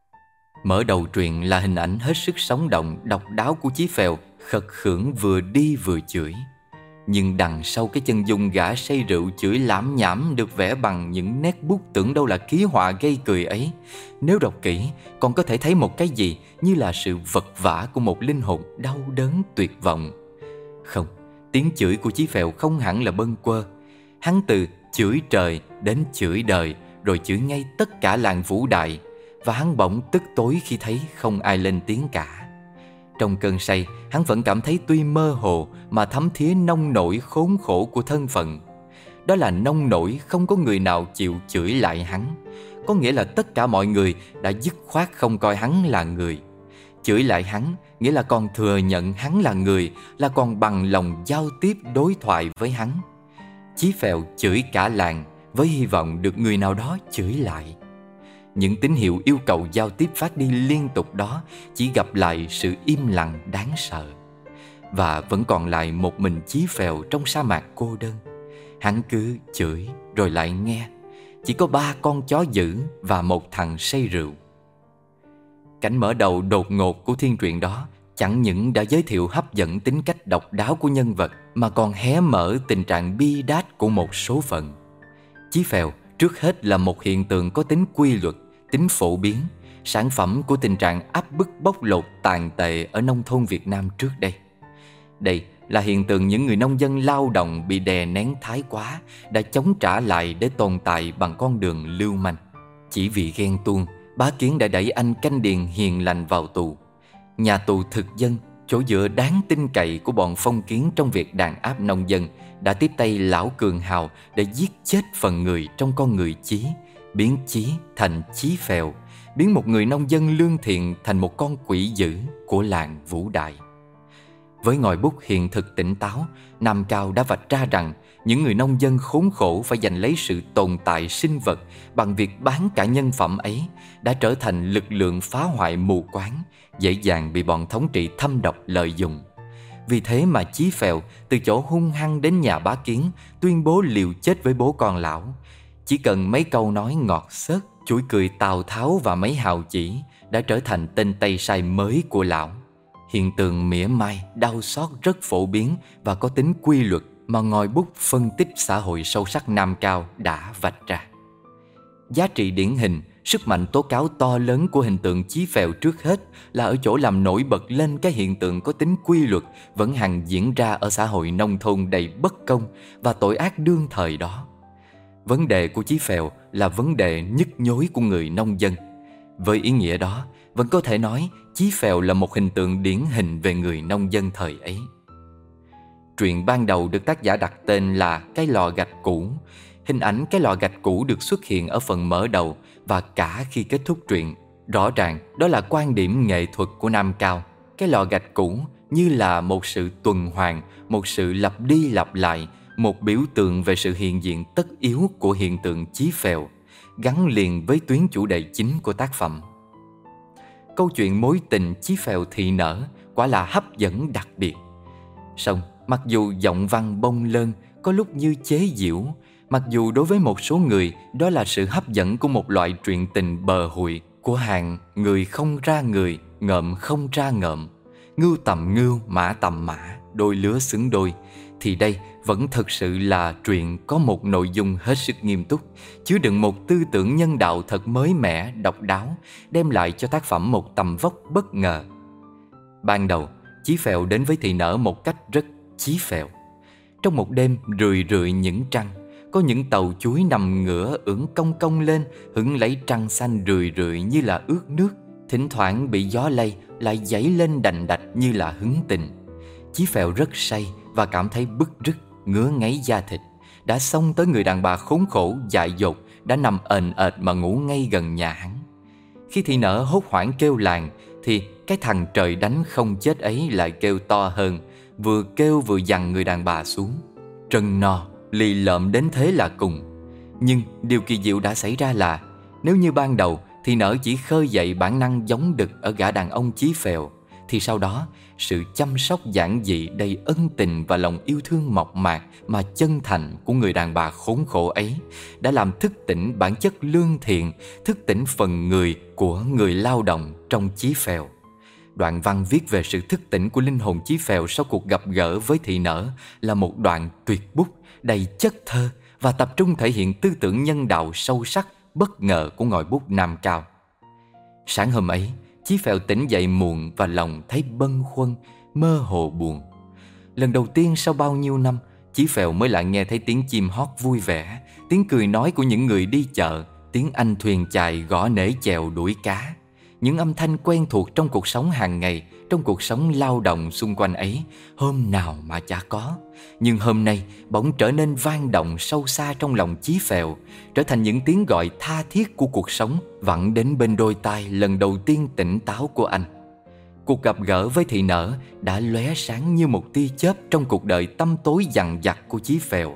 Mở đầu truyện là hình ảnh hết sức sống động, độc đáo của Chí Phèo khật khưởng vừa đi vừa chửi. Nhưng đằng sau cái chân dung gã say rượu chửi lảm nhảm được vẽ bằng những nét bút tưởng đâu là ký họa gây cười ấy, nếu đọc kỹ còn có thể thấy một cái gì như là sự vật vã của một linh hồn đau đớn tuyệt vọng. Không, tiếng chửi của Chí Phèo không hẳn là bâng quơ. Hắn từ chửi trời đến chửi đời, rồi chửi ngay tất cả làng Vũ Đại, và hắn bỗng tức tối khi thấy không ai lên tiếng cả. Trong cơn say, hắn vẫn cảm thấy tuy mơ hồ mà thấm thía nông nổi khốn khổ của thân phận. Đó là nông nổi không có người nào chịu chửi lại hắn. Có nghĩa là tất cả mọi người đã dứt khoát không coi hắn là người. Chửi lại hắn nghĩa là còn thừa nhận hắn là người, là còn bằng lòng giao tiếp đối thoại với hắn. Chí Phèo chửi cả làng với hy vọng được người nào đó chửi lại. Những tín hiệu yêu cầu giao tiếp phát đi liên tục đó chỉ gặp lại sự im lặng đáng sợ. Và vẫn còn lại một mình Chí Phèo trong sa mạc cô đơn. Hắn cứ chửi rồi lại nghe. Chỉ có ba con chó dữ và một thằng say rượu. Cảnh mở đầu đột ngột của thiên truyện đó chẳng những đã giới thiệu hấp dẫn tính cách độc đáo của nhân vật, mà còn hé mở tình trạng bi đát của một số phận. Chí phèo trước hết là một hiện tượng có tính quy luật, tính phổ biến, sản phẩm của tình trạng áp bức bóc lột tàn tệ ở nông thôn Việt Nam trước đây. Đây là hiện tượng những người nông dân lao động bị đè nén thái quá đã chống trả lại để tồn tại bằng con đường lưu manh. Chỉ vì ghen tuông, Bá Kiến đã đẩy anh canh điền hiền lành vào tù. Nhà tù thực dân, chỗ dựa đáng tin cậy của bọn phong kiến trong việc đàn áp nông dân, đã tiếp tay lão Cường Hào để giết chết phần người trong con người Chí, biến Chí thành Chí phèo, biến một người nông dân lương thiện thành một con quỷ dữ của làng Vũ Đại. Với ngòi bút hiện thực tỉnh táo, Nam Cao đã vạch ra rằng những người nông dân khốn khổ phải giành lấy sự tồn tại sinh vật bằng việc bán cả nhân phẩm ấy đã trở thành lực lượng phá hoại mù quáng, dễ dàng bị bọn thống trị thâm độc lợi dụng. Vì thế mà Chí phèo từ chỗ hung hăng đến nhà Bá Kiến, tuyên bố liều chết với bố con lão. Chỉ cần mấy câu nói ngọt xớt, chuỗi cười Tào Tháo và mấy hào chỉ đã trở thành tên Tây Sai mới của lão. Hiện tượng mỉa mai, đau xót rất phổ biến và có tính quy luật mà ngòi bút phân tích xã hội sâu sắc Nam Cao đã vạch ra. Giá trị điển hình, sức mạnh tố cáo to lớn của hình tượng Chí phèo trước hết là ở chỗ làm nổi bật lên cái hiện tượng có tính quy luật vẫn hằng diễn ra ở xã hội nông thôn đầy bất công và tội ác đương thời đó. Vấn đề của Chí phèo là vấn đề nhức nhối của người nông dân. Với ý nghĩa đó, vẫn có thể nói Chí phèo là một hình tượng điển hình về người nông dân thời ấy. Truyện ban đầu được tác giả đặt tên là Cái lò gạch cũ. Hình ảnh cái lò gạch cũ được xuất hiện ở phần mở đầu và cả khi kết thúc truyện. Rõ ràng đó là quan điểm nghệ thuật của Nam Cao. Cái lò gạch cũ như là một sự tuần hoàn, một sự lặp đi lặp lại, một biểu tượng về sự hiện diện tất yếu của hiện tượng Chí phèo, gắn liền với tuyến chủ đề chính của tác phẩm. Câu chuyện mối tình Chí phèo thị nở quả là hấp dẫn đặc biệt. Song mặc dù giọng văn bông lơn, có lúc như chế giễu, mặc dù đối với một số người đó là sự hấp dẫn của một loại truyện tình bờ hụi, của hàng người không ra người, ngợm không ra ngợm, ngưu tầm ngưu, mã tầm mã, đôi lứa xứng đôi, thì đây vẫn thực sự là truyện có một nội dung hết sức nghiêm túc, chứa đựng một tư tưởng nhân đạo thật mới mẻ, độc đáo, đem lại cho tác phẩm một tầm vóc bất ngờ. Ban đầu, Chí phèo đến với thị nở một cách rất chí phèo. Trong một đêm rười rượi những trăng, có những tàu chuối nằm ngửa ưỡn cong cong lên, hứng lấy trăng xanh rười rượi như là ướt nước, thỉnh thoảng bị gió lay lại dãy lên đành đạch như là hứng tình. Chí phèo rất say và cảm thấy bứt rứt, ngứa ngáy da thịt, đã xông tới người đàn bà khốn khổ dại dột đã nằm ền ệt mà ngủ ngay gần nhà hắn. Khi thị nở hốt hoảng kêu làng thì cái thằng trời đánh không chết ấy lại kêu to hơn, vừa kêu vừa giằng người đàn bà xuống. Trần no, lì lợm đến thế là cùng. Nhưng điều kỳ diệu đã xảy ra là nếu như ban đầu thị nở chỉ khơi dậy bản năng giống đực ở gã đàn ông Chí phèo, thì sau đó sự chăm sóc giản dị đầy ân tình và lòng yêu thương mộc mạc mà chân thành của người đàn bà khốn khổ ấy đã làm thức tỉnh bản chất lương thiện, thức tỉnh phần người của người lao động trong Chí phèo. Đoạn văn viết về sự thức tỉnh của linh hồn Chí phèo sau cuộc gặp gỡ với thị nở là một đoạn tuyệt bút đầy chất thơ và tập trung thể hiện tư tưởng nhân đạo sâu sắc bất ngờ của ngòi bút Nam Cao. Sáng hôm ấy, Chí phèo tỉnh dậy muộn và lòng thấy bâng khuâng, mơ hồ buồn. Lần đầu tiên sau bao nhiêu năm, Chí phèo mới lại nghe thấy tiếng chim hót vui vẻ, tiếng cười nói của những người đi chợ, tiếng anh thuyền chài gõ nể chèo đuổi cá. Những âm thanh quen thuộc trong cuộc sống hàng ngày, trong cuộc sống lao động xung quanh ấy, hôm nào mà chả có. Nhưng hôm nay bỗng trở nên vang động sâu xa trong lòng Chí phèo, trở thành những tiếng gọi tha thiết của cuộc sống vẳng đến bên đôi tai lần đầu tiên tỉnh táo của anh. Cuộc gặp gỡ với thị nở đã lóe sáng như một tia chớp trong cuộc đời tăm tối dằng dặc của Chí phèo.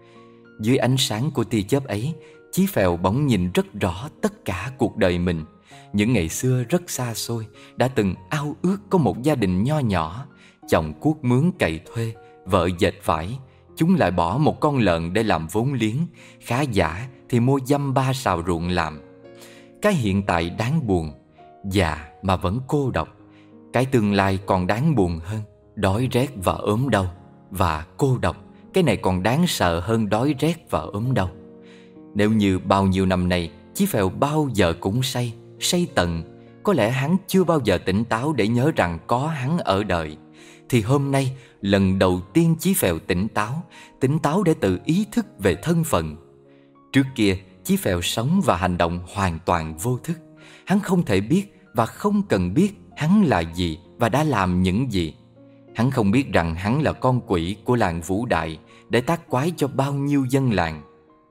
Dưới ánh sáng của tia chớp ấy, Chí phèo bỗng nhìn rất rõ tất cả cuộc đời mình. Những ngày xưa rất xa xôi, đã từng ao ước có một gia đình nho nhỏ, chồng cuốc mướn cày thuê, vợ dệt vải. Chúng lại bỏ một con lợn để làm vốn liếng, khá giả thì mua dăm ba sào ruộng làm. Cái hiện tại đáng buồn, già mà vẫn cô độc. Cái tương lai còn đáng buồn hơn đói rét và ốm đau. Và cô độc, cái này còn đáng sợ hơn đói rét và ốm đau. Nếu như bao nhiêu năm nay Chí Phèo bao giờ cũng say, say tận, có lẽ hắn chưa bao giờ tỉnh táo để nhớ rằng có hắn ở đời, thì hôm nay lần đầu tiên Chí Phèo tỉnh táo, tỉnh táo để tự ý thức về thân phận. Trước kia Chí Phèo sống và hành động hoàn toàn vô thức. Hắn không thể biết và không cần biết hắn là gì và đã làm những gì. Hắn không biết rằng hắn là con quỷ của làng Vũ Đại để tác quái cho bao nhiêu dân làng.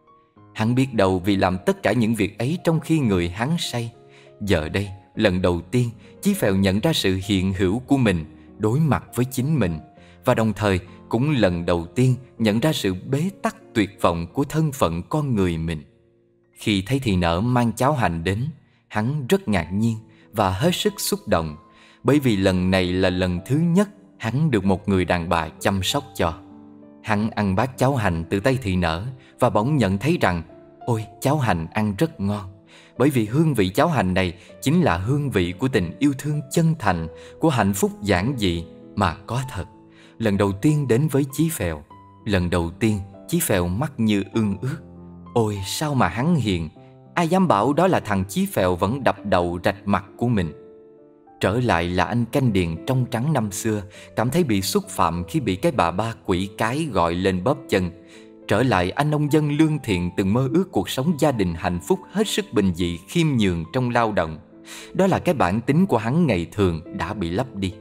Hắn biết đâu vì làm tất cả những việc ấy trong khi người hắn say. Giờ đây, lần đầu tiên, Chí Phèo nhận ra sự hiện hữu của mình đối mặt với chính mình, và đồng thời cũng lần đầu tiên nhận ra sự bế tắc tuyệt vọng của thân phận con người mình. Khi thấy thị nở mang cháo hành đến, hắn rất ngạc nhiên và hết sức xúc động, bởi vì lần này là lần thứ nhất hắn được một người đàn bà chăm sóc cho. Hắn ăn bát cháo hành từ tay thị nở và bỗng nhận thấy rằng ôi, cháo hành ăn rất ngon, bởi vì hương vị cháo hành này chính là hương vị của tình yêu thương chân thành, của hạnh phúc giản dị mà có thật. Lần đầu tiên đến với Chí Phèo, lần đầu tiên Chí Phèo mắt như ương ướt. Ôi sao mà hắn hiền, ai dám bảo đó là thằng Chí Phèo vẫn đập đầu rạch mặt của mình. Trở lại là anh canh điền trong trắng năm xưa, cảm thấy bị xúc phạm khi bị cái bà ba quỷ cái gọi lên bóp chân. Trở lại anh nông dân lương thiện từng mơ ước cuộc sống gia đình hạnh phúc hết sức bình dị, khiêm nhường trong lao động. Đó là cái bản tính của hắn ngày thường đã bị lấp đi.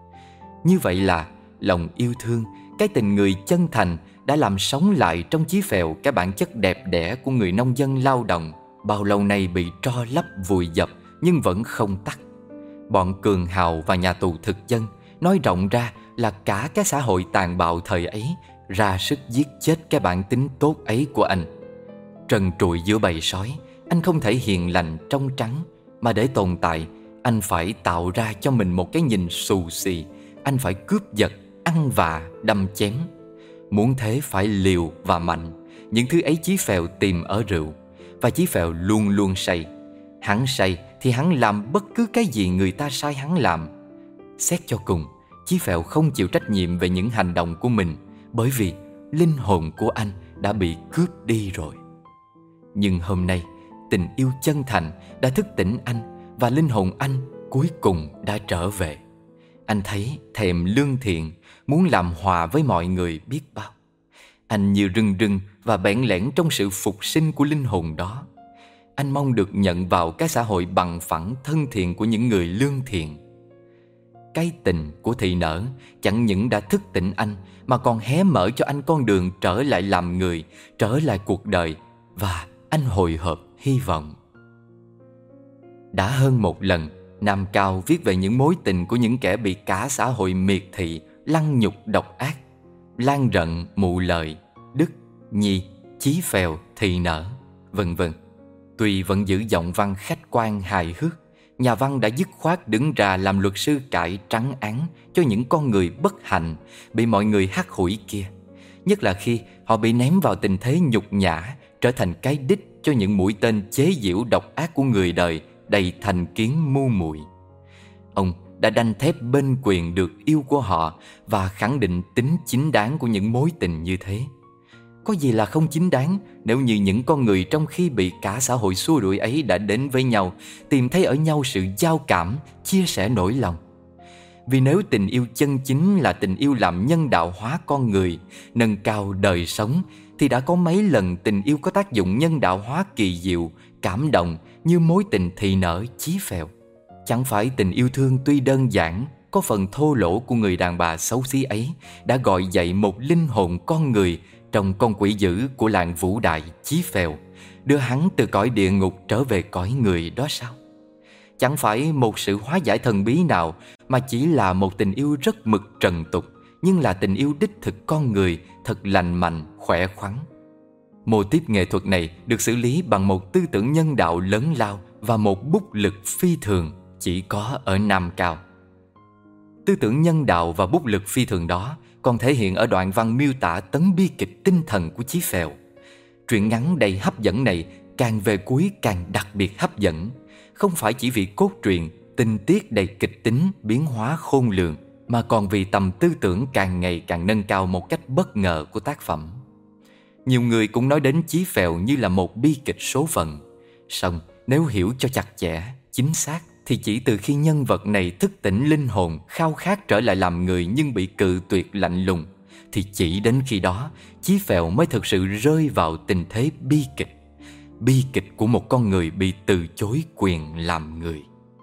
Như vậy là lòng yêu thương, cái tình người chân thành đã làm sống lại trong Chí Phèo cái bản chất đẹp đẽ của người nông dân lao động, bao lâu nay bị tro lấp vùi dập nhưng vẫn không tắt. Bọn cường hào và nhà tù thực dân, nói rộng ra là cả cái xã hội tàn bạo thời ấy, ra sức giết chết cái bản tính tốt ấy của anh. Trần trụi giữa bầy sói, anh không thể hiền lành trong trắng, mà để tồn tại, anh phải tạo ra cho mình một cái nhìn xù xì. Anh phải cướp giật, ăn vạ, đâm chém. Muốn thế phải liều và mạnh. Những thứ ấy Chí Phèo tìm ở rượu. Và Chí Phèo luôn luôn say. Hắn say thì hắn làm bất cứ cái gì người ta sai hắn làm. Xét cho cùng, Chí Phèo không chịu trách nhiệm về những hành động của mình, bởi vì linh hồn của anh đã bị cướp đi rồi. Nhưng hôm nay, tình yêu chân thành đã thức tỉnh anh, và linh hồn anh cuối cùng đã trở về. Anh thấy thèm lương thiện, muốn làm hòa với mọi người biết bao. Anh như rưng rưng và bẽn lẽn trong sự phục sinh của linh hồn đó. Anh mong được nhận vào cái xã hội bằng phẳng thân thiện của những người lương thiện. Cái tình của thị nở chẳng những đã thức tỉnh anh, mà còn hé mở cho anh con đường trở lại làm người, trở lại cuộc đời, và anh hồi hộp hy vọng. Đã hơn một lần, Nam Cao viết về những mối tình của những kẻ bị cả xã hội miệt thị, lăng nhục độc ác. Lan Rận, Mụ Lợi, Đức, Nhi, Chí Phèo, Thị Nở, vân vân. Tuy vẫn giữ giọng văn khách quan hài hước, nhà văn đã dứt khoát đứng ra làm luật sư cải trắng án cho những con người bất hạnh bị mọi người hắt hủi kia. Nhất là khi họ bị ném vào tình thế nhục nhã, trở thành cái đích cho những mũi tên chế giễu độc ác của người đời đầy thành kiến mưu muội. Ông đã đanh thép bên quyền được yêu của họ và khẳng định tính chính đáng của những mối tình như thế. Có gì là không chính đáng nếu như những con người trong khi bị cả xã hội xua đuổi ấy đã đến với nhau, tìm thấy ở nhau sự giao cảm, chia sẻ nỗi lòng. Vì nếu tình yêu chân chính là tình yêu làm nhân đạo hóa con người, nâng cao đời sống, thì đã có mấy lần tình yêu có tác dụng nhân đạo hóa kỳ diệu, cảm động như mối tình Thị Nở, Chí Phèo. Chẳng phải tình yêu thương tuy đơn giản, có phần thô lỗ của người đàn bà xấu xí ấy đã gọi dậy một linh hồn con người trong con quỷ dữ của làng Vũ Đại, Chí Phèo, đưa hắn từ cõi địa ngục trở về cõi người đó sao? Chẳng phải một sự hóa giải thần bí nào, mà chỉ là một tình yêu rất mực trần tục, nhưng là tình yêu đích thực con người, thật lành mạnh, khỏe khoắn. Mô típ nghệ thuật này được xử lý bằng một tư tưởng nhân đạo lớn lao và một bút lực phi thường chỉ có ở Nam Cao. Tư tưởng nhân đạo và bút lực phi thường đó còn thể hiện ở đoạn văn miêu tả tấn bi kịch tinh thần của Chí Phèo. Truyện ngắn đầy hấp dẫn này càng về cuối càng đặc biệt hấp dẫn, không phải chỉ vì cốt truyện, tình tiết đầy kịch tính, biến hóa khôn lường, mà còn vì tầm tư tưởng càng ngày càng nâng cao một cách bất ngờ của tác phẩm. Nhiều người cũng nói đến Chí Phèo như là một bi kịch số phận. Song nếu hiểu cho chặt chẽ, chính xác, thì chỉ từ khi nhân vật này thức tỉnh linh hồn, khao khát trở lại làm người nhưng bị cự tuyệt lạnh lùng, thì chỉ đến khi đó Chí Phèo mới thực sự rơi vào tình thế bi kịch. Bi kịch của một con người bị từ chối quyền làm người.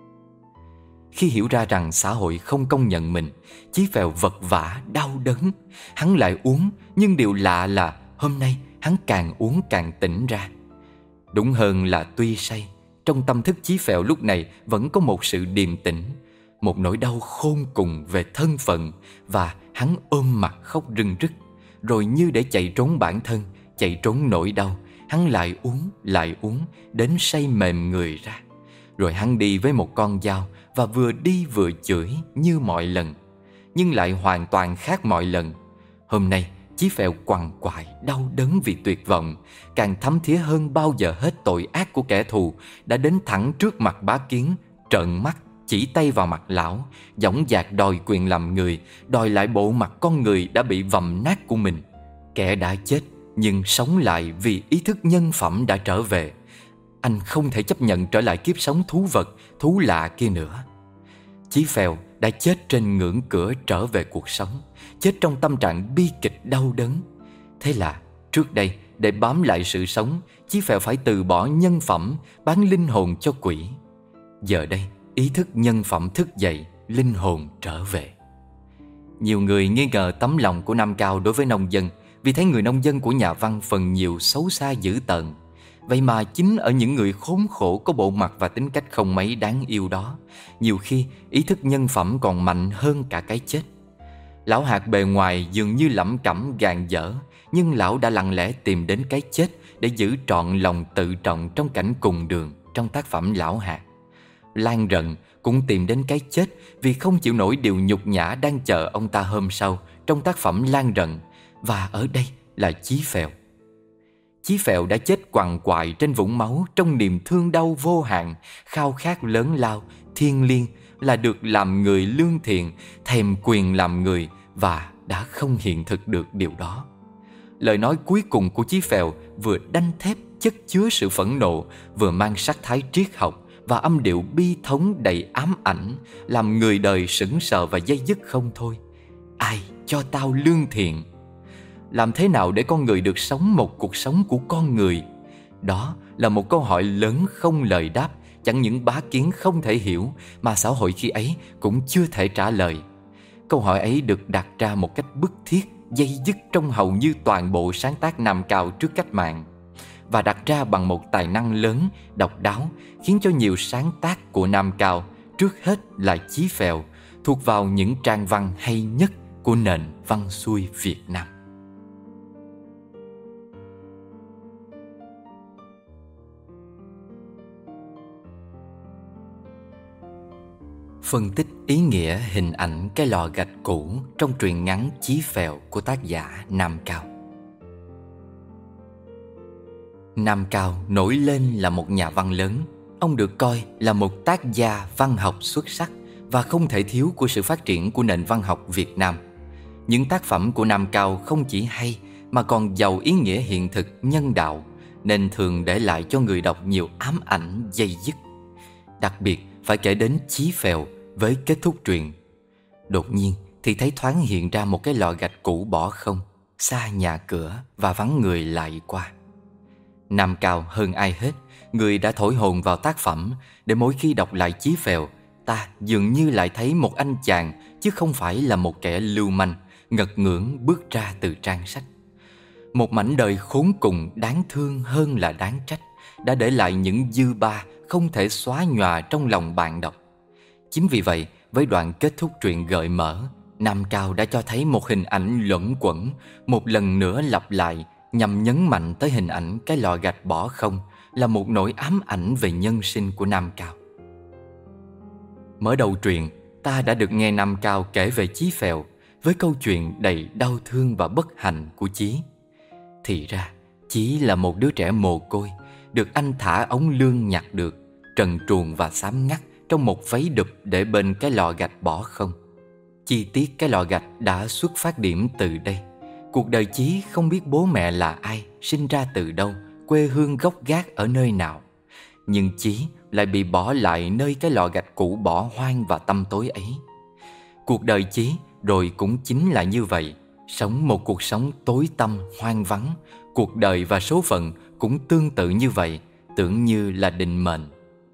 Khi hiểu ra rằng xã hội không công nhận mình, Chí Phèo vật vã, đau đớn. Hắn lại uống, nhưng điều lạ là hôm nay hắn càng uống càng tỉnh ra. Đúng hơn là tuy say, trong tâm thức Chí Phèo lúc này vẫn có một sự điềm tĩnh, một nỗi đau khôn cùng về thân phận, và hắn ôm mặt khóc rưng rức. Rồi như để chạy trốn bản thân, chạy trốn nỗi đau, hắn lại uống, lại uống, đến say mềm người ra. Rồi hắn đi với một con dao, và vừa đi vừa chửi như mọi lần, nhưng lại hoàn toàn khác mọi lần. Hôm nay Chí Phèo quằn quại, đau đớn vì tuyệt vọng, càng thấm thía hơn bao giờ hết tội ác của kẻ thù đã đến thẳng trước mặt Bá Kiến, trợn mắt, chỉ tay vào mặt lão, dõng dạc đòi quyền làm người, đòi lại bộ mặt con người đã bị vặm nát của mình. Kẻ đã chết nhưng sống lại vì ý thức nhân phẩm đã trở về. Anh không thể chấp nhận trở lại kiếp sống thú vật, thú lạ kia nữa. Chí Phèo đã chết trên ngưỡng cửa trở về cuộc sống, chết trong tâm trạng bi kịch đau đớn. Thế là trước đây, để bám lại sự sống, Chí Phèo phải từ bỏ nhân phẩm, bán linh hồn cho quỷ. Giờ đây, ý thức nhân phẩm thức dậy, linh hồn trở về. Nhiều người nghi ngờ tấm lòng của Nam Cao đối với nông dân, vì thấy người nông dân của nhà văn phần nhiều xấu xa dữ tợn. Vậy mà chính ở những người khốn khổ có bộ mặt và tính cách không mấy đáng yêu đó, nhiều khi ý thức nhân phẩm còn mạnh hơn cả cái chết. Lão Hạt bề ngoài dường như lẩm cẩm gàn dở, nhưng lão đã lặng lẽ tìm đến cái chết để giữ trọn lòng tự trọng trong cảnh cùng đường trong tác phẩm Lão Hạt. Lan Rận cũng tìm đến cái chết vì không chịu nổi điều nhục nhã đang chờ ông ta hôm sau trong tác phẩm Lan Rận, và ở đây là Chí Phèo. Chí Phèo đã chết quằn quại trên vũng máu trong niềm thương đau vô hạn, khao khát lớn lao, thiêng liêng là được làm người lương thiện, thèm quyền làm người, và đã không hiện thực được điều đó. Lời nói cuối cùng của Chí Phèo vừa đanh thép chất chứa sự phẫn nộ, vừa mang sắc thái triết học và âm điệu bi thống đầy ám ảnh, làm người đời sững sờ và dây dứt không thôi. Ai cho tao lương thiện? Làm thế nào để con người được sống một cuộc sống của con người? Đó là một câu hỏi lớn không lời đáp, chẳng những Bá Kiến không thể hiểu, mà xã hội khi ấy cũng chưa thể trả lời. Câu hỏi ấy được đặt ra một cách bức thiết, dây dứt trong hầu như toàn bộ sáng tác Nam Cao trước cách mạng, và đặt ra bằng một tài năng lớn, độc đáo, khiến cho nhiều sáng tác của Nam Cao, trước hết là Chí Phèo, thuộc vào những trang văn hay nhất của nền văn xuôi Việt Nam. Phân tích ý nghĩa hình ảnh cái lò gạch cũ trong truyện ngắn Chí Phèo của tác giả Nam Cao. Nam Cao nổi lên là một nhà văn lớn. Ông được coi là một tác gia văn học xuất sắc và không thể thiếu của sự phát triển của nền văn học Việt Nam. Những tác phẩm của Nam Cao không chỉ hay mà còn giàu ý nghĩa hiện thực, nhân đạo, nên thường để lại cho người đọc nhiều ám ảnh dây dứt. Đặc biệt phải kể đến Chí Phèo với kết thúc truyện. Đột nhiên thì thấy thoáng hiện ra một cái lò gạch cũ bỏ không, xa nhà cửa và vắng người lại qua. Nam Cao hơn ai hết, người đã thổi hồn vào tác phẩm, để mỗi khi đọc lại Chí Phèo, ta dường như lại thấy một anh chàng chứ không phải là một kẻ lưu manh, ngật ngưỡng bước ra từ trang sách. Một mảnh đời khốn cùng đáng thương hơn là đáng trách, đã để lại những dư ba không thể xóa nhòa trong lòng bạn đọc. Chính vì vậy, với đoạn kết thúc truyện gợi mở, Nam Cao đã cho thấy một hình ảnh luẩn quẩn, một lần nữa lặp lại, nhằm nhấn mạnh tới hình ảnh cái lò gạch bỏ không là một nỗi ám ảnh về nhân sinh của Nam Cao. Mở đầu truyện, ta đã được nghe Nam Cao kể về Chí Phèo với câu chuyện đầy đau thương và bất hạnh của Chí. Thì ra, Chí là một đứa trẻ mồ côi, được anh thả ống lương nhặt được, trần truồng và xám ngắt trong một váy đụp để bên cái lò gạch bỏ không. Chi tiết cái lò gạch đã xuất phát điểm từ đây. Cuộc đời Chí không biết bố mẹ là ai, sinh ra từ đâu, quê hương gốc gác ở nơi nào. Nhưng Chí lại bị bỏ lại nơi cái lò gạch cũ bỏ hoang và tăm tối ấy. Cuộc đời Chí rồi cũng chính là như vậy, sống một cuộc sống tối tăm, hoang vắng. Cuộc đời và số phận cũng tương tự như vậy, tưởng như là định mệnh.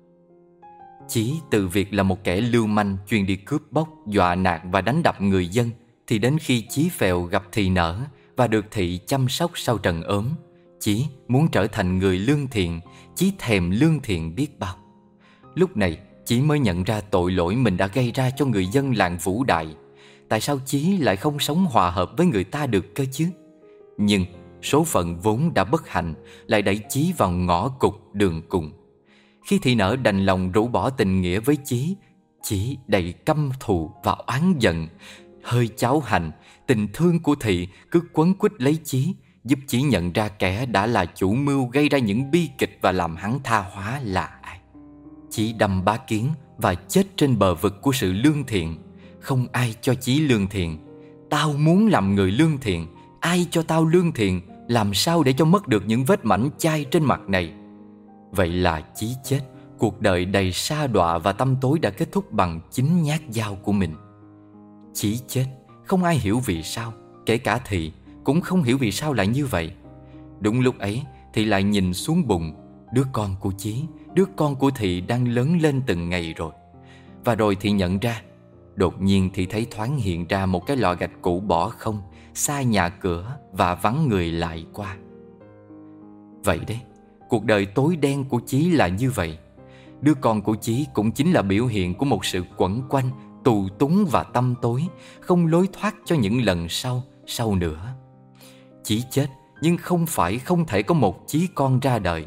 Chí từ việc là một kẻ lưu manh chuyên đi cướp bóc, dọa nạt và đánh đập người dân, thì đến khi Chí Phèo gặp Thị Nở và được Thị chăm sóc sau trận ốm, Chí muốn trở thành người lương thiện. Chí thèm lương thiện biết bao. Lúc này Chí mới nhận ra tội lỗi mình đã gây ra cho người dân làng Vũ Đại. Tại sao Chí lại không sống hòa hợp với người ta được cơ chứ? Nhưng số phận vốn đã bất hạnh lại đẩy Chí vào ngõ cụt đường cùng. Khi Thị Nở đành lòng rũ bỏ tình nghĩa với Chí, Chí đầy căm thù và oán giận. Hơi cháo hành, tình thương của Thị cứ quấn quýt lấy Chí, giúp Chí nhận ra kẻ đã là chủ mưu gây ra những bi kịch và làm hắn tha hóa là ai. Chí đâm bá kiến và chết trên bờ vực của sự lương thiện. Không ai cho Chí lương thiện. Tao muốn làm người lương thiện, ai cho tao lương thiện? Làm sao để cho mất được những vết mảnh chai trên mặt này? Vậy là Chí chết. Cuộc đời đầy sa đọa và tăm tối đã kết thúc bằng chính nhát dao của mình. Chí chết, không ai hiểu vì sao. Kể cả Thị cũng không hiểu vì sao lại như vậy. Đúng lúc ấy Thị lại nhìn xuống bụng đứa con của Chí. Đứa con của Thị đang lớn lên từng ngày rồi. Và rồi Thị nhận ra, đột nhiên Thị thấy thoáng hiện ra một cái lò gạch cũ bỏ không, xa nhà cửa và vắng người lại qua. Vậy đấy, cuộc đời tối đen của Chí là như vậy. Đứa con của Chí cũng chính là biểu hiện của một sự quẩn quanh, tù túng và tăm tối, không lối thoát cho những lần sau, sau nữa. Chí chết, nhưng không phải không thể có một Chí con ra đời.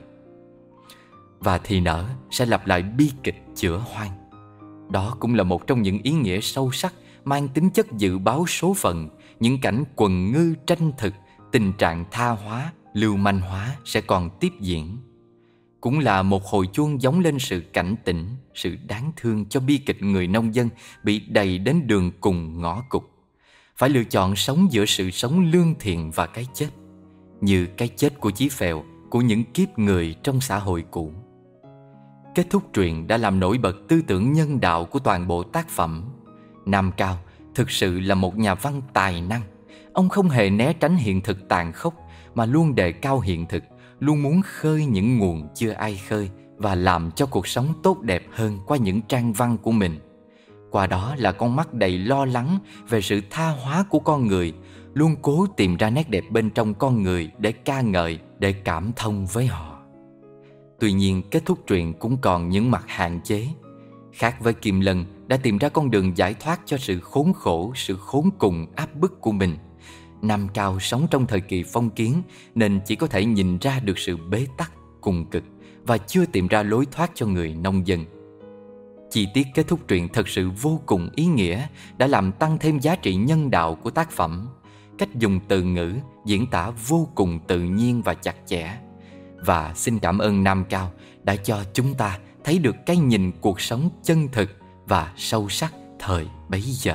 Và Thị Nở sẽ lặp lại bi kịch chữa hoang. Đó cũng là một trong những ý nghĩa sâu sắc mang tính chất dự báo số phận. Những cảnh quần ngư tranh thực, tình trạng tha hóa, lưu manh hóa sẽ còn tiếp diễn. Cũng là một hồi chuông gióng lên sự cảnh tỉnh, sự đáng thương cho bi kịch người nông dân bị đầy đến đường cùng ngõ cụt. Phải lựa chọn sống giữa sự sống lương thiện và cái chết, như cái chết của Chí Phèo, của những kiếp người trong xã hội cũ. Kết thúc truyện đã làm nổi bật tư tưởng nhân đạo của toàn bộ tác phẩm. Nam Cao thực sự là một nhà văn tài năng. Ông không hề né tránh hiện thực tàn khốc, mà luôn đề cao hiện thực, luôn muốn khơi những nguồn chưa ai khơi và làm cho cuộc sống tốt đẹp hơn qua những trang văn của mình. Qua đó là con mắt đầy lo lắng về sự tha hóa của con người, luôn cố tìm ra nét đẹp bên trong con người để ca ngợi, để cảm thông với họ. Tuy nhiên, kết thúc truyện cũng còn những mặt hạn chế. Khác với Kim Lân đã tìm ra con đường giải thoát cho sự khốn khổ, sự khốn cùng áp bức của mình, Nam Cao sống trong thời kỳ phong kiến nên chỉ có thể nhìn ra được sự bế tắc, cùng cực và chưa tìm ra lối thoát cho người nông dân. Chi tiết kết thúc truyện thật sự vô cùng ý nghĩa, đã làm tăng thêm giá trị nhân đạo của tác phẩm. Cách dùng từ ngữ diễn tả vô cùng tự nhiên và chặt chẽ. Và xin cảm ơn Nam Cao đã cho chúng ta thấy được cái nhìn cuộc sống chân thực và sâu sắc thời bấy giờ.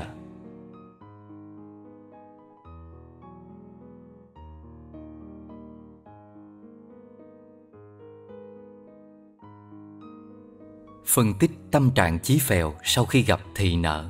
Phân tích tâm trạng Chí Phèo sau khi gặp Thị Nở.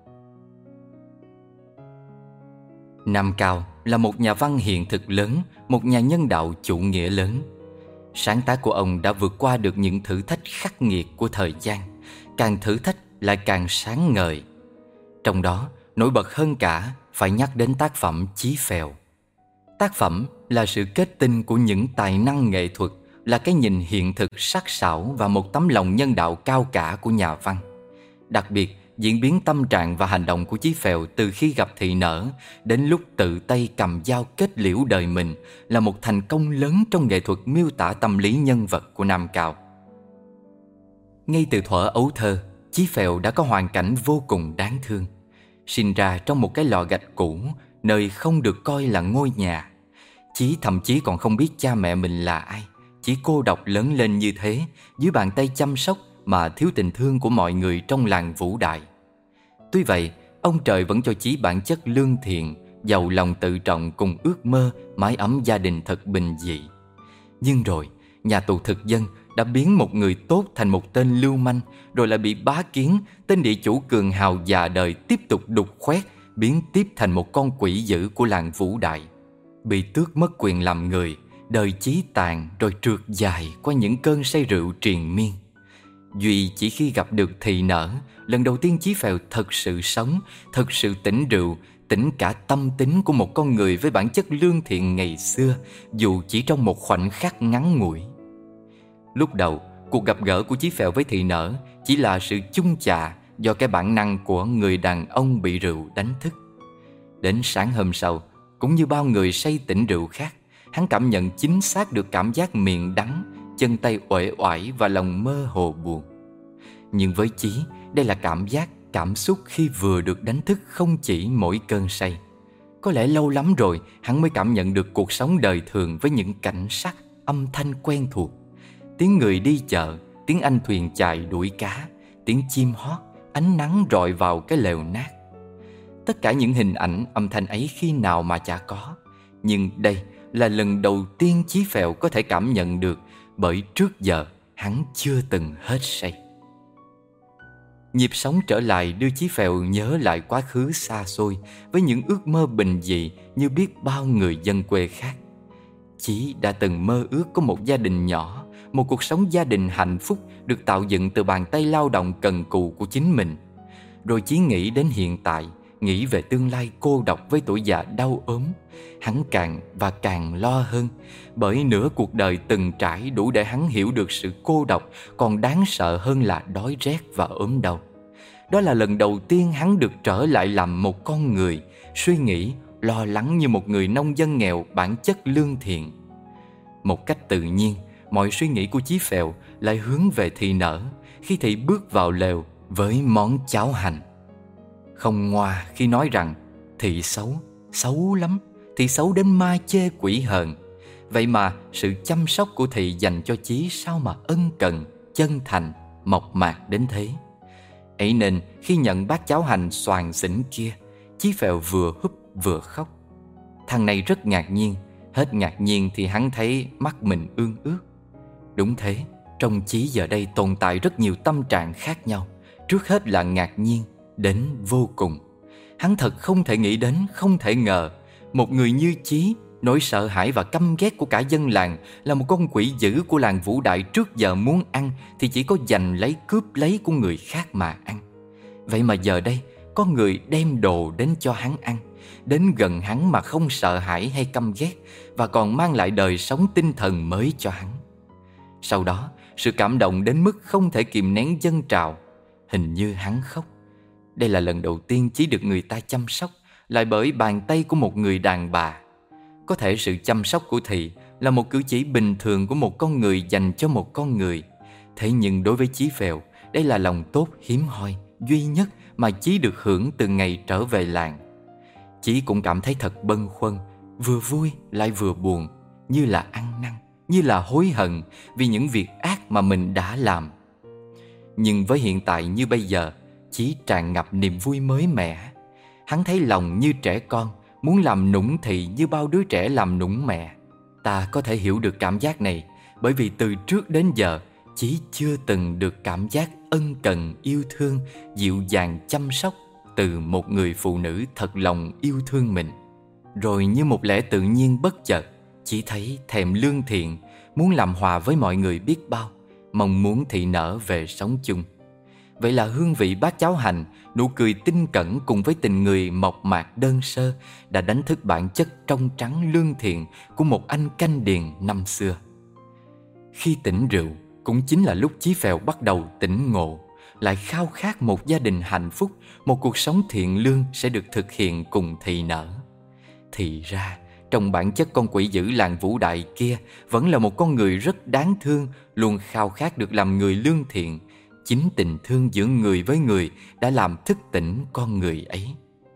Nam Cao là một nhà văn hiện thực lớn, một nhà nhân đạo chủ nghĩa lớn. Sáng tác của ông đã vượt qua được những thử thách khắc nghiệt của thời gian, càng thử thách lại càng sáng ngời. Trong đó, nổi bật hơn cả phải nhắc đến tác phẩm Chí Phèo. Tác phẩm là sự kết tinh của những tài năng nghệ thuật, là cái nhìn hiện thực sắc sảo và một tấm lòng nhân đạo cao cả của nhà văn. Đặc biệt, diễn biến tâm trạng và hành động của Chí Phèo từ khi gặp Thị Nở đến lúc tự tay cầm dao kết liễu đời mình là một thành công lớn trong nghệ thuật miêu tả tâm lý nhân vật của Nam Cao. Ngay từ thuở ấu thơ, Chí Phèo đã có hoàn cảnh vô cùng đáng thương. Sinh ra trong một cái lò gạch cũ, nơi không được coi là ngôi nhà. Chí thậm chí còn không biết cha mẹ mình là ai. Chỉ cô độc lớn lên như thế, dưới bàn tay chăm sóc mà thiếu tình thương của mọi người trong làng Vũ Đại. Tuy vậy, ông trời vẫn cho Chí bản chất lương thiện, giàu lòng tự trọng cùng ước mơ mái ấm gia đình thật bình dị. Nhưng rồi, nhà tù thực dân đã biến một người tốt thành một tên lưu manh, rồi lại bị Bá Kiến, tên địa chủ cường hào già đời tiếp tục đục khoét, biến tiếp thành một con quỷ dữ của làng Vũ Đại. Bị tước mất quyền làm người, đời Chí tàn rồi trượt dài qua những cơn say rượu triền miên. Duy chỉ khi gặp được Thị Nở, lần đầu tiên Chí Phèo thật sự sống, thật sự tỉnh rượu, tỉnh cả tâm tính của một con người với bản chất lương thiện ngày xưa, dù chỉ trong một khoảnh khắc ngắn ngủi. Lúc đầu, cuộc gặp gỡ của Chí Phèo với Thị Nở chỉ là sự chung chạ do cái bản năng của người đàn ông bị rượu đánh thức. Đến sáng hôm sau, cũng như bao người say tỉnh rượu khác, hắn cảm nhận chính xác được cảm giác miệng đắng, chân tay uể oải và lòng mơ hồ buồn. Nhưng với Chí, đây là cảm giác, cảm xúc khi vừa được đánh thức không chỉ mỗi cơn say. Có lẽ lâu lắm rồi hắn mới cảm nhận được cuộc sống đời thường với những cảnh sắc, âm thanh quen thuộc. Tiếng người đi chợ, tiếng anh thuyền chài đuổi cá, tiếng chim hót, ánh nắng rọi vào cái lều nát. Tất cả những hình ảnh, âm thanh ấy khi nào mà chả có. Nhưng đây là lần đầu tiên Chí Phèo có thể cảm nhận được, bởi trước giờ hắn chưa từng hết say. Nhịp sống trở lại đưa Chí Phèo nhớ lại quá khứ xa xôi với những ước mơ bình dị như biết bao người dân quê khác. Chí đã từng mơ ước có một gia đình nhỏ, một cuộc sống gia đình hạnh phúc được tạo dựng từ bàn tay lao động cần cù của chính mình. Rồi Chí nghĩ đến hiện tại, nghĩ về tương lai cô độc với tuổi già đau ốm. Hắn càng và càng lo hơn, bởi nửa cuộc đời từng trải đủ để hắn hiểu được sự cô độc còn đáng sợ hơn là đói rét và ốm đau. Đó là lần đầu tiên hắn được trở lại làm một con người, suy nghĩ, lo lắng như một người nông dân nghèo bản chất lương thiện. Một cách tự nhiên, mọi suy nghĩ của Chí Phèo lại hướng về Thị Nở khi Thị bước vào lều với món cháo hành. Không ngoa khi nói rằng Thị xấu, xấu lắm, Thị xấu đến ma chê quỷ hờn. Vậy mà sự chăm sóc của Thị dành cho Chí sao mà ân cần, chân thành, mộc mạc đến thế. Ấy nên khi nhận bát cháo hành xoàn xỉnh kia, Chí Phèo vừa húp vừa khóc. Thằng này rất ngạc nhiên, hết ngạc nhiên thì hắn thấy mắt mình ương ướt. Đúng thế, trong Chí giờ đây tồn tại rất nhiều tâm trạng khác nhau. Trước hết là ngạc nhiên, đến vô cùng. Hắn thật không thể nghĩ đến, không thể ngờ một người như Chí, nỗi sợ hãi và căm ghét của cả dân làng, là một con quỷ dữ của làng Vũ Đại, trước giờ muốn ăn thì chỉ có giành lấy cướp lấy của người khác mà ăn. Vậy mà giờ đây có người đem đồ đến cho hắn ăn, đến gần hắn mà không sợ hãi hay căm ghét, và còn mang lại đời sống tinh thần mới cho hắn. Sau đó, sự cảm động đến mức không thể kìm nén dâng trào. Hình như hắn khóc. Đây là lần đầu tiên Chí được người ta chăm sóc, lại bởi bàn tay của một người đàn bà. Có thể sự chăm sóc của Thị là một cử chỉ bình thường của một con người dành cho một con người. Thế nhưng đối với Chí Phèo, đây là lòng tốt hiếm hoi, duy nhất mà Chí được hưởng từ ngày trở về làng. Chí cũng cảm thấy thật bâng khuâng, vừa vui lại vừa buồn, như là ăn năn, như là hối hận vì những việc ác mà mình đã làm. Nhưng với hiện tại như bây giờ, Chí tràn ngập niềm vui mới mẻ. Hắn thấy lòng như trẻ con, muốn làm nũng Thị như bao đứa trẻ làm nũng mẹ. Ta có thể hiểu được cảm giác này, bởi vì từ trước đến giờ Chí chưa từng được cảm giác ân cần, yêu thương, dịu dàng chăm sóc từ một người phụ nữ thật lòng yêu thương mình. Rồi như một lẽ tự nhiên bất chợt, Chí thấy thèm lương thiện, muốn làm hòa với mọi người biết bao, mong muốn Thị Nở về sống chung. Vậy là hương vị bát cháo hành, nụ cười tinh cẩn cùng với tình người mộc mạc đơn sơ đã đánh thức bản chất trong trắng lương thiện của một anh canh điền năm xưa. Khi tỉnh rượu cũng chính là lúc Chí Phèo bắt đầu tỉnh ngộ, lại khao khát một gia đình hạnh phúc, một cuộc sống thiện lương sẽ được thực hiện cùng Thị Nở. Thì ra, trong bản chất con quỷ dữ làng Vũ Đại kia vẫn là một con người rất đáng thương, luôn khao khát được làm người lương thiện. Chính tình thương giữa người với người đã làm thức tỉnh con người ấy.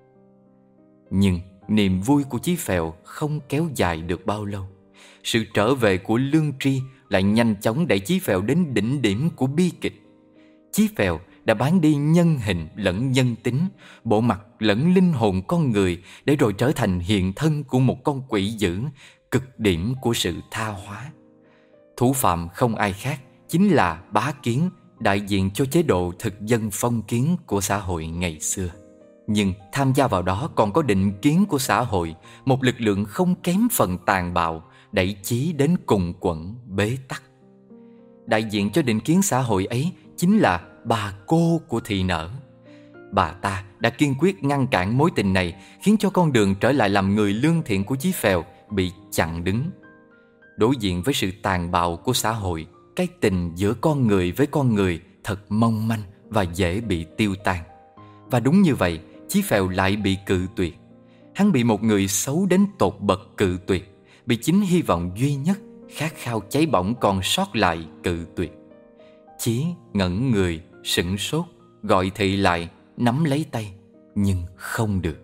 Nhưng niềm vui của Chí Phèo không kéo dài được bao lâu. Sự trở về của lương tri lại nhanh chóng đẩy Chí Phèo đến đỉnh điểm của bi kịch. Chí Phèo đã bán đi nhân hình lẫn nhân tính, bộ mặt lẫn linh hồn con người, để rồi trở thành hiện thân của một con quỷ dữ, cực điểm của sự tha hóa. Thủ phạm không ai khác, chính là Bá Kiến, đại diện cho chế độ thực dân phong kiến của xã hội ngày xưa. Nhưng tham gia vào đó còn có định kiến của xã hội, một lực lượng không kém phần tàn bạo, đẩy Chí đến cùng quẫn bế tắc. Đại diện cho định kiến xã hội ấy chính là bà cô của Thị Nở. Bà ta đã kiên quyết ngăn cản mối tình này, khiến cho con đường trở lại làm người lương thiện của Chí Phèo bị chặn đứng. Đối diện với sự tàn bạo của xã hội, cái tình giữa con người với con người thật mong manh và dễ bị tiêu tan. Và đúng như vậy, Chí Phèo lại bị cự tuyệt. Hắn bị một người xấu đến tột bậc cự tuyệt, bị chính hy vọng duy nhất, khát khao cháy bỏng còn sót lại cự tuyệt. Chí ngẩn người, sửng sốt, gọi Thị lại, nắm lấy tay, nhưng không được.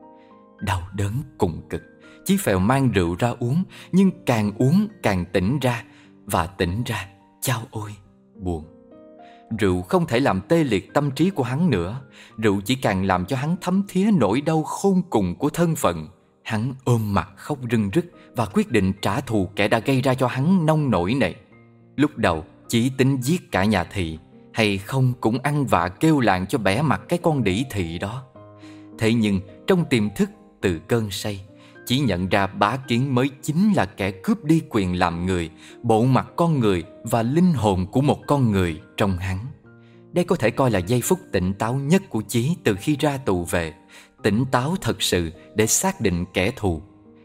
Đau đớn cùng cực, Chí Phèo mang rượu ra uống, nhưng càng uống càng tỉnh ra, và tỉnh ra, chao ôi, buồn. Rượu không thể làm tê liệt tâm trí của hắn nữa, rượu chỉ càng làm cho hắn thấm thía nỗi đau khôn cùng của thân phận. Hắn ôm mặt khóc rưng rức và quyết định trả thù kẻ đã gây ra cho hắn nông nỗi này. Lúc đầu chỉ tính giết cả nhà Thị, hay không cũng ăn vạ kêu làng cho bẻ mặt cái con đĩ Thị đó. Thế nhưng trong tiềm thức từ cơn say, chỉ nhận ra Bá Kiến mới chính là kẻ cướp đi quyền làm người, bộ mặt con người và linh hồn của một con người trong hắn. Đây có thể coi là giây phút tỉnh táo nhất của Chí từ khi ra tù về. Tỉnh táo thật sự để xác định kẻ thù.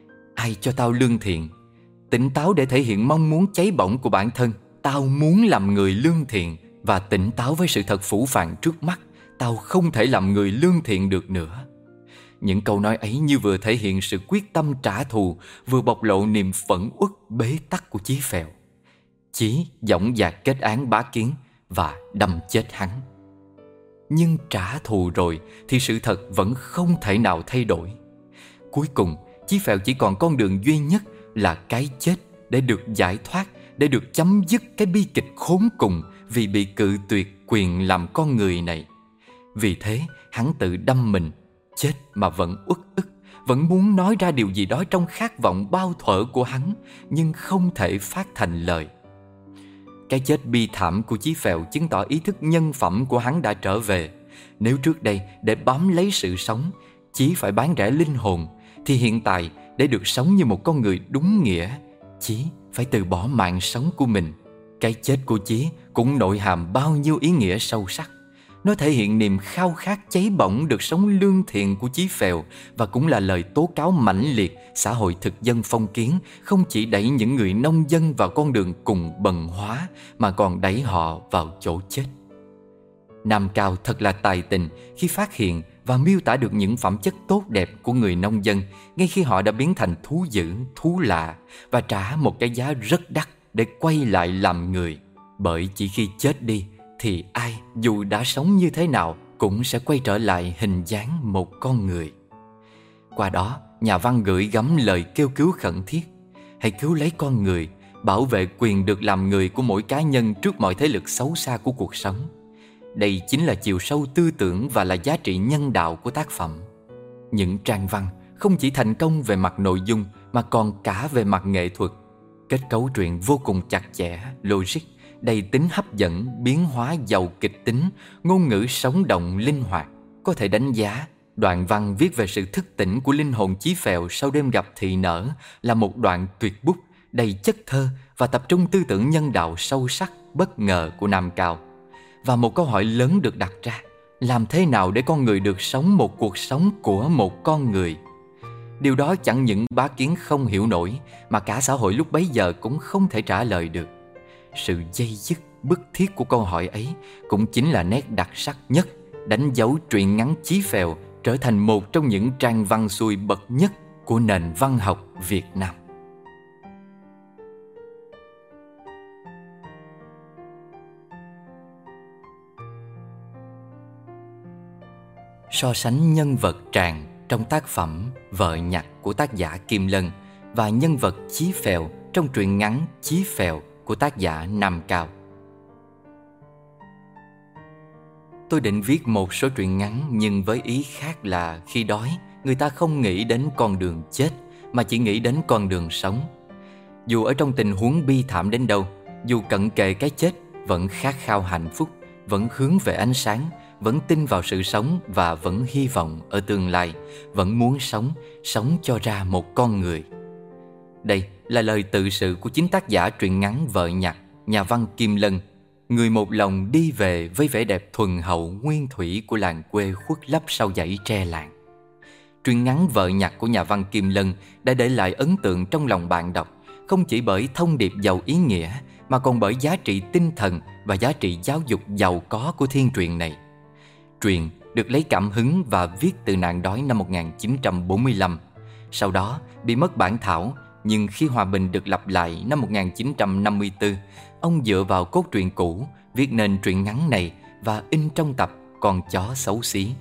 Ai cho tao lương thiện? Tỉnh táo để thể hiện mong muốn cháy bỏng của bản thân. Tao muốn làm người lương thiện. Và tỉnh táo với sự thật phũ phàng trước mắt. Tao không thể làm người lương thiện được nữa. Những câu nói ấy như vừa thể hiện sự quyết tâm trả thù, vừa bộc lộ niềm phẫn uất bế tắc của Chí Phèo. Chí dõng dạc kết án Bá Kiến và đâm chết hắn. Nhưng trả thù rồi thì sự thật vẫn không thể nào thay đổi. Cuối cùng, Chí Phèo chỉ còn con đường duy nhất là cái chết để được giải thoát, để được chấm dứt cái bi kịch khốn cùng vì bị cự tuyệt quyền làm con người này. Vì thế, hắn tự đâm mình, chết mà vẫn uất ức, vẫn muốn nói ra điều gì đó trong khát vọng bao thuở của hắn, nhưng không thể phát thành lời. Cái chết bi thảm của Chí Phèo chứng tỏ ý thức nhân phẩm của hắn đã trở về. Nếu trước đây để bám lấy sự sống, Chí phải bán rẻ linh hồn, thì hiện tại để được sống như một con người đúng nghĩa, Chí phải từ bỏ mạng sống của mình. Cái chết của Chí cũng nội hàm bao nhiêu ý nghĩa sâu sắc. Nó thể hiện niềm khao khát cháy bỏng được sống lương thiện của Chí Phèo, và cũng là lời tố cáo mãnh liệt xã hội thực dân phong kiến không chỉ đẩy những người nông dân vào con đường cùng bần hóa, mà còn đẩy họ vào chỗ chết. Nam Cao thật là tài tình khi phát hiện và miêu tả được những phẩm chất tốt đẹp của người nông dân ngay khi họ đã biến thành thú dữ, thú lạ, và trả một cái giá rất đắt để quay lại làm người. Bởi chỉ khi chết đi thì ai dù đã sống như thế nào cũng sẽ quay trở lại hình dáng một con người. Qua đó, nhà văn gửi gắm lời kêu cứu khẩn thiết: hãy cứu lấy con người, bảo vệ quyền được làm người của mỗi cá nhân trước mọi thế lực xấu xa của cuộc sống. Đây chính là chiều sâu tư tưởng và là giá trị nhân đạo của tác phẩm. Những trang văn không chỉ thành công về mặt nội dung mà còn cả về mặt nghệ thuật. Kết cấu truyện vô cùng chặt chẽ, logic, đầy tính hấp dẫn, biến hóa giàu kịch tính, ngôn ngữ sống động, linh hoạt. Có thể đánh giá, đoạn văn viết về sự thức tỉnh của linh hồn Chí Phèo sau đêm gặp Thị Nở là một đoạn tuyệt bút, đầy chất thơ và tập trung tư tưởng nhân đạo sâu sắc, bất ngờ của Nam Cao. Và một câu hỏi lớn được đặt ra: làm thế nào để con người được sống một cuộc sống của một con người? Điều đó chẳng những Bá Kiến không hiểu nổi, mà cả xã hội lúc bấy giờ cũng không thể trả lời được. Sự dây dứt, bức thiết của câu hỏi ấy cũng chính là nét đặc sắc nhất, đánh dấu truyện ngắn Chí Phèo trở thành một trong những trang văn xuôi bậc nhất của nền văn học Việt Nam. So sánh nhân vật Tràng trong tác phẩm Vợ Nhặt của tác giả Kim Lân và nhân vật Chí Phèo trong truyện ngắn Chí Phèo của tác giả Nam Cao. Tôi định viết một số truyện ngắn, nhưng với ý khác là khi đói, người ta không nghĩ đến con đường chết mà chỉ nghĩ đến con đường sống. Dù ở trong tình huống bi thảm đến đâu, dù cận kề cái chết, vẫn khát khao hạnh phúc, vẫn hướng về ánh sáng, vẫn tin vào sự sống và vẫn hy vọng ở tương lai, vẫn muốn sống, sống cho ra một con người. Đây là lời tự sự của chính tác giả truyện ngắn Vợ Nhặt, nhà văn Kim Lân, người một lòng đi về với vẻ đẹp thuần hậu nguyên thủy của làng quê khuất lấp sau dãy tre làng. Truyện ngắn Vợ Nhặt của nhà văn Kim Lân đã để lại ấn tượng trong lòng bạn đọc, không chỉ bởi thông điệp giàu ý nghĩa mà còn bởi giá trị tinh thần và giá trị giáo dục giàu có của thiên truyện này. Truyện được lấy cảm hứng và viết từ nạn đói năm một nghìn chín trăm bốn mươi lăm. Sau đó bị mất bản thảo, nhưng khi hòa bình được lập lại năm một nghìn chín trăm năm mươi tư, ông dựa vào cốt truyện cũ viết nên truyện ngắn này và in trong tập Con Chó Xấu Xí.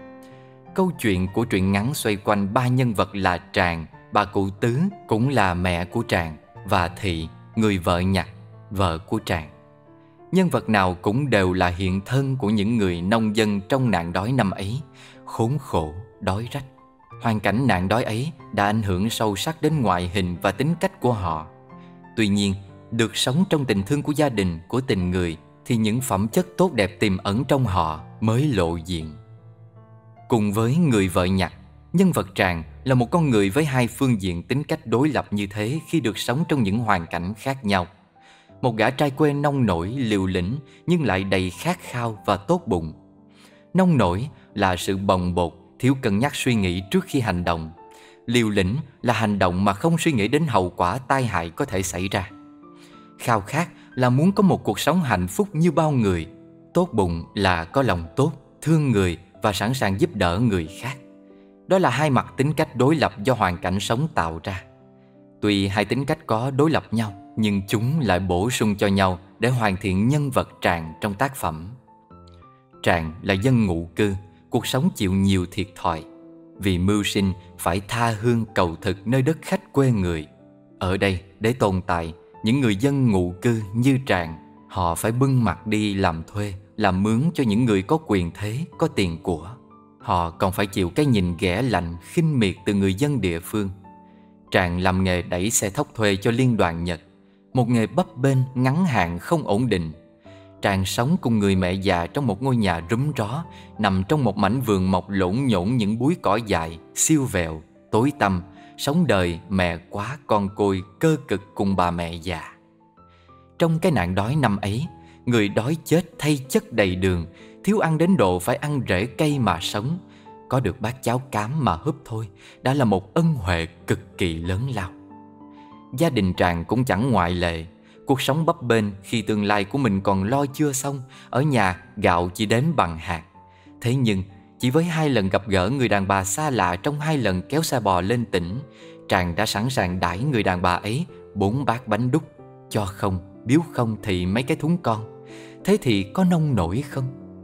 Câu chuyện của truyện ngắn xoay quanh ba nhân vật là Tràng, bà cụ Tứ cũng là mẹ của Tràng, và Thị, người vợ nhặt, vợ của Tràng. Nhân vật nào cũng đều là hiện thân của những người nông dân trong nạn đói năm ấy, khốn khổ, đói rách. Hoàn cảnh nạn đói ấy đã ảnh hưởng sâu sắc đến ngoại hình và tính cách của họ. Tuy nhiên, được sống trong tình thương của gia đình, của tình người, thì những phẩm chất tốt đẹp tiềm ẩn trong họ mới lộ diện. Cùng với người vợ nhặt, nhân vật Tràng là một con người với hai phương diện tính cách đối lập như thế khi được sống trong những hoàn cảnh khác nhau. Một gã trai quê nông nổi, liều lĩnh nhưng lại đầy khát khao và tốt bụng. Nông nổi là sự bồng bột, thiếu cân nhắc suy nghĩ trước khi hành động. Liều lĩnh là hành động mà không suy nghĩ đến hậu quả tai hại có thể xảy ra. Khao khát là muốn có một cuộc sống hạnh phúc như bao người. Tốt bụng là có lòng tốt, thương người và sẵn sàng giúp đỡ người khác. Đó là hai mặt tính cách đối lập do hoàn cảnh sống tạo ra. Tuy hai tính cách có đối lập nhau, nhưng chúng lại bổ sung cho nhau để hoàn thiện nhân vật Tràng trong tác phẩm. Tràng là dân ngụ cư, cuộc sống chịu nhiều thiệt thòi. Vì mưu sinh phải tha hương cầu thực nơi đất khách quê người. Ở đây, để tồn tại, những người dân ngụ cư như Tràng, họ phải bưng mặt đi làm thuê, làm mướn cho những người có quyền thế, có tiền của. Họ còn phải chịu cái nhìn ghẻ lạnh, khinh miệt từ người dân địa phương. Tràng làm nghề đẩy xe thóc thuê cho Liên đoàn Nhật, một nghề bấp bênh, ngắn hạn, không ổn định. Tràng sống cùng người mẹ già trong một ngôi nhà rúm ró, nằm trong một mảnh vườn mọc lổn nhổn những búi cỏ dài, siêu vẹo, tối tăm, sống đời mẹ quá con côi, cơ cực cùng bà mẹ già. Trong cái nạn đói năm ấy, người đói chết thay chất đầy đường, thiếu ăn đến độ phải ăn rễ cây mà sống. Có được bát cháo cám mà húp thôi đã là một ân huệ cực kỳ lớn lao. Gia đình Tràng cũng chẳng ngoại lệ. Cuộc sống bấp bênh khi tương lai của mình còn lo chưa xong. Ở nhà gạo chỉ đến bằng hạt. Thế nhưng chỉ với hai lần gặp gỡ người đàn bà xa lạ trong hai lần kéo xe bò lên tỉnh, Tràng đã sẵn sàng đãi người đàn bà ấy bốn bát bánh đúc. Cho không, biếu không thì mấy cái thúng con. Thế thì có nông nổi không?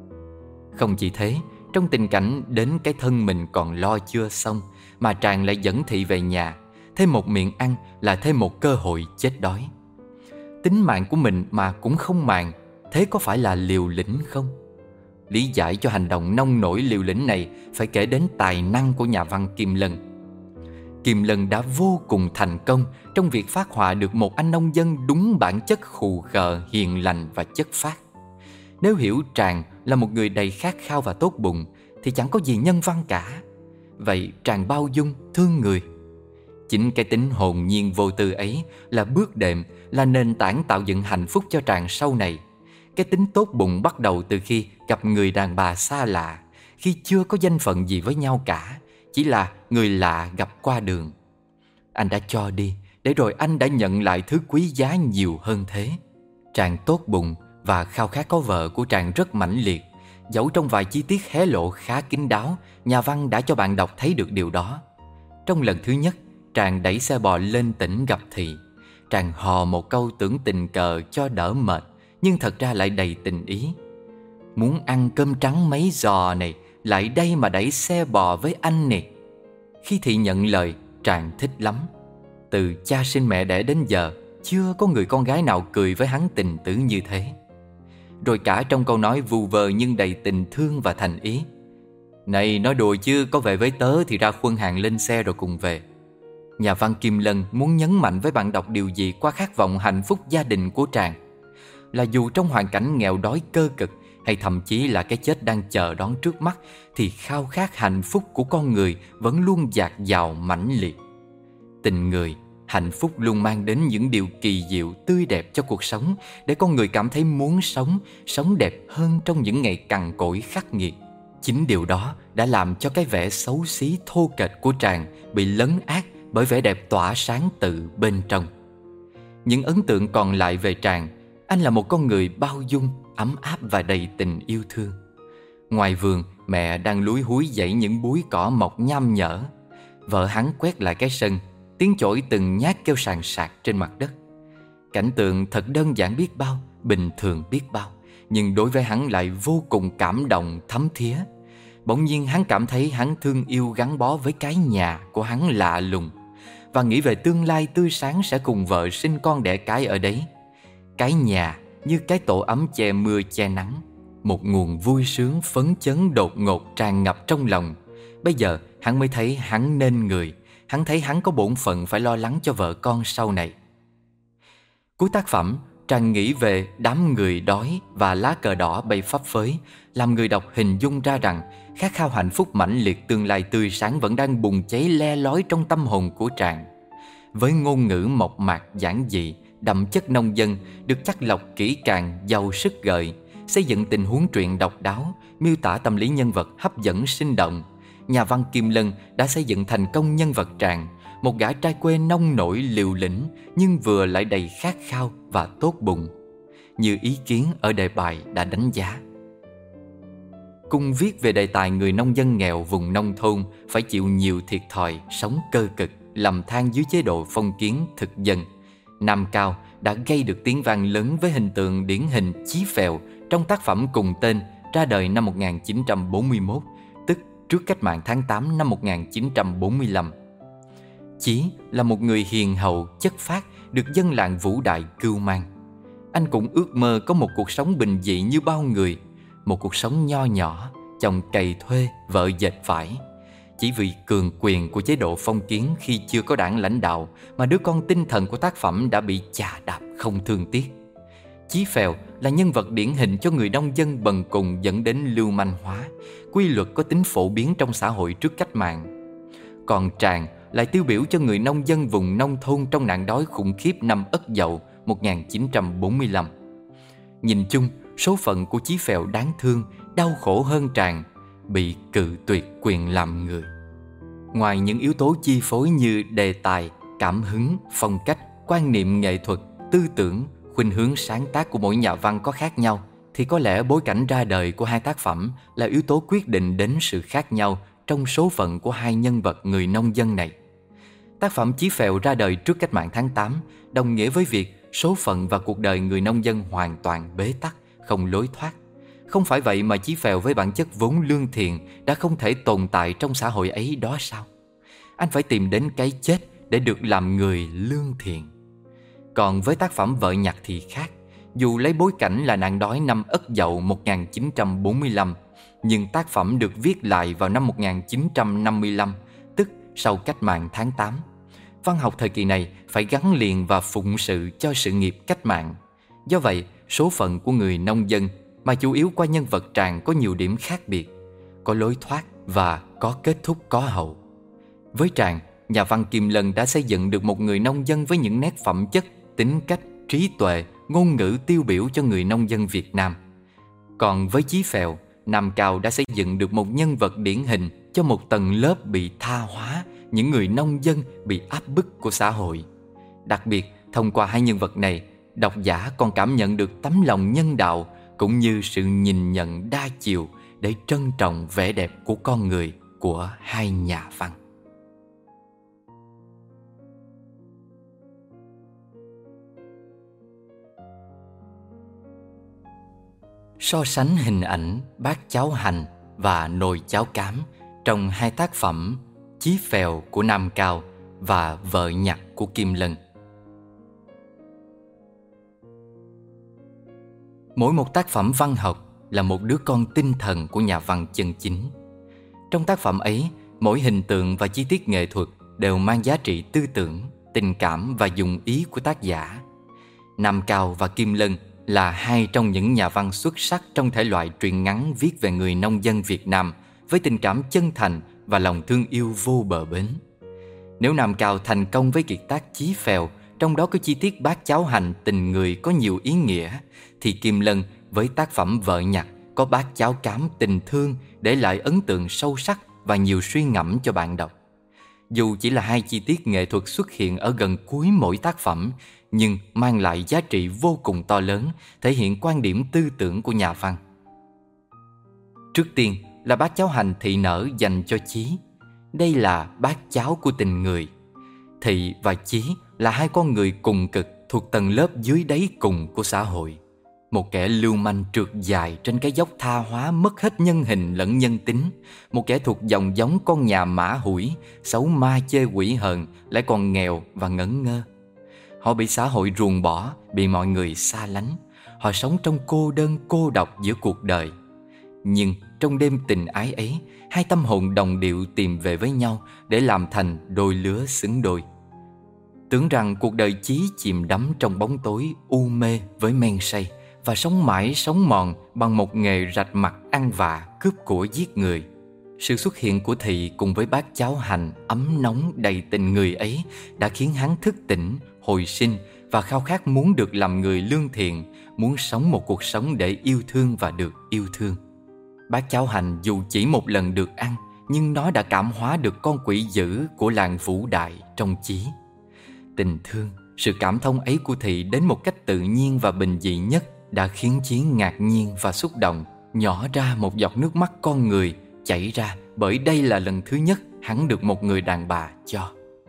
Không chỉ thế, trong tình cảnh đến cái thân mình còn lo chưa xong mà Tràng lại dẫn Thị về nhà, thêm một miệng ăn là thêm một cơ hội chết đói. Tính mạng của mình mà cũng không màng, thế có phải là liều lĩnh không? Lý giải cho hành động nông nổi liều lĩnh này phải kể đến tài năng của nhà văn Kim Lân. Kim Lân đã vô cùng thành công trong việc phát họa được một anh nông dân đúng bản chất khù khờ, hiền lành và chất phác. Nếu hiểu Tràng là một người đầy khát khao và tốt bụng thì chẳng có gì nhân văn cả. Vậy Tràng bao dung, thương người. Chính cái tính hồn nhiên vô tư ấy là bước đệm, là nền tảng tạo dựng hạnh phúc cho Tràng sau này. Cái tính tốt bụng bắt đầu từ khi gặp người đàn bà xa lạ, khi chưa có danh phận gì với nhau cả, chỉ là người lạ gặp qua đường. Anh đã cho đi, để rồi anh đã nhận lại thứ quý giá nhiều hơn thế. Tràng tốt bụng và khao khát có vợ của Tràng rất mãnh liệt. Dẫu trong vài chi tiết hé lộ khá kín đáo, nhà văn đã cho bạn đọc thấy được điều đó. Trong lần thứ nhất, Tràng đẩy xe bò lên tỉnh gặp Thị. Tràng hò một câu tưởng tình cờ cho đỡ mệt, nhưng thật ra lại đầy tình ý. Muốn ăn cơm trắng mấy giò này, lại đây mà đẩy xe bò với anh nè. Khi Thị nhận lời, Tràng thích lắm. Từ cha sinh mẹ đẻ đến giờ, chưa có người con gái nào cười với hắn tình tứ như thế. rồi cả trong câu nói vu vơ nhưng đầy tình thương và thành ý. Này, nói đùa chứ, có về với tớ thì ra khuân hàng lên xe rồi cùng về. Nhà văn Kim Lân muốn nhấn mạnh với bạn đọc điều gì qua khát vọng hạnh phúc gia đình của Tràng? Là dù trong hoàn cảnh nghèo đói cơ cực, hay thậm chí là cái chết đang chờ đón trước mắt, thì khao khát hạnh phúc của con người vẫn luôn dạt dào mãnh liệt. Tình người, hạnh phúc luôn mang đến những điều kỳ diệu tươi đẹp cho cuộc sống, để con người cảm thấy muốn sống, sống đẹp hơn trong những ngày cằn cỗi khắc nghiệt. Chính điều đó đã làm cho cái vẻ xấu xí thô kệch của Tràng bị lấn át bởi vẻ đẹp tỏa sáng từ bên trong. Những ấn tượng còn lại về Tràng, anh là một con người bao dung, ấm áp và đầy tình yêu thương. Ngoài vườn, mẹ đang lúi húi dãy những búi cỏ mọc nham nhở. Vợ hắn quét lại cái sân, tiếng chổi từng nhát kêu sàn sạc trên mặt đất. Cảnh tượng thật đơn giản biết bao, bình thường biết bao, nhưng đối với hắn lại vô cùng cảm động, thấm thía. Bỗng nhiên hắn cảm thấy hắn thương yêu gắn bó với cái nhà của hắn lạ lùng, và nghĩ về tương lai tươi sáng sẽ cùng vợ sinh con đẻ cái ở đấy. Cái nhà như cái tổ ấm che mưa che nắng, một nguồn vui sướng phấn chấn đột ngột tràn ngập trong lòng. Bây giờ hắn mới thấy hắn nên người, hắn thấy hắn có bổn phận phải lo lắng cho vợ con sau này. Cuối tác phẩm, Tràng nghĩ về đám người đói và lá cờ đỏ bay phấp phới, làm người đọc hình dung ra rằng khát khao hạnh phúc mãnh liệt, tương lai tươi sáng vẫn đang bùng cháy le lói trong tâm hồn của Tràng. Với ngôn ngữ mộc mạc giản dị, đậm chất nông dân, được chắt lọc kỹ càng, giàu sức gợi, xây dựng tình huống truyện độc đáo, miêu tả tâm lý nhân vật hấp dẫn sinh động, nhà văn Kim Lân đã xây dựng thành công nhân vật Tràng, một gã trai quê nông nổi liều lĩnh nhưng vừa lại đầy khát khao và tốt bụng, như ý kiến ở đề bài đã đánh giá. Cùng viết về đề tài người nông dân nghèo vùng nông thôn phải chịu nhiều thiệt thòi, sống cơ cực, lầm than dưới chế độ phong kiến thực dân, Nam Cao đã gây được tiếng vang lớn với hình tượng điển hình Chí Phèo trong tác phẩm cùng tên ra đời năm một nghìn chín trăm bốn mươi mốt, tức trước cách mạng tháng tám năm một nghìn chín trăm bốn mươi lăm. Chí là một người hiền hậu, chất phác, được dân làng vũ đại cưu mang. Anh cũng ước mơ có một cuộc sống bình dị như bao người, một cuộc sống nho nhỏ, chồng cày thuê, vợ dệt vải. Chỉ vì cường quyền của chế độ phong kiến khi chưa có đảng lãnh đạo mà đứa con tinh thần của tác phẩm đã bị chà đạp không thương tiếc. Chí Phèo là nhân vật điển hình cho người nông dân bần cùng dẫn đến lưu manh hóa, quy luật có tính phổ biến trong xã hội trước cách mạng. Còn Tràng lại tiêu biểu cho người nông dân vùng nông thôn trong nạn đói khủng khiếp năm Ất Dậu một nghìn chín trăm bốn mươi lăm. Nhìn chung, số phận của Chí Phèo đáng thương, đau khổ hơn Tràng, bị cự tuyệt quyền làm người. Ngoài những yếu tố chi phối như đề tài, cảm hứng, phong cách, quan niệm nghệ thuật, tư tưởng, khuynh hướng sáng tác của mỗi nhà văn có khác nhau, thì có lẽ bối cảnh ra đời của hai tác phẩm là yếu tố quyết định đến sự khác nhau trong số phận của hai nhân vật người nông dân này. Tác phẩm Chí Phèo ra đời trước cách mạng tháng tám, đồng nghĩa với việc số phận và cuộc đời người nông dân hoàn toàn bế tắc, không lối thoát. Không phải vậy mà Chí Phèo với bản chất vốn lương thiện đã không thể tồn tại trong xã hội ấy đó sao? Anh phải tìm đến cái chết để được làm người lương thiện. Còn với tác phẩm Vợ Nhặt thì khác. Dù lấy bối cảnh là nạn đói năm Ất Dậu một nghìn chín trăm bốn mươi lăm, nhưng tác phẩm được viết lại vào năm một nghìn chín trăm năm mươi lăm, tức sau cách mạng tháng tám. Văn học thời kỳ này phải gắn liền và phụng sự cho sự nghiệp cách mạng. Do vậy, số phận của người nông dân mà chủ yếu qua nhân vật Tràng có nhiều điểm khác biệt, có lối thoát và có kết thúc có hậu. Với Tràng, nhà văn Kim Lân đã xây dựng được một người nông dân với những nét phẩm chất, tính cách, trí tuệ, ngôn ngữ tiêu biểu cho người nông dân Việt Nam. Còn với Chí Phèo, Nam Cao đã xây dựng được một nhân vật điển hình cho một tầng lớp bị tha hóa, những người nông dân bị áp bức của xã hội. Đặc biệt, thông qua hai nhân vật này, độc giả còn cảm nhận được tấm lòng nhân đạo cũng như sự nhìn nhận đa chiều để trân trọng vẻ đẹp của con người của hai nhà văn. So sánh hình ảnh bát cháo hành và nồi cháo cám trong hai tác phẩm Chí Phèo của Nam Cao và Vợ Nhặt của Kim Lân. Mỗi một tác phẩm văn học là một đứa con tinh thần của nhà văn chân chính. Trong tác phẩm ấy, mỗi hình tượng và chi tiết nghệ thuật đều mang giá trị tư tưởng, tình cảm và dụng ý của tác giả. Nam Cao và Kim Lân là hai trong những nhà văn xuất sắc trong thể loại truyện ngắn viết về người nông dân Việt Nam với tình cảm chân thành và lòng thương yêu vô bờ bến. Nếu Nam Cao thành công với kiệt tác Chí Phèo, trong đó có chi tiết bát cháo hành tình người có nhiều ý nghĩa, thì Kim Lân với tác phẩm Vợ Nhặt có bát cháo cám tình thương để lại ấn tượng sâu sắc và nhiều suy ngẫm cho bạn đọc. Dù chỉ là hai chi tiết nghệ thuật xuất hiện ở gần cuối mỗi tác phẩm, nhưng mang lại giá trị vô cùng to lớn, thể hiện quan điểm tư tưởng của nhà văn. Trước tiên là bát cháo hành thị nở dành cho Chí. Đây là bát cháo của tình người. Thị và Chí là hai con người cùng cực thuộc tầng lớp dưới đáy cùng của xã hội. Một kẻ lưu manh trượt dài trên cái dốc tha hóa mất hết nhân hình lẫn nhân tính. Một kẻ thuộc dòng giống con nhà mã hủi, xấu ma chê quỷ hờn, lại còn nghèo và ngẩn ngơ. Họ bị xã hội ruồng bỏ, bị mọi người xa lánh. Họ sống trong cô đơn cô độc giữa cuộc đời. Nhưng trong đêm tình ái ấy, hai tâm hồn đồng điệu tìm về với nhau để làm thành đôi lứa xứng đôi. Tưởng rằng cuộc đời Chí chìm đắm trong bóng tối u mê với men say và sống mãi sống mòn bằng một nghề rạch mặt ăn vạ, cướp của giết người. Sự xuất hiện của Thị cùng với bát cháo hành ấm nóng đầy tình người ấy đã khiến hắn thức tỉnh, hồi sinh và khao khát muốn được làm người lương thiện, muốn sống một cuộc sống để yêu thương và được yêu thương. Bát cháo hành dù chỉ một lần được ăn, nhưng nó đã cảm hóa được con quỷ dữ của làng Vũ Đại trong Chí. Tình thương, sự cảm thông ấy của Thị đến một cách tự nhiên và bình dị nhất đã khiến Chí ngạc nhiên và xúc động, nhỏ ra một giọt nước mắt con người chảy ra bởi đây là lần thứ nhất hắn được một người đàn bà cho.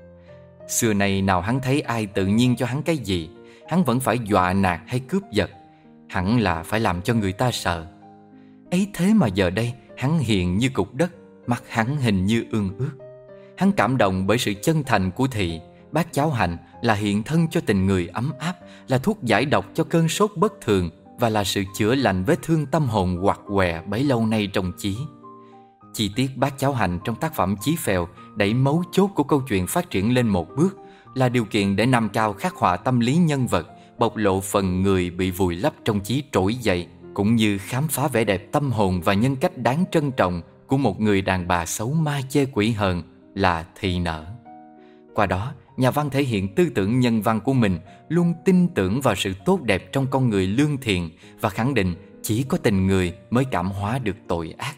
Xưa nay nào hắn thấy ai tự nhiên cho hắn cái gì, hắn vẫn phải dọa nạt hay cướp giật, hẳn là phải làm cho người ta sợ. Ấy thế mà giờ đây hắn hiền như cục đất, mắt hắn hình như ương ước. Hắn cảm động bởi sự chân thành của Thị. Bát cháo hành là hiện thân cho tình người ấm áp, là thuốc giải độc cho cơn sốt bất thường và là sự chữa lành vết thương tâm hồn quặt què bấy lâu nay trong Chí. Chi tiết bát cháo hành trong tác phẩm Chí Phèo đẩy mấu chốt của câu chuyện phát triển lên một bước, là điều kiện để Nam Cao khắc họa tâm lý nhân vật, bộc lộ phần người bị vùi lấp trong Chí trỗi dậy, cũng như khám phá vẻ đẹp tâm hồn và nhân cách đáng trân trọng của một người đàn bà xấu ma chê quỷ hờn là Thị Nở. Qua đó, nhà văn thể hiện tư tưởng nhân văn của mình, luôn tin tưởng vào sự tốt đẹp trong con người lương thiện và khẳng định chỉ có tình người mới cảm hóa được tội ác.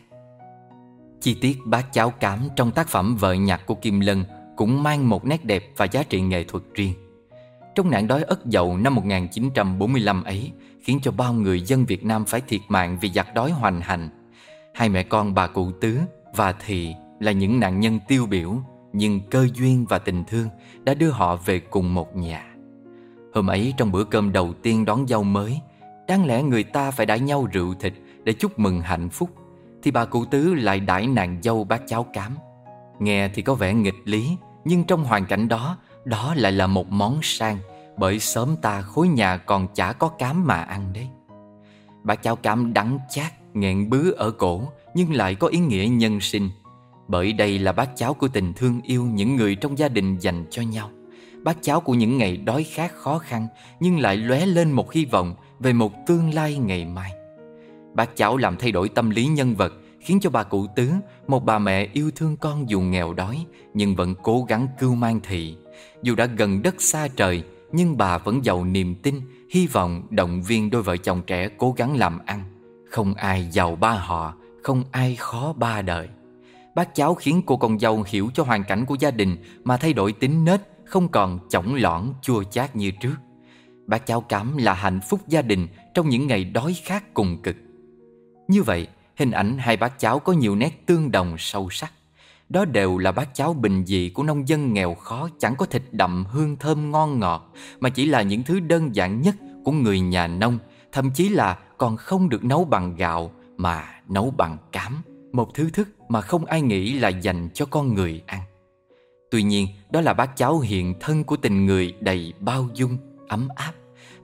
Chi tiết bát cháo cám trong tác phẩm Vợ Nhặt của Kim Lân cũng mang một nét đẹp và giá trị nghệ thuật riêng. Trong nạn đói Ất Dậu năm một nghìn chín trăm bốn mươi lăm ấy, khiến cho bao người dân Việt Nam phải thiệt mạng vì giặc đói hoành hành, hai mẹ con bà Cụ Tứ và Thị là những nạn nhân tiêu biểu, nhưng cơ duyên và tình thương đã đưa họ về cùng một nhà. Hôm ấy trong bữa cơm đầu tiên đón dâu mới, đáng lẽ người ta phải đãi nhau rượu thịt để chúc mừng hạnh phúc, thì bà Cụ Tứ lại đãi nàng dâu bát cháo cám. Nghe thì có vẻ nghịch lý, nhưng trong hoàn cảnh đó, đó lại là một món sang, bởi xóm ta khối nhà còn chả có cám mà ăn đấy. Bát cháo cám đắng chát, nghẹn bứ ở cổ, nhưng lại có ý nghĩa nhân sinh, bởi đây là bát cháo của tình thương yêu những người trong gia đình dành cho nhau. Bát cháo của những ngày đói khát khó khăn, nhưng lại lóe lên một hy vọng về một tương lai ngày mai. Bát cháo làm thay đổi tâm lý nhân vật, khiến cho bà Cụ Tứ, một bà mẹ yêu thương con dù nghèo đói, nhưng vẫn cố gắng cưu mang Thị. Dù đã gần đất xa trời, nhưng bà vẫn giàu niềm tin, hy vọng động viên đôi vợ chồng trẻ cố gắng làm ăn. Không ai giàu ba họ, không ai khó ba đời. Bát cháo khiến cô con dâu hiểu cho hoàn cảnh của gia đình mà thay đổi tính nết, không còn chỏng lõn chua chát như trước. Bát cháo cám là hạnh phúc gia đình trong những ngày đói khát cùng cực. Như vậy, hình ảnh hai bát cháo có nhiều nét tương đồng sâu sắc. Đó đều là bát cháo bình dị của nông dân nghèo khó, chẳng có thịt đậm hương thơm ngon ngọt, mà chỉ là những thứ đơn giản nhất của người nhà nông, thậm chí là còn không được nấu bằng gạo mà nấu bằng cám, một thứ thức mà không ai nghĩ là dành cho con người ăn. Tuy nhiên, đó là bát cháo hiện thân của tình người đầy bao dung, ấm áp.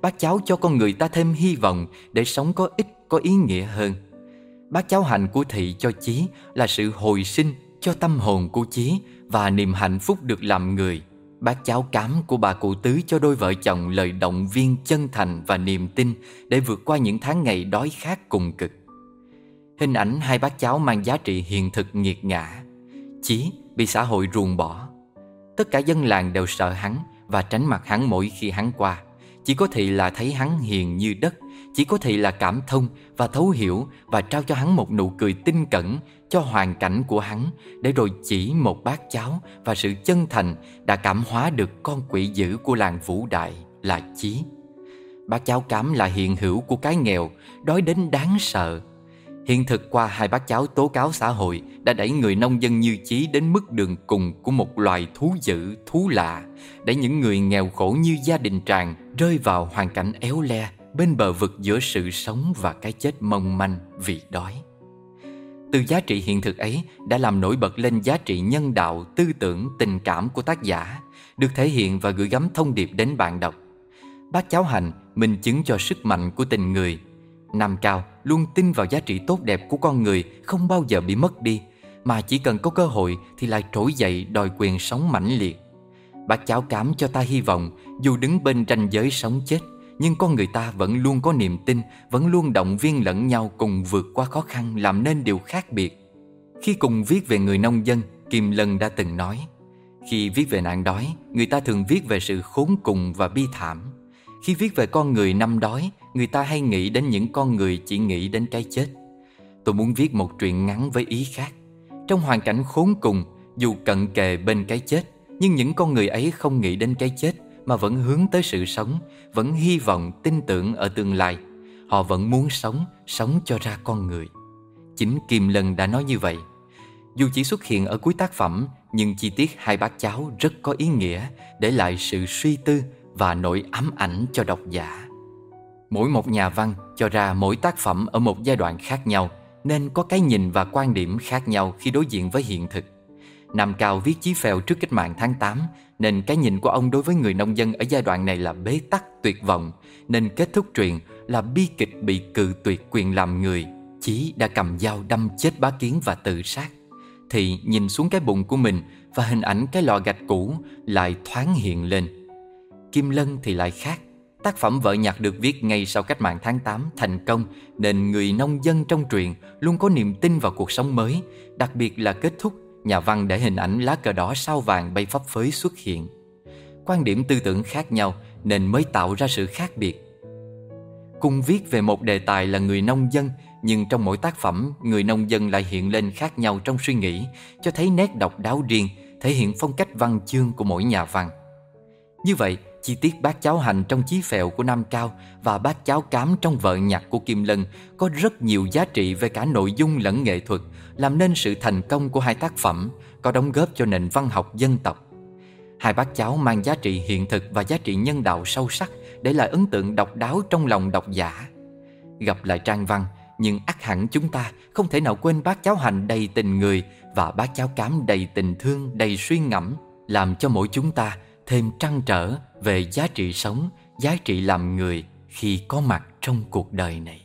bác cháu cho con người ta thêm hy vọng để sống có ích, có ý nghĩa hơn. Bát cháo hạnh của Thị cho Chí là sự hồi sinh cho tâm hồn của Chí và niềm hạnh phúc được làm người. Bát cháo cám của bà cụ Tứ cho đôi vợ chồng lời động viên chân thành và niềm tin để vượt qua những tháng ngày đói khát cùng cực. Hình ảnh hai bát cháo mang giá trị hiện thực nghiệt ngã. Chí bị xã hội ruồng bỏ. Tất cả dân làng đều sợ hắn và tránh mặt hắn mỗi khi hắn qua. Chỉ có Thị là thấy hắn hiền như đất. Chỉ có Thị là cảm thông và thấu hiểu và trao cho hắn một nụ cười tinh cẩn cho hoàn cảnh của hắn, để rồi chỉ một bát cháo và sự chân thành đã cảm hóa được con quỷ dữ của làng Vũ Đại là Chí. Bát cháo cám là hiện hữu của cái nghèo, đói đến đáng sợ. Hiện thực qua hai bát cháo tố cáo xã hội đã đẩy người nông dân như Chí đến mức đường cùng của một loài thú dữ, thú lạ, để những người nghèo khổ như gia đình Tràng rơi vào hoàn cảnh éo le bên bờ vực giữa sự sống và cái chết mong manh vì đói. Từ giá trị hiện thực ấy đã làm nổi bật lên giá trị nhân đạo, tư tưởng, tình cảm của tác giả, được thể hiện và gửi gắm thông điệp đến bạn đọc. Bát cháo hạnh minh chứng cho sức mạnh của tình người. Nam Cao luôn tin vào giá trị tốt đẹp của con người không bao giờ bị mất đi, mà chỉ cần có cơ hội thì lại trỗi dậy đòi quyền sống mãnh liệt. Bát cháo cám cho ta hy vọng, dù đứng bên ranh giới sống chết, nhưng con người ta vẫn luôn có niềm tin, vẫn luôn động viên lẫn nhau cùng vượt qua khó khăn, làm nên điều khác biệt. Khi cùng viết về người nông dân, Kim Lân đã từng nói: khi viết về nạn đói, người ta thường viết về sự khốn cùng và bi thảm. Khi viết về con người năm đói, người ta hay nghĩ đến những con người chỉ nghĩ đến cái chết. Tôi muốn viết một truyện ngắn với ý khác. Trong hoàn cảnh khốn cùng, dù cận kề bên cái chết, nhưng những con người ấy không nghĩ đến cái chết mà vẫn hướng tới sự sống, vẫn hy vọng, tin tưởng ở tương lai. Họ vẫn muốn sống, sống cho ra con người. Chính Kim Lân đã nói như vậy. Dù chỉ xuất hiện ở cuối tác phẩm, nhưng chi tiết hai bát cháo rất có ý nghĩa, để lại sự suy tư và nỗi ám ảnh cho độc giả. Mỗi một nhà văn cho ra mỗi tác phẩm ở một giai đoạn khác nhau, nên có cái nhìn và quan điểm khác nhau khi đối diện với hiện thực. Nam Cao viết Chí Phèo trước cách mạng tháng tám, nên cái nhìn của ông đối với người nông dân ở giai đoạn này là bế tắc, tuyệt vọng, nên kết thúc truyện là bi kịch bị cự tuyệt quyền làm người. Chí đã cầm dao đâm chết Bá Kiến và tự sát. Thì nhìn xuống cái bụng của mình và hình ảnh cái lò gạch cũ lại thoáng hiện lên. Kim Lân thì lại khác. Tác phẩm Vợ Nhặt được viết ngay sau cách mạng tháng tám thành công, nên người nông dân trong truyện luôn có niềm tin vào cuộc sống mới. Đặc biệt là kết thúc, nhà văn để hình ảnh lá cờ đỏ sao vàng bay phấp phới xuất hiện. Quan điểm tư tưởng khác nhau nên mới tạo ra sự khác biệt. Cùng viết về một đề tài là người nông dân, nhưng trong mỗi tác phẩm, người nông dân lại hiện lên khác nhau trong suy nghĩ, cho thấy nét độc đáo riêng, thể hiện phong cách văn chương của mỗi nhà văn. Như vậy, chi tiết bát cháo hành trong Chí Phèo của Nam Cao và bát cháo cám trong Vợ Nhặt của Kim Lân có rất nhiều giá trị về cả nội dung lẫn nghệ thuật, làm nên sự thành công của hai tác phẩm, có đóng góp cho nền văn học dân tộc. Hai bát cháo mang giá trị hiện thực và giá trị nhân đạo sâu sắc, để lại ấn tượng độc đáo trong lòng độc giả. Gặp lại trang văn, nhưng ắt hẳn chúng ta không thể nào quên bát cháo hành đầy tình người và bát cháo cám đầy tình thương, đầy suy ngẫm, làm cho mỗi chúng ta thêm trăn trở về giá trị sống, giá trị làm người khi có mặt trong cuộc đời này.